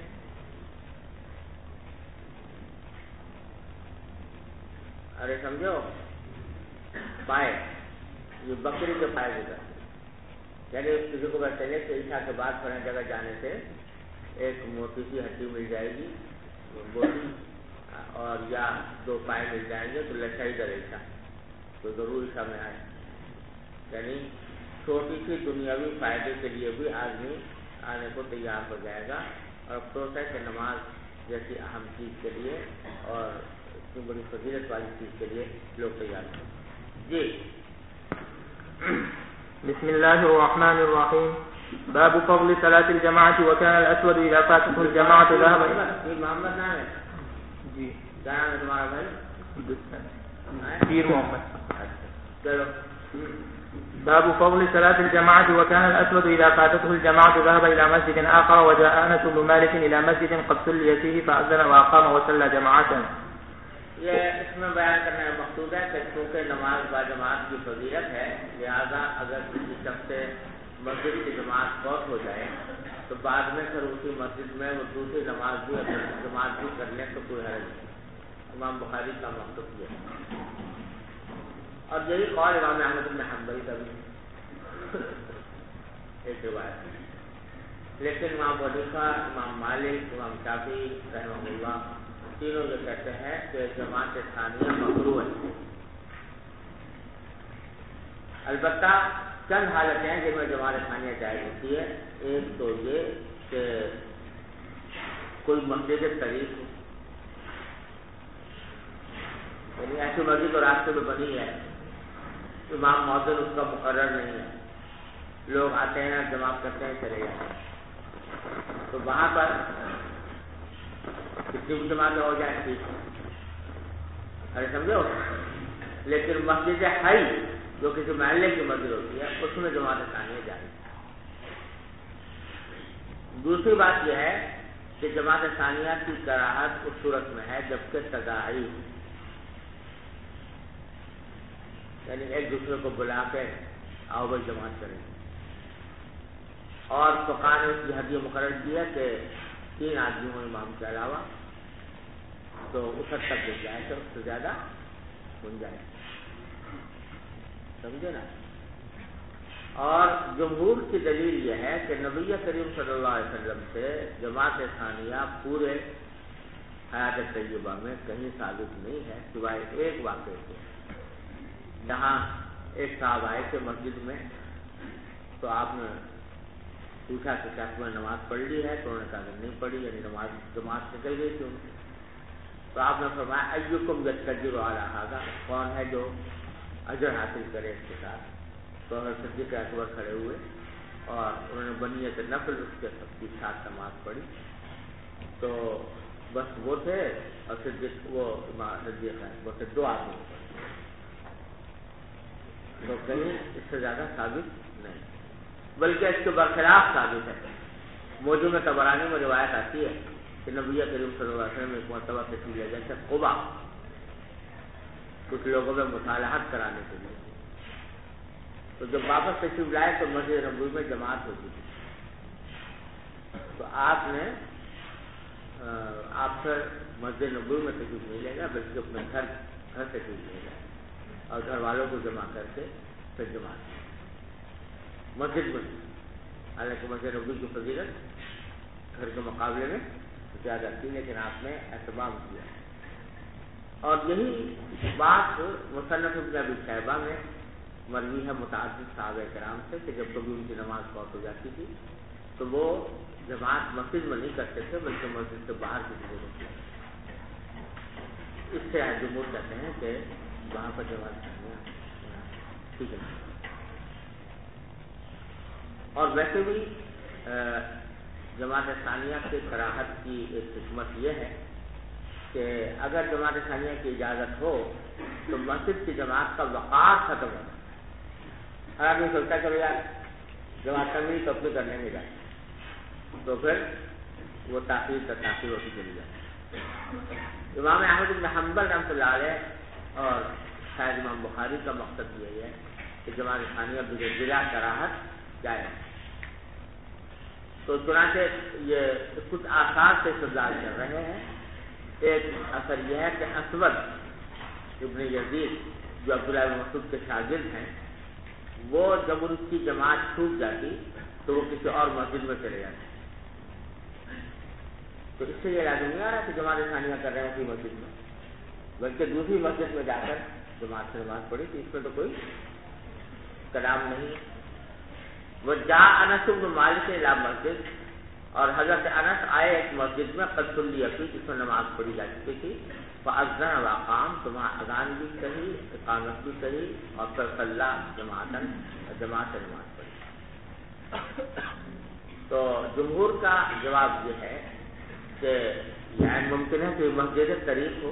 ارے سمجھو پائے یہ بکری کے پائے گزر، یعنی کسی کو پتہ چلے کہ عشاء کے بعد فلاں جگہ جانے سے ایک موٹی سی ہڈی مل جائے گی بوٹی، اور یا 2 پائے مل جائیں گے تو لچائی در عشاء، تو ضرور عشاء میں آئے، یعنی چھوٹی سی دنیاوی فائدے کے لیے بھی آدمی آنے کو تیار ہو جائے گا، اور افسوس ہے کہ نماز جیسی اہم چیز کے لیے اور اتنی بڑی فضیلت والی چیز کے لیے لوگ تیار ہیں۔ جی بسم الله الرحمن الرحيم باب فضل صلاة الجماعة وكان الأسود إذا فاتته الجماعة ذهب یہ محمد نام ہے جی کیا نام ہے تمہارا بھائی؟ پیر محمد۔ چلو باب فضل صلاة الجماعة وكان الأسود إذا فاتته الجماعة ذهب إلى مسجد آخر وجاء أنس بن مالك إلى مسجد قد صلي فيه فأذن وأقام وصلى جماعة۔ یہ اس میں بیان کرنا مقصود ہے کہ چونکہ نماز با جماعت کی فضیلت ہے، لہذا اگر کسی شخص سے مسجد کی جماعت فوت ہو جائے تو بعد میں پھر اسی مسجد میں وہ دوسری نماز بھی اگر جماعت بھی کر لیں تو کوئی حرج نہیں۔ امام بخاری کا مقصد یہ ہے، اور یہی قول امام احمد بن حنبل کا بھی ایک روایت ہے، لیکن امام ابو حنیفہ، امام مالک، امام شافعی رحمہ اللہ تینوں یہ کہتے ہیں کہ جماعت ثانیہ مکروہ ہے۔ البتہ چند حالتیں ہیں جن میں جماعت ثانیہ جائز ہوتی ہے، ایک تو یہ کہ کوئی مسجد طریق ہو، یعنی ایسی مسجد تو راستے میں بنی ہے، امام مؤذن اس کا مقرر نہیں ہے، لوگ آتے ہیں جماعت کرتے ہیں چلے جاتے ہیں، تو وہاں پر کتنی بھی جماعتیں ہو جائیں ٹھیک ہے، ارے سمجھو، لیکن مسجد حی جو کسی محلے کی مسجد ہوتی ہے اس میں جماعت ثانیہ جائز۔ دوسری بات یہ ہے کہ جماعت ثانیہ کی کراہت اس صورت میں ہے جبکہ تداعی، یعنی ایک دوسرے کو بلا کے آؤ بھائی جماعت کریں، اور فقہاء نے اس کی حد یہ مقرر کی ہے کہ 3 آدمیوں امام کے علاوہ، تو اس حد تک مل جائے تو اس سے زیادہ بن جائے، سمجھے نا۔ اور جمہور کی دلیل یہ ہے کہ نبی کریم صلی اللہ علیہ وسلم سے جماعت ثانیہ پورے حیات طیبہ میں کہیں ثابت نہیں ہے سوائے ایک واقعے سے، جہاں ایک صاحب آئے تھے مسجد میں، تو آپ نے پوچھا کہ کیا تمہیں نماز پڑھ لی ہے؟ تو انہوں نے کہا کہ نہیں پڑھی، یعنی نماز جماعت نکل گئی تھی ان کی۔ تو آپ نے فرمایا ایکم یستجر علی ھذا، کون ہے جو اجر حاصل کرے اس کے ساتھ؟ تو حضرت صدیق اکبر کھڑے ہوئے اور انہوں نے بنیت نفل اس کے ساتھ نماز پڑھی، تو بس وہ تھے اور صدیق وہ صدیق ہے وہ سے 2 آدمی پڑھے، تو کہیں اس سے زیادہ ثابت نہیں، بلکہ اس کے برخلاف ثابت ہے۔ موجود طبرانی میں روایت آتی ہے کہ نبی کریم صلی اللہ علیہ وسلم ایک مرتبہ تشریف لے گئے تھے قبا، کچھ لوگوں میں مصالحت کرانے کے لیے، تو جب واپس تشریف لائے تو مسجد نبوی میں جماعت ہوتی تھی، تو آپ پھر مسجد نبوی میں تشریف نہیں لے گا بلکہ اپنے گھر تشریف لے گا اور گھر والوں کو جمع کر کے پھر جماعت مسجد میں، حالانکہ مسجد نبوی کی فضیلت گھر کے مقابلے میں زیادہ تھی، لیکن آپ نے اہتمام کیا۔ اور یہی بات مصنف ابن ابی شیبہ میں مروی ہے متعدد صحابہ کرام سے کہ جب کبھی ان کی نماز فوت ہو جاتی تھی تو وہ جماعت مسجد میں نہیں کرتے تھے بلکہ مسجد سے باہر کی جگہ ہوتی تھی۔ اس سے جمہور کہتے ہیں کہ وہاں پر جماعت کرنا ٹھیک ہے۔ اور ویسے بھی جماعت ثانیہ کی کراہت کی ایک حکمت یہ ہے کہ اگر جماعت ثانیہ کی اجازت ہو تو مسجد کی جماعت کا وقار ختم ہوتا ہے. ہر آدمی سوچتا کہ یار جماعت کرنی تو اپنے کرنے میں جائے تو پھر وہ تاخیر ہوتی چلی جائے. امام احمد بن حنبل رحمۃ اللہ علیہ اور شاید امام بخاری کا مقصد یہی ہے کہ جماعت ثانیہ بلا کراہت جائے. تو چنانچہ یہ کچھ آثار سے استدلال کر رہے ہیں. ایک اثر یہ ہے کہ اسود ابن یزید جو عبداللہ بن مسعود کے شاگرد ہیں وہ جب ان کی جماعت چھوٹ جاتی تو وہ کسی اور مسجد میں چلے جاتے. تو اس سے یہ لازم نہیں آ رہا کہ جماعت ثانیہ کر رہے ہیں اسی مسجد میں، بلکہ دوسری مسجد میں جا کر جماعت سے نماز پڑھی تو اس میں تو کوئی کلام نہیں. وہ جا انس بن مالک الی مسجد، اور حضرت انس آئے ایک مسجد میں قد صلی فیہ جس میں نماز پڑھی جا چکی تھی. فاذن واقام، تو وہاں اذان بھی کہی، اقامت بھی کہی، اور پھر صلی جماعت سے نماز پڑھی. تو جمہور کا جواب یہ ہے کہ یہ ممکن ہے کہ مسجد طریق ہو.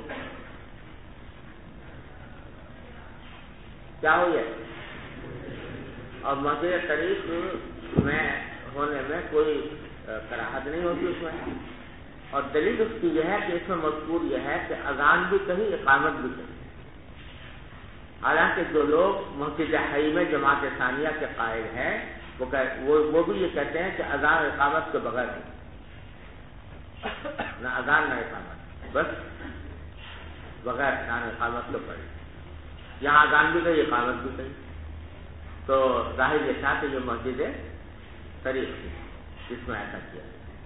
کیا ہو یہ؟ اور مسجد طریق میں ہونے میں کوئی کراہت نہیں ہوتی اس میں. اور دلیل اس کی یہ ہے کہ اس میں مذکور یہ ہے کہ اذان بھی کہی، اقامت بھی کہی. حالانکہ جو لوگ مسجد حی میں جماعت ثانیہ کے قائل ہیں وہ بھی یہ کہتے ہیں کہ اذان اقامت کے بغیر نہیں، نہ اذان نہ اقامت، بس بغیر اذان اقامت کے پڑھی. یہاں اذان بھی کہی، اقامت بھی کہی. تو ظاہر یہ تھا کہ یہ مسجد طریق تھی جس میں ایسا کیا.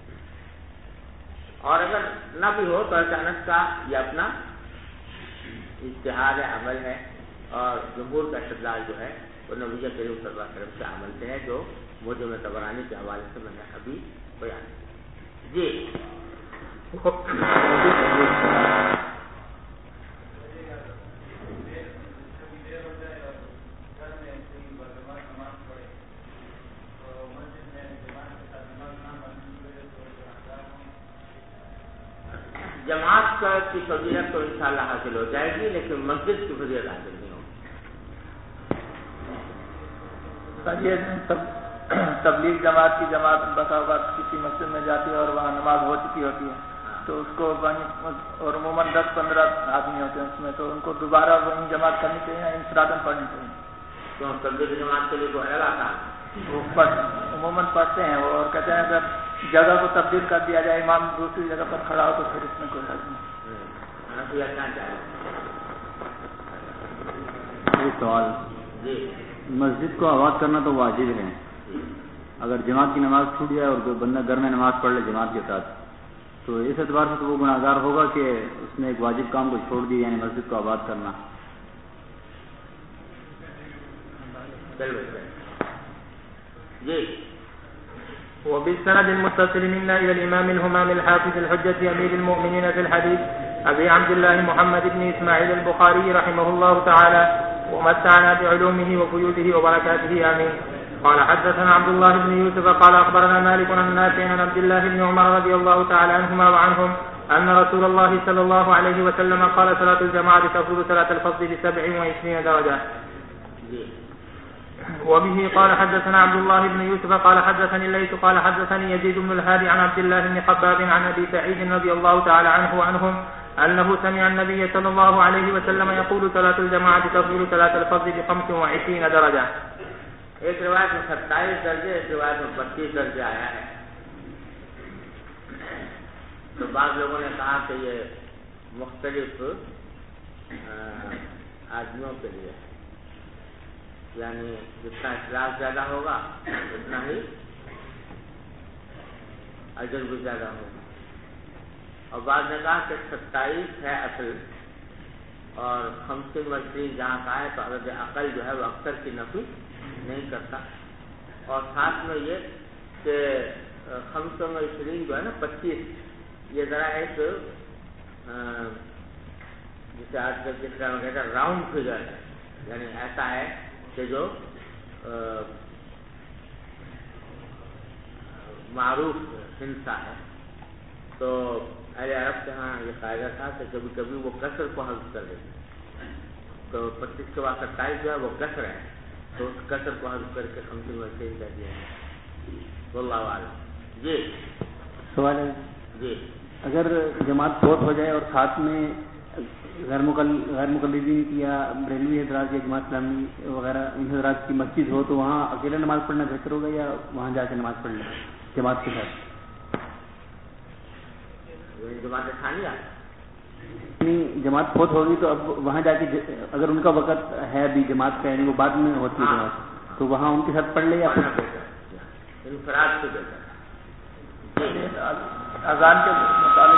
اور اگر نہ بھی ہو تو اچانک کا یہ اپنا اجتہاد عمل ہے، اور جمہور کا استدلال جو ہے وہ نبی کریم صلی اللہ علیہ وسلم کے عمل سے ہے جو موجم طبرانی کے حوالے سے میں نے ابھی بیان کیا. جی جماعت کی فضیلت تو انشاءاللہ حاصل ہو جائے گی، لیکن مسجد کی فضیلت حاصل نہیں ہوگی. تبلیغ جماعت کی جماعت بسا اوقات کسی مسجد میں جاتی ہے اور وہاں نماز ہو چکی ہوتی ہے تو اس کو اور عموماً 10-15 آدمی ہوتے ہیں اس میں، تو ان کو دوبارہ وہیں جماعت کرنی چاہیے یا انفراداً پڑھنی چاہیے؟ تو تبلیغ جماعت کے لیے کوئی الگ آتا ہے؟ وہ عموماً پڑھتے ہیں وہ، اور کہتے ہیں اگر جگہ کو تبدیل کر دیا جائے، امام دوسری جگہ پر کھڑا ہو تو پھر اس میں کوئی حرج نہیں. سوال جی، مسجد کو آباد کرنا تو واجب ہے. اگر جماعت کی نماز چھوٹ جائے اور کوئی بندہ گھر میں نماز پڑھ لے جماعت کے ساتھ تو اس اعتبار سے تو وہ گناہ گار ہوگا کہ اس نے ایک واجب کام کو چھوڑ دیا، یعنی مسجد کو آباد کرنا. جی وبالسند المتصل منا إلى الإمام الهمام الحافظ الحجة أمير المؤمنين في الحديث أبي عبد الله محمد بن إسماعيل البخاري رحمه الله تعالى ومتعنا بعلومه وفيوده وبركاته آمين. قال حدثنا عبد الله بن يوسف قال أخبرنا مالك عن نافع عن عبد الله بن عمر رضي الله تعالى عنهما وعنهم أن رسول الله صلى الله عليه وسلم قال صلاة الجماعة تفضل صلاة الفضل ب27 درجة. وبه قال حدثنا عبد الله بن يوسف قال حدثني الليث قال حدثني يزيد بن الهادي عن عبد الله بن خباب عن أبي سعيد رضي الله تعالى عنه وعنهم أنه سمع النبي صلى الله عليه وسلم يقول صلاة الجماعة تفضل صلاة الفضل ب25 درجة. ایک روایت میں 27 درجے، ایک روایت میں 32 درجے آیا ہے. تو بعض لوگوں نے کہا کہ یہ مختلف آدمیوں کے لیے، یعنی جتنا اخلاص زیادہ ہوگا اتنا ہی اجر بھی زیادہ ہوگا. اور بعض نے کہا کہ 27 ہے اصل، اور 25 جہاں کا ہے تو عدد عقل جو ہے وہ اکثر کی نفی نہیں کرتا. اور ساتھ میں یہ کہ 25 جو ہے نا 25، یہ ذرا ایک جسے آج کل جس کا کہتے ہیں راؤنڈ فگر ہے، یعنی ایسا ہے کہ جو معروف ہنسا ہے. تو اہل عرب کے ہاں یہ قاعدہ تھا کہ کبھی کبھی وہ کسر کو حذف کر دیتے ہیں. تو 25 کے بعد 27 جو ہے وہ کسر ہے، تو اس کسر کو حذف کر کے 50 میں چینج کر دیا ہے. واللہ اعلم. جی سوال ہے جی، اگر جماعت فوت ہو جائے اور ساتھ میں غیر مقلدین کی یا بریلوی حضرات یا جماعت اسلامی وغیرہ ان حضرات کی مسجد ہو تو وہاں اکیلے نماز پڑھنا بہتر ہوگا یا وہاں جا کے نماز پڑھنا جماعت کے ساتھ؟ جماعت ثانیہ جماعت فوت ہوگی تو اب وہاں جا کے اگر ان کا وقت ہے ابھی جماعت کا، یعنی وہ بعد میں ہوتی ہے جماعت، تو وہاں ان کے ساتھ پڑھ لے یا انفراد سے بہتر. اذان کے متعلق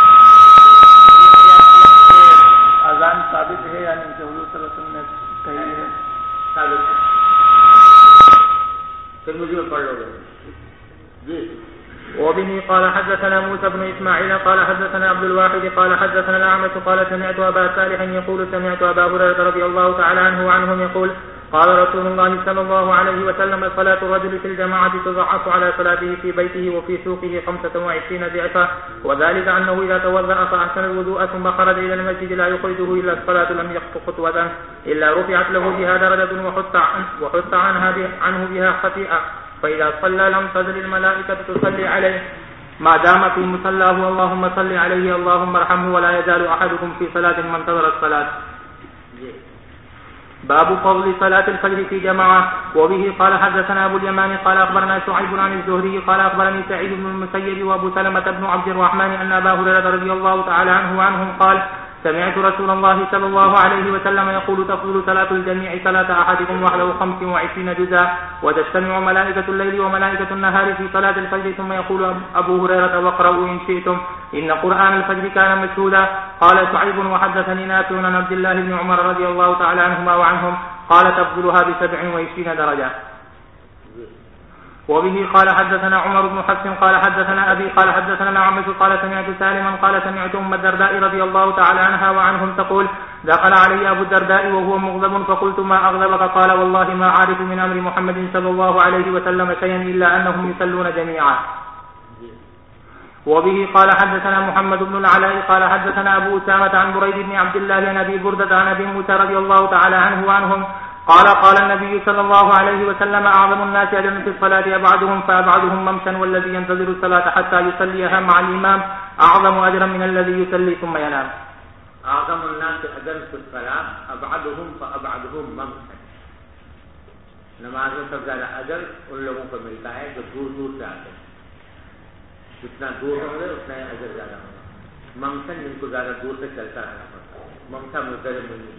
اذان ثابت ہے یعنی کہ حضور صلی اللہ علیہ وسلم نے کہی ہے ثابت ہے. پھر مجھے پڑھ لو گے. جی. وبه قال حدثنا موسى بن اسماعيل قال حدثنا عبد الواحد قال حدثنا الاعمش قال سمعت ابا صالح يقول سمعت ابا هريره رضي الله تعالى عنه وعنهم يقول قال رسول الله صلى الله عليه وسلم صلاة الرجل في الجماعة تضعف على صلاته في بيته وفي سوقه 25 ضعفا، وذلك أنه إذا توضأ فأحسن الوضوء ثم خرج إلى المسجد لا يخرجه إلا الصلاة لم يخط خطوة إلا رفعت له بها درجة وحط عنه بها خطيئة، فإذا صلى لم تزل الملائكة تصلي عليه ما دام في مصلاه اللهم صل عليه اللهم ارحمه ولا يزال أحدكم في صلاة من انتظر الصلاة. باب فضل صلاة الفجر في جماعة. وبه قال حدثنا أبو اليمان قال أخبرنا شعيب عن الزهري قال أخبرني سعيد بن المسيب وأبو سلمة بن عبد الرحمن أن أبا هريرة رضي الله تعالى عنه وعنهم قال سمعت رسول الله صلى الله عليه وسلم يقول تفضل صلاة الجميع صلاة أحدكم وحده 25 جزءا وتجتمع ملائكة الليل وملائكة النهار في صلاة الفجر. ثم يقول أبو هريرة واقرأوا إن شئتم إن قرآن الفجر كان مشهودا. قال شعيب وحدثني نافع عن عبد الله بن عمر رضي الله تعالى عنهما وعنهم قال تفضلها ب27 درجة. وبه قال حدثنا عمر بن حفص قال حدثنا أبي قال حدثنا الأعمش قال سمعت سالما قال سمعت أم الدرداء رضي الله تعالى عنها وعنهم تقول دخل علي أبو الدرداء وهو مغضب فقلت ما أغضبك؟ قال والله ما عارف من أمر محمد صلى الله عليه وسلم شيئا إلا أنهم يصلون جميعا. وبه قال حدثنا محمد بن العلاء قال حدثنا أبو أسامة عن بريد بن عبد الله عن أبي بردة عن أبي موسى رضي الله تعالى عنه وعنهم قال النبي صلى الله عليه وسلم أعظم الناس أجرا في الصلاة أبعدهم فأبعدهم ممشا والذي ينتظر الصلاة حتى يصليها مع الإمام أعظم أجرا من الذي يصلي ثم ينام. أعظم الناس أجرا في الصلاة أبعدهم فأبعدهم ممشا. نماز میں سب زیادہ اجر ان لوگوں کو ملتا ہے جو دور دور سے آتے ہیں. جتنا دور ہوں گے اتنا اجر زیادہ ہوگا. ممشن جن کو زیادہ دور سے چلتا رہنا پڑتا ہے. ممشا مدر ملی.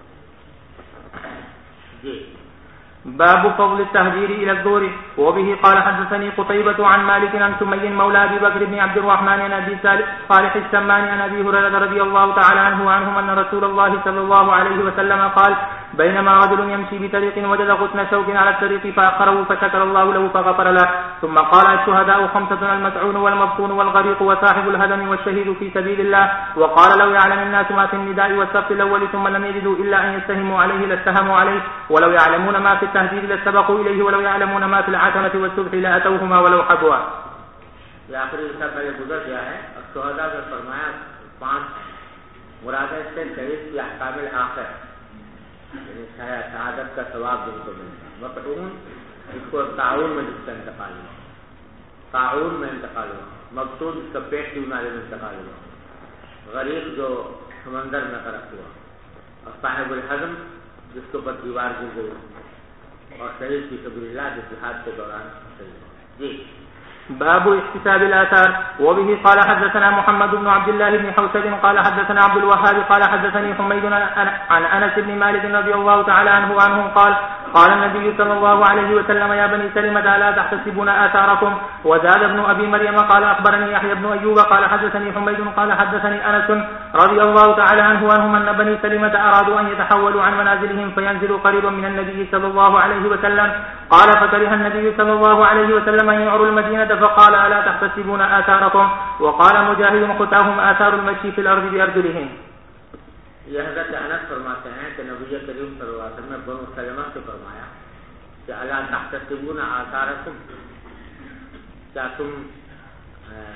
باب فضل التهجير إلى الظهر. وبه قال حدثني قتيبة عن مالك عن سمي مولى أبي بكر بن عبد الرحمن عن أبي صالح السمان عن أبي هريرة رضي الله تعالى عنه وعنهم أن رسول الله صلى الله عليه وسلم قال بينما رجل يمشي بطريق وجد غصن شوك على الطريق فأخره فشكر الله له فغفر له. ثم قال الشهداء 5 المسعون والمبطون والغريق وصاحب الهدم والشهيد في سبيل الله. وقال لو يعلم الناس ما في النداء والصف الأول ثم لم يجدوا إلا أن يستهموا عليه لاستهموا عليه ولو يعلمون ما في التهجير لسبقوا إليه ولو يعلمون ما في العتمة والسبح لأتوهما ولو حبوا. یہ آخری حصہ پہلے گزر گیا ہے. اور شہداء میں فرمایا 5 مراد ہے سے شہید کی احکام الآخر یعنی شہادت کا ثواب جن کو ملتا ہے. مقتول اس کو تعاون میں جس کا انتقال ہوا, تعاون میں انتقال ہوا. مقتول جس کا پیٹ کی بیماری میں انتقال ہوا. غریب جو سمندر میں غرق ہوا. اور صاحب الحزم جس کے اوپر دیوار گر گئی. اور شہید کی سبیل اللہ جو جہاد کے دوران شہید ہوا. جی. باب احتساب الآثار. وبه قال حدثنا محمد بن عبد الله بن حوشب قال حدثنا عبد الوهاب قال حدثني حميد عن أنس بن مالك رضي الله تعالى عنه وعنهم قال النبي صلى الله عليه وسلم يا بني سلمة لا تحتسبون آثاركم. وزاد ابن أبي مريم قال أخبرني يحيى بن أيوب قال حدثني حميد قال حدثني أنس رضي الله تعالى عنه وعنهم أن بني سلمة أرادوا أن يتحولوا عن منازلهم فينزلوا قريبا من النبي صلى الله عليه وسلم. قال فكره النبي صلى الله عليه وسلم أن يعروا المدينة فقال ألا تحتسبون آثاركم. وقال مجاهد قتاهم آثار المشي في الأرض بأرجلهم. یہ حضرت انس فرماتے ہیں کہ نبی کریم صلی اللہ علیہ وسلم نے بنو سلمہ سے فرمایا کہ الا تحتسبون آثارکم, کیا تم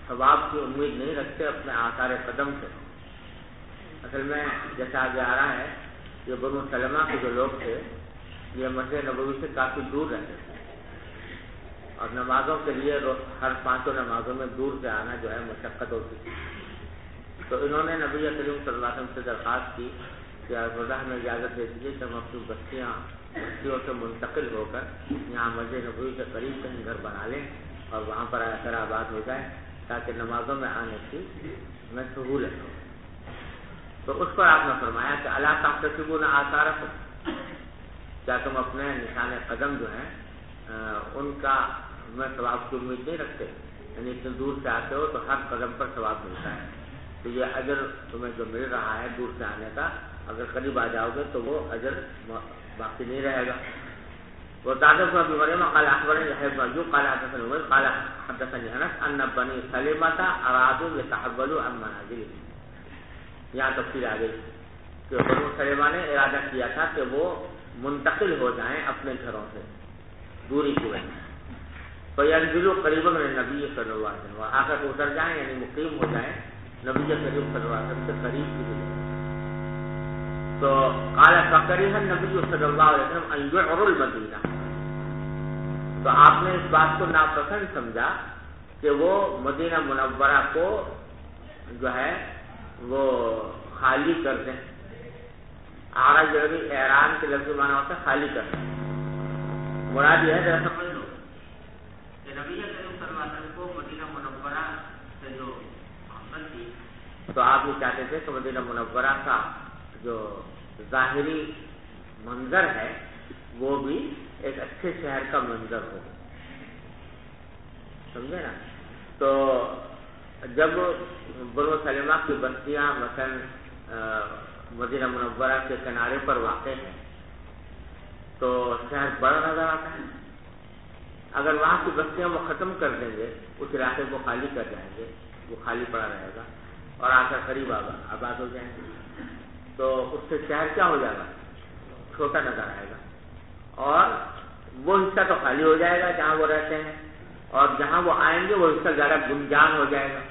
ثواب کی امید نہیں رکھتے اپنے آثار قدم سے. اصل میں جیسا آگے آ رہا ہے یہ بنو سلمہ کے جو لوگ تھے یہ مسجد نبوی سے کافی دور رہتے تھے اور نمازوں کے لیے ہر 5 نمازوں میں دور سے آنا جو ہے مشقت ہوتی تھی. تو انہوں نے نبی کریم صلی اللہ علیہ وسلم سے درخواست کی کہ خدا ہمیں اجازت دے دیجیے کہ ہم اپنی بستیوں سے منتقل ہو کر یہاں مسجد نبوی کے قریب کہیں گھر بنا لیں اور وہاں پر آ کر آباد ہو جائیں تاکہ نمازوں میں آنے کی میں سہولت ہو. تو اس پر آپ نے فرمایا کہ الا تحتسبون آثارکم، کیا تم اپنے نشان قدم جو ہیں ان کا میں ثواب کی امید نہیں رکھتے؟ یعنی اتنے دور سے آتے ہو تو ہر قدم پر ثواب ملتا ہے، تو یہ اجر تمہیں جو مل رہا ہے دور سے آنے کا اگر قریب آ جاؤ گے تو وہ اجر باقی نہیں رہے گا. وہ تعداد ابن مریم قال اخبرني يحيى بن ايوب قال حدثني عمر قال حدثني انس ان بني سلمة ارادوا يتحولوا عن منازلهم. یہاں تفصیل آ گئی کہ بنو سلمہ نے ارادہ کیا تھا کہ وہ منتقل ہو جائیں اپنے گھروں سے دوری کی وجہ سے. فینزلوا قریبا من النبی صلی اللہ علیہ وسلم، آ کر اتر جائیں یعنی مقیم ہو جائیں نبی کریم صلی اللہ علیہ وسلم سے قریب کی جگہ. تو قال فکرہ النبی صلی اللہ علیہ وسلم ان یعروا المدینہ، تو آپ نے اس بات کو ناپسند سمجھا کہ وہ مدینہ منورہ کو جو ہے وہ خالی کر دیں. عارض جو بھی اعران کے لفظ معنی ہوتا ہے خالی کر دیں. مراد یہ ہے ذرا سمجھ لو کہ نبی کریم صلی اللہ علیہ وسلم کو مدینہ منورہ سے جو محبت تھی تو آپ یہ چاہتے تھے کہ مدینہ منورہ کا جو ظاہری منظر ہے وہ بھی ایک اچھے شہر کا منظر ہو. سمجھے نا؟ تو جب بنو سلمہ کی بستیاں مثلا مدینہ منورہ کے کنارے پر واقع ہیں تو شہر بڑا نظر آتا ہے. اگر وہاں کی بستیاں وہ ختم کر دیں گے، اس علاقے کو خالی کر جائیں گے، وہ خالی پڑا رہے گا اور آ کر قریب آباد ہو جائیں گے تو اس سے شہر کیا ہو جائے گا؟ چھوٹا نظر آئے گا اور وہ حصہ تو خالی ہو جائے گا جہاں وہ رہتے ہیں اور جہاں وہ آئیں گے وہ حصہ زیادہ گنجان ہو جائے گا.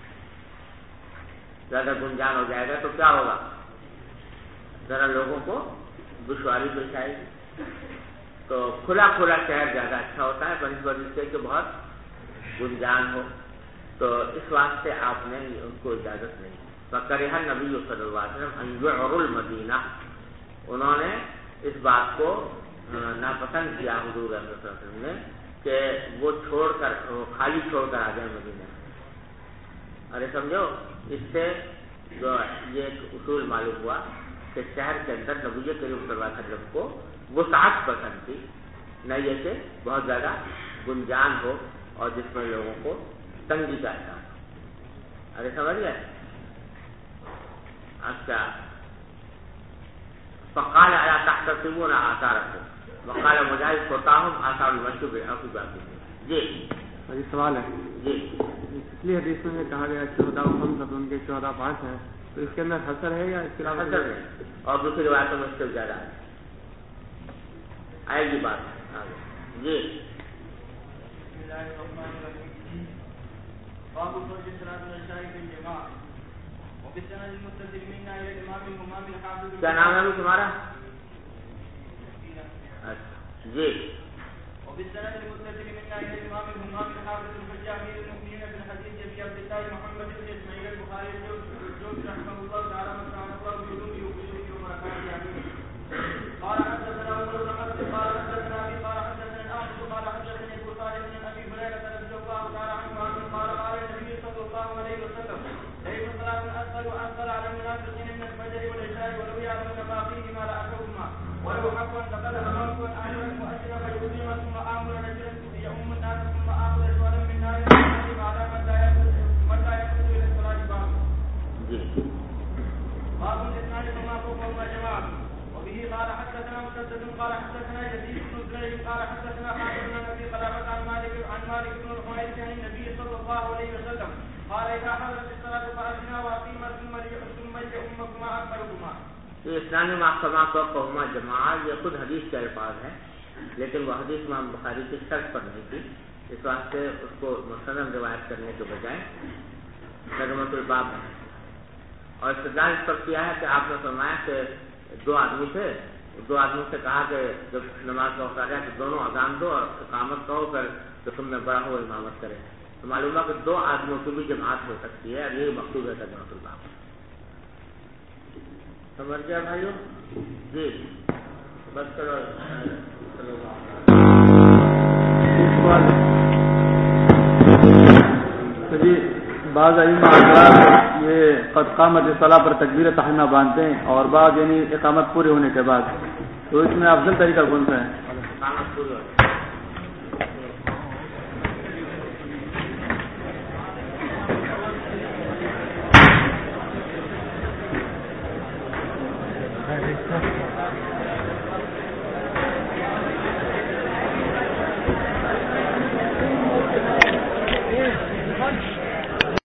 زیادہ گنجان ہو جائے گا تو کیا ہوگا؟ ذرا لوگوں کو دشواری پیش آئے گی. تو کھلا کھلا شہر زیادہ اچھا ہوتا ہے بنسبت اس سے کہ بہت گنجان ہو. تو اس واسطے آپ نے ان کو اجازت نہیں دی. فکرہ نبی صلی اللہ علیہ وسلم ان یعروا المدینہ، انہوں نے اس بات کو ناپسند کیا حضور صلی اللہ علیہ وسلم نے کہ وہ چھوڑ کر خالی چھوڑ کر آ جائیں مدینہ. ارے سمجھو اس سے جو یہ ایک اصول معلوم ہوا کہ شہر کے اندر نبی کریم صلی اللہ علیہ وسلم کو وسعت پسند تھی، نہ یہ کہ بہت زیادہ گنجان ہو اور جس میں لوگوں کو تنگی کا احساس ہو. ارے سمجھ گئے؟ اچھا. فقال الا تحتسبون آثارکم وقال مجاہد خطاہم آثار المشی بالعفو باقی. جی یہ سوال ہے جی. اس لیے حدیث میں کہا گیا 14 خمسۃ، ان کے 14 5 ہیں، تو اس کے اندر حسر ہے یا اس کے علاوہ حسر ہے؟ اور دوسری روایتوں میں اس سے زیادہ آئے گی بات آگے. جی کیا نام ہے تمہارا؟ اچھا جی. وبالسند المتصل منا الى الامام الهمام الحافظ الحجه امير المؤمنين بن حديث ابي عبد الله محمد بن اسماعيل البخاري الجوزي رحمه الله تعالى وسعه الله بعلومه وبشره وبركاته. قال حدثنا ابو الرماد قال حدثنا ابي قال حدثنا الاحمد قال حدثني ابو صالح بن ابي هريره رضي الله تعالى عنه قال قال النبي صلى الله عليه وسلم ليس صلاه اثقل واثقل على المنافقين من الفجر والعشاء ولو يعلمون ما فيهما لاتوهما ولو حقا فقد امرت ان اعلم مؤشرا فيقيم ثم امر رجلا يؤم الناس ثم اخذ رجلا من نار على من لا يخرج الى الصلاه باب. باب الاثنان فما فوقهما جماعه. وبه قال حدثنا مسدد قال حدثنا يزيد بن زريع قال حدثنا خالد بن ابي قلابه عن مالك بن الحويرث عن النبي صلى الله عليه وسلم قال اذا حضرت الصلاه فاتنا واقيما ثم ليؤمكما اكبركما. اسلام محکمہ فوقہما جماعت یہ خود حدیث کے الفاظ ہیں لیکن وہ حدیث امام بخاری کی شرط پر نہیں تھی اس واسطے اس کو مسند روایت کرنے کے بجائے ترجمۃ الباب ہے. اور استدلال اس پر کیا ہے کہ آپ نے فرمایا کہ دو آدمی سے کہا کہ جب نماز کا وقت آ جائے تو دونوں اذان دو اور اقامت کہو پھر تو تم نے بڑا ہو امامت کرے. تو معلوم ہے کہ دو آدمیوں کی بھی جماعت ہو سکتی ہے. یہی مقصود ہے ترجمۃ الباب. سمجھ گیا بھائیو؟ جی بس کرو. جی بعض ائمہ حضرات یہ قد قامت الصلاۃ پر تکبیر تحریمہ باندھتے ہیں اور بعض یعنی اقامت پورے ہونے کے بعد. تو اس میں افضل طریقہ کون سا ہے؟ اقامت پوری ہو ہے.